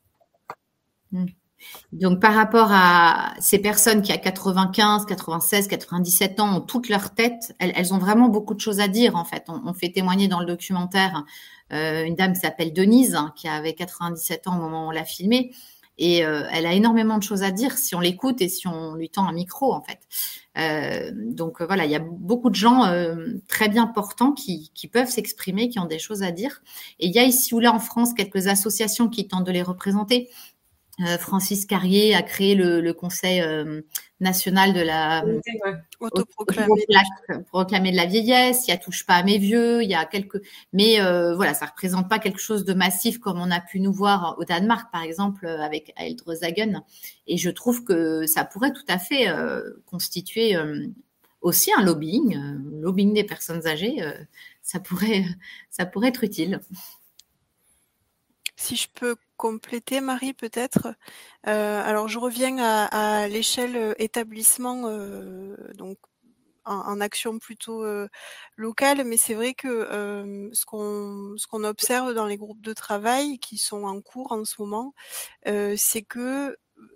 Donc, par rapport à ces personnes qui, à quatre-vingt-quinze, quatre-vingt-seize, quatre-vingt-dix-sept ans, ont toute leur tête, elles, elles ont vraiment beaucoup de choses à dire, en fait. On, on fait témoigner dans le documentaire euh, une dame qui s'appelle Denise, hein, qui avait quatre-vingt-dix-sept ans au moment où on l'a filmée. Et euh, elle a énormément de choses à dire si on l'écoute et si on lui tend un micro, en fait. Euh, donc euh, voilà, il y a beaucoup de gens euh, très bien portants qui, qui peuvent s'exprimer, qui ont des choses à dire. Et il y a ici ou là en France quelques associations qui tentent de les représenter. Euh, Francis Carrier a créé le, le Conseil euh, national de la ouais. autoproclamé proclamé de la vieillesse. Il y a Touche pas à mes vieux. Il y a quelques, mais euh, voilà, ça représente pas quelque chose de massif comme on a pu nous voir au Danemark, par exemple, avec Eldresagen. Et je trouve que ça pourrait tout à fait euh, constituer euh, aussi un lobbying, euh, lobbying des personnes âgées. Euh, ça pourrait, ça pourrait être utile. Si je peux compléter, Marie, peut-être. Euh, alors, je reviens à, à l'échelle établissement, euh, donc en, en action plutôt euh, locale, mais c'est vrai que euh, ce qu'on ce qu'on observe dans les groupes de travail qui sont en cours en ce moment, euh, c'est que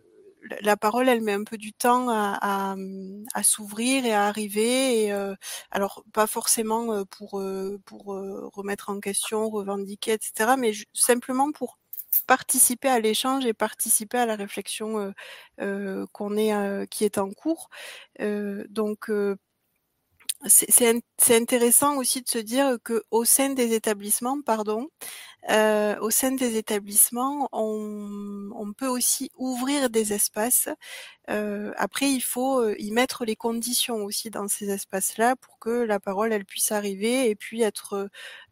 la parole, elle met un peu du temps à, à, à s'ouvrir et à arriver. Et euh, alors, pas forcément pour pour remettre en question, revendiquer, et cetera, mais simplement pour participer à l'échange et participer à la réflexion euh, euh, qu'on est euh, qui est en cours. Euh, donc euh, c'est, c'est, c'est intéressant aussi de se dire que au sein des établissements, pardon, euh, au sein des établissements, on, on peut aussi ouvrir des espaces. Euh, après, il faut y mettre les conditions aussi dans ces espaces-là pour que la parole elle puisse arriver et puis être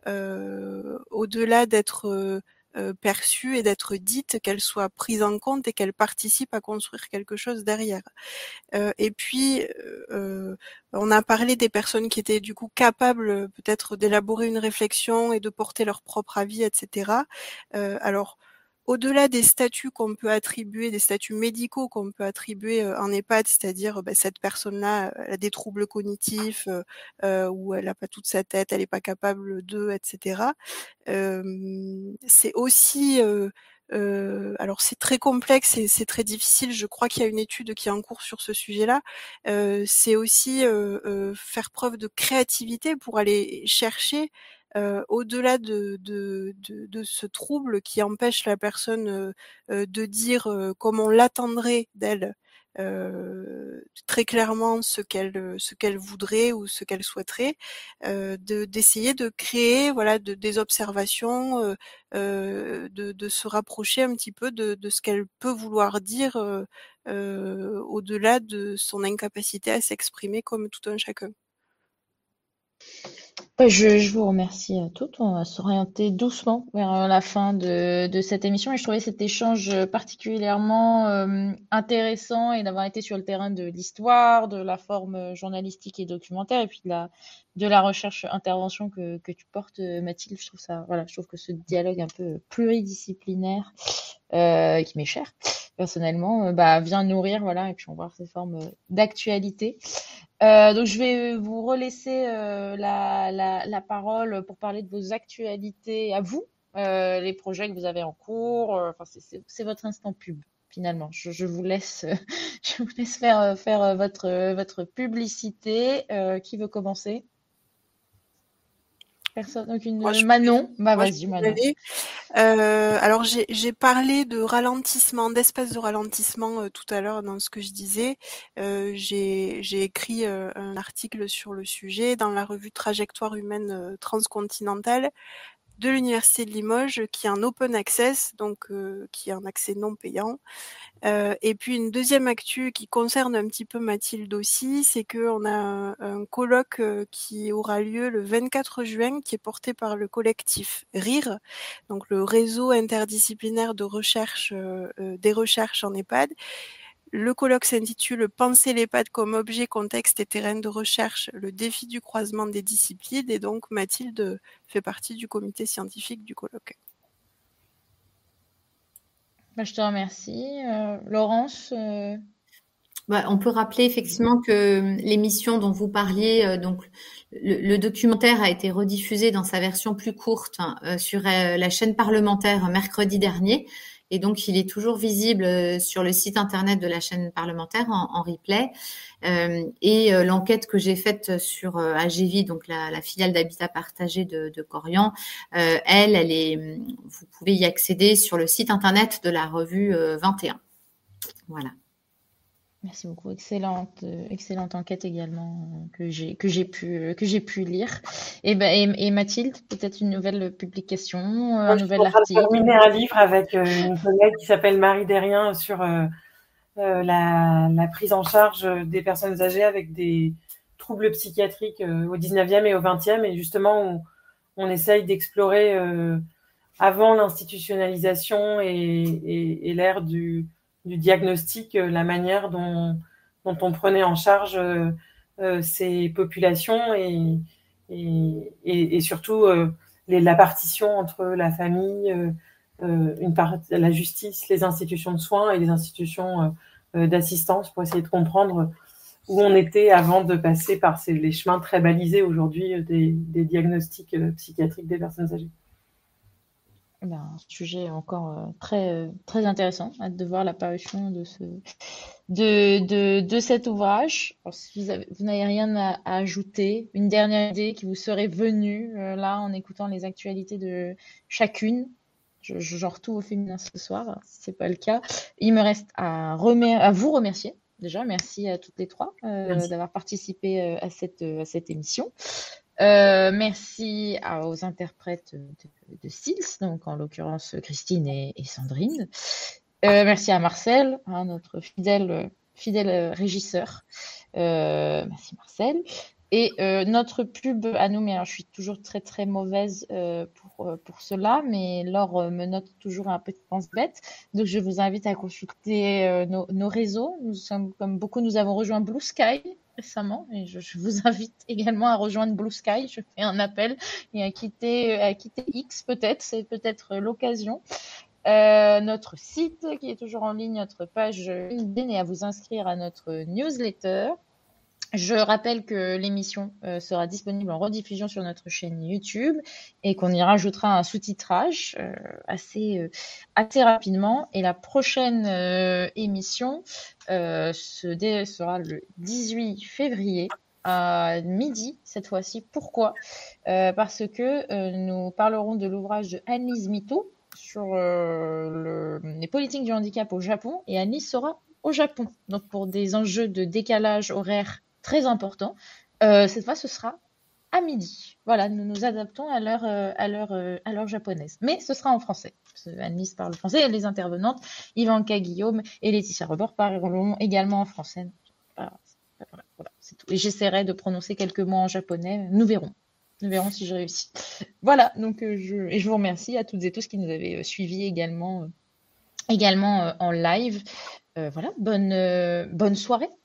euh, au-delà d'être euh, Euh, perçue et d'être dite, qu'elle soit prise en compte et qu'elle participe à construire quelque chose derrière. Euh, et puis, euh, on a parlé des personnes qui étaient du coup capables peut-être d'élaborer une réflexion et de porter leur propre avis, et cetera. Euh, alors, au-delà des statuts qu'on peut attribuer, des statuts médicaux qu'on peut attribuer en EHPAD, c'est-à-dire ben, cette personne-là elle a des troubles cognitifs euh, ou elle n'a pas toute sa tête, elle n'est pas capable de, et cetera. Euh, c'est aussi, euh, euh, alors c'est très complexe et c'est très difficile. Je crois qu'il y a une étude qui est en cours sur ce sujet-là. Euh, c'est aussi euh, euh, faire preuve de créativité pour aller chercher. Euh, au-delà de, de, de, de ce trouble qui empêche la personne euh, de dire euh, comme on l'attendrait d'elle euh, très clairement ce qu'elle ce qu'elle voudrait ou ce qu'elle souhaiterait, euh, de, d'essayer de créer voilà de, des observations, euh, euh, de, de se rapprocher un petit peu de, de ce qu'elle peut vouloir dire euh, euh, au-delà de son incapacité à s'exprimer comme tout un chacun. Je, je vous remercie à toutes. On va s'orienter doucement vers la fin de, de cette émission et je trouvais cet échange particulièrement euh, intéressant et d'avoir été sur le terrain de l'histoire, de la forme journalistique et documentaire et puis de la, de la recherche intervention que, que tu portes, Mathilde. Je trouve ça, voilà, je trouve que ce dialogue un peu pluridisciplinaire euh, qui m'est cher personnellement, euh, bah, vient nourrir, voilà, et puis on voit ces formes d'actualité. Euh, donc je vais vous relaisser euh, la, la, la parole pour parler de vos actualités à vous, euh, les projets que vous avez en cours. Euh, enfin, c'est, c'est, c'est votre instant pub finalement. Je, je vous laisse, je vous laisse faire faire votre votre publicité. Euh, qui veut commencer? Personne, aucune. Moi, je Manon, peux- bah moi, je vas-y, peux y Manon. aller. Euh, alors j'ai j'ai parlé de ralentissement, d'espace de ralentissement euh, tout à l'heure dans ce que je disais. Euh, j'ai j'ai écrit euh, un article sur le sujet dans la revue Trajectoire humaine euh, transcontinentale de l'Université de Limoges, qui est en open access, donc euh, qui est un accès non payant. Euh, et puis une deuxième actu qui concerne un petit peu Mathilde aussi, c'est qu'on a un, un colloque euh, qui aura lieu le vingt-quatre juin, qui est porté par le collectif RIR, donc le réseau interdisciplinaire de recherche euh, euh, des recherches en EHPAD. Le colloque s'intitule « Penser l'EHPAD comme objet, contexte et terrain de recherche, le défi du croisement des disciplines » et donc Mathilde fait partie du comité scientifique du colloque. Bah, je te remercie. Euh, Laurence, euh, Bah, on peut rappeler effectivement que l'émission dont vous parliez, euh, donc le, le documentaire a été rediffusé dans sa version plus courte hein, euh, sur euh, la chaîne parlementaire mercredi dernier. Et donc, il est toujours visible euh, sur le site internet de la chaîne parlementaire en, en replay. Euh, et euh, l'enquête que j'ai faite sur euh, Agevi, donc la, la filiale d'Habitat Partagé de, de Corian, euh, elle, elle est, vous pouvez y accéder sur le site internet de la revue euh, vingt et un. Voilà. merci beaucoup. Excellente, euh, excellente enquête également euh, que j'ai que j'ai pu euh, que j'ai pu lire. Et ben et, et Mathilde, peut-être une nouvelle publication, euh, Moi, un je suis nouvel en train de article. terminer un livre avec euh, une collègue qui s'appelle Marie Derrien sur euh, euh, la, la prise en charge des personnes âgées avec des troubles psychiatriques euh, au dix-neuvième et au vingtième. Et justement, on, on essaye d'explorer euh, avant l'institutionnalisation et, et, et l'ère du, du diagnostic, euh, la manière dont, dont on prenait en charge euh, euh, ces populations et, et, et, et surtout euh, les, la partition entre la famille, euh, euh, une part, la justice, les institutions de soins et les institutions euh, d'assistance pour essayer de comprendre où on était avant de passer par ces, les chemins très balisés aujourd'hui des, des diagnostics euh, psychiatriques des personnes âgées. Ben, un sujet encore euh, très euh, très intéressant. Hâte de voir la parution de ce de de, de cet ouvrage. Alors, si vous avez, vous n'avez rien à, à ajouter, une dernière idée qui vous serait venue euh, là en écoutant les actualités de chacune. Je, je genre tout au féminin ce soir, si c'est pas le cas. Il me reste à, remer à vous remercier. Déjà, merci à toutes les trois euh, d'avoir participé euh, à cette à cette émission. Euh, merci à, aux interprètes de, de Sils, donc en l'occurrence Christine et, et Sandrine. Euh, merci à Marcel, hein, notre fidèle, fidèle régisseur. Euh, merci Marcel. Et euh, notre pub à nous, mais alors je suis toujours très très mauvaise euh, pour, pour cela, mais Laure me note toujours un peu de pense-bête. Donc je vous invite à consulter euh, nos, nos réseaux. Nous sommes, comme beaucoup, nous avons rejoint Blue Sky récemment et je, je vous invite également à rejoindre Blue Sky. Je fais un appel et à quitter, à quitter X peut-être, c'est peut-être l'occasion. Euh, notre site qui est toujours en ligne, notre page LinkedIn et à vous inscrire à notre newsletter. Je rappelle que l'émission euh, sera disponible en rediffusion sur notre chaîne YouTube et qu'on y rajoutera un sous-titrage euh, assez, euh, assez rapidement. Et la prochaine euh, émission euh, se dé- sera le dix-huit février à midi cette fois-ci. Pourquoi ? euh, Parce que euh, nous parlerons de l'ouvrage de Annelise Mito sur euh, le, les politiques du handicap au Japon et Annelise sera au Japon. Donc pour des enjeux de décalage horaire très important. Euh, cette fois, ce sera à midi. Voilà, nous nous adaptons à l'heure, euh, à l'heure, euh, à l'heure japonaise. Mais ce sera en français. Annelise parle français et les intervenantes, Ivanka Guillaume et Laetitia Rebord, parleront également en français. Voilà, voilà, c'est tout. Et j'essaierai de prononcer quelques mots en japonais. Nous verrons. Nous verrons si je réussis. Voilà, donc euh, je, et je vous remercie à toutes et tous qui nous avez euh, suivis également, euh, également euh, en live. Euh, voilà, bonne, euh, bonne soirée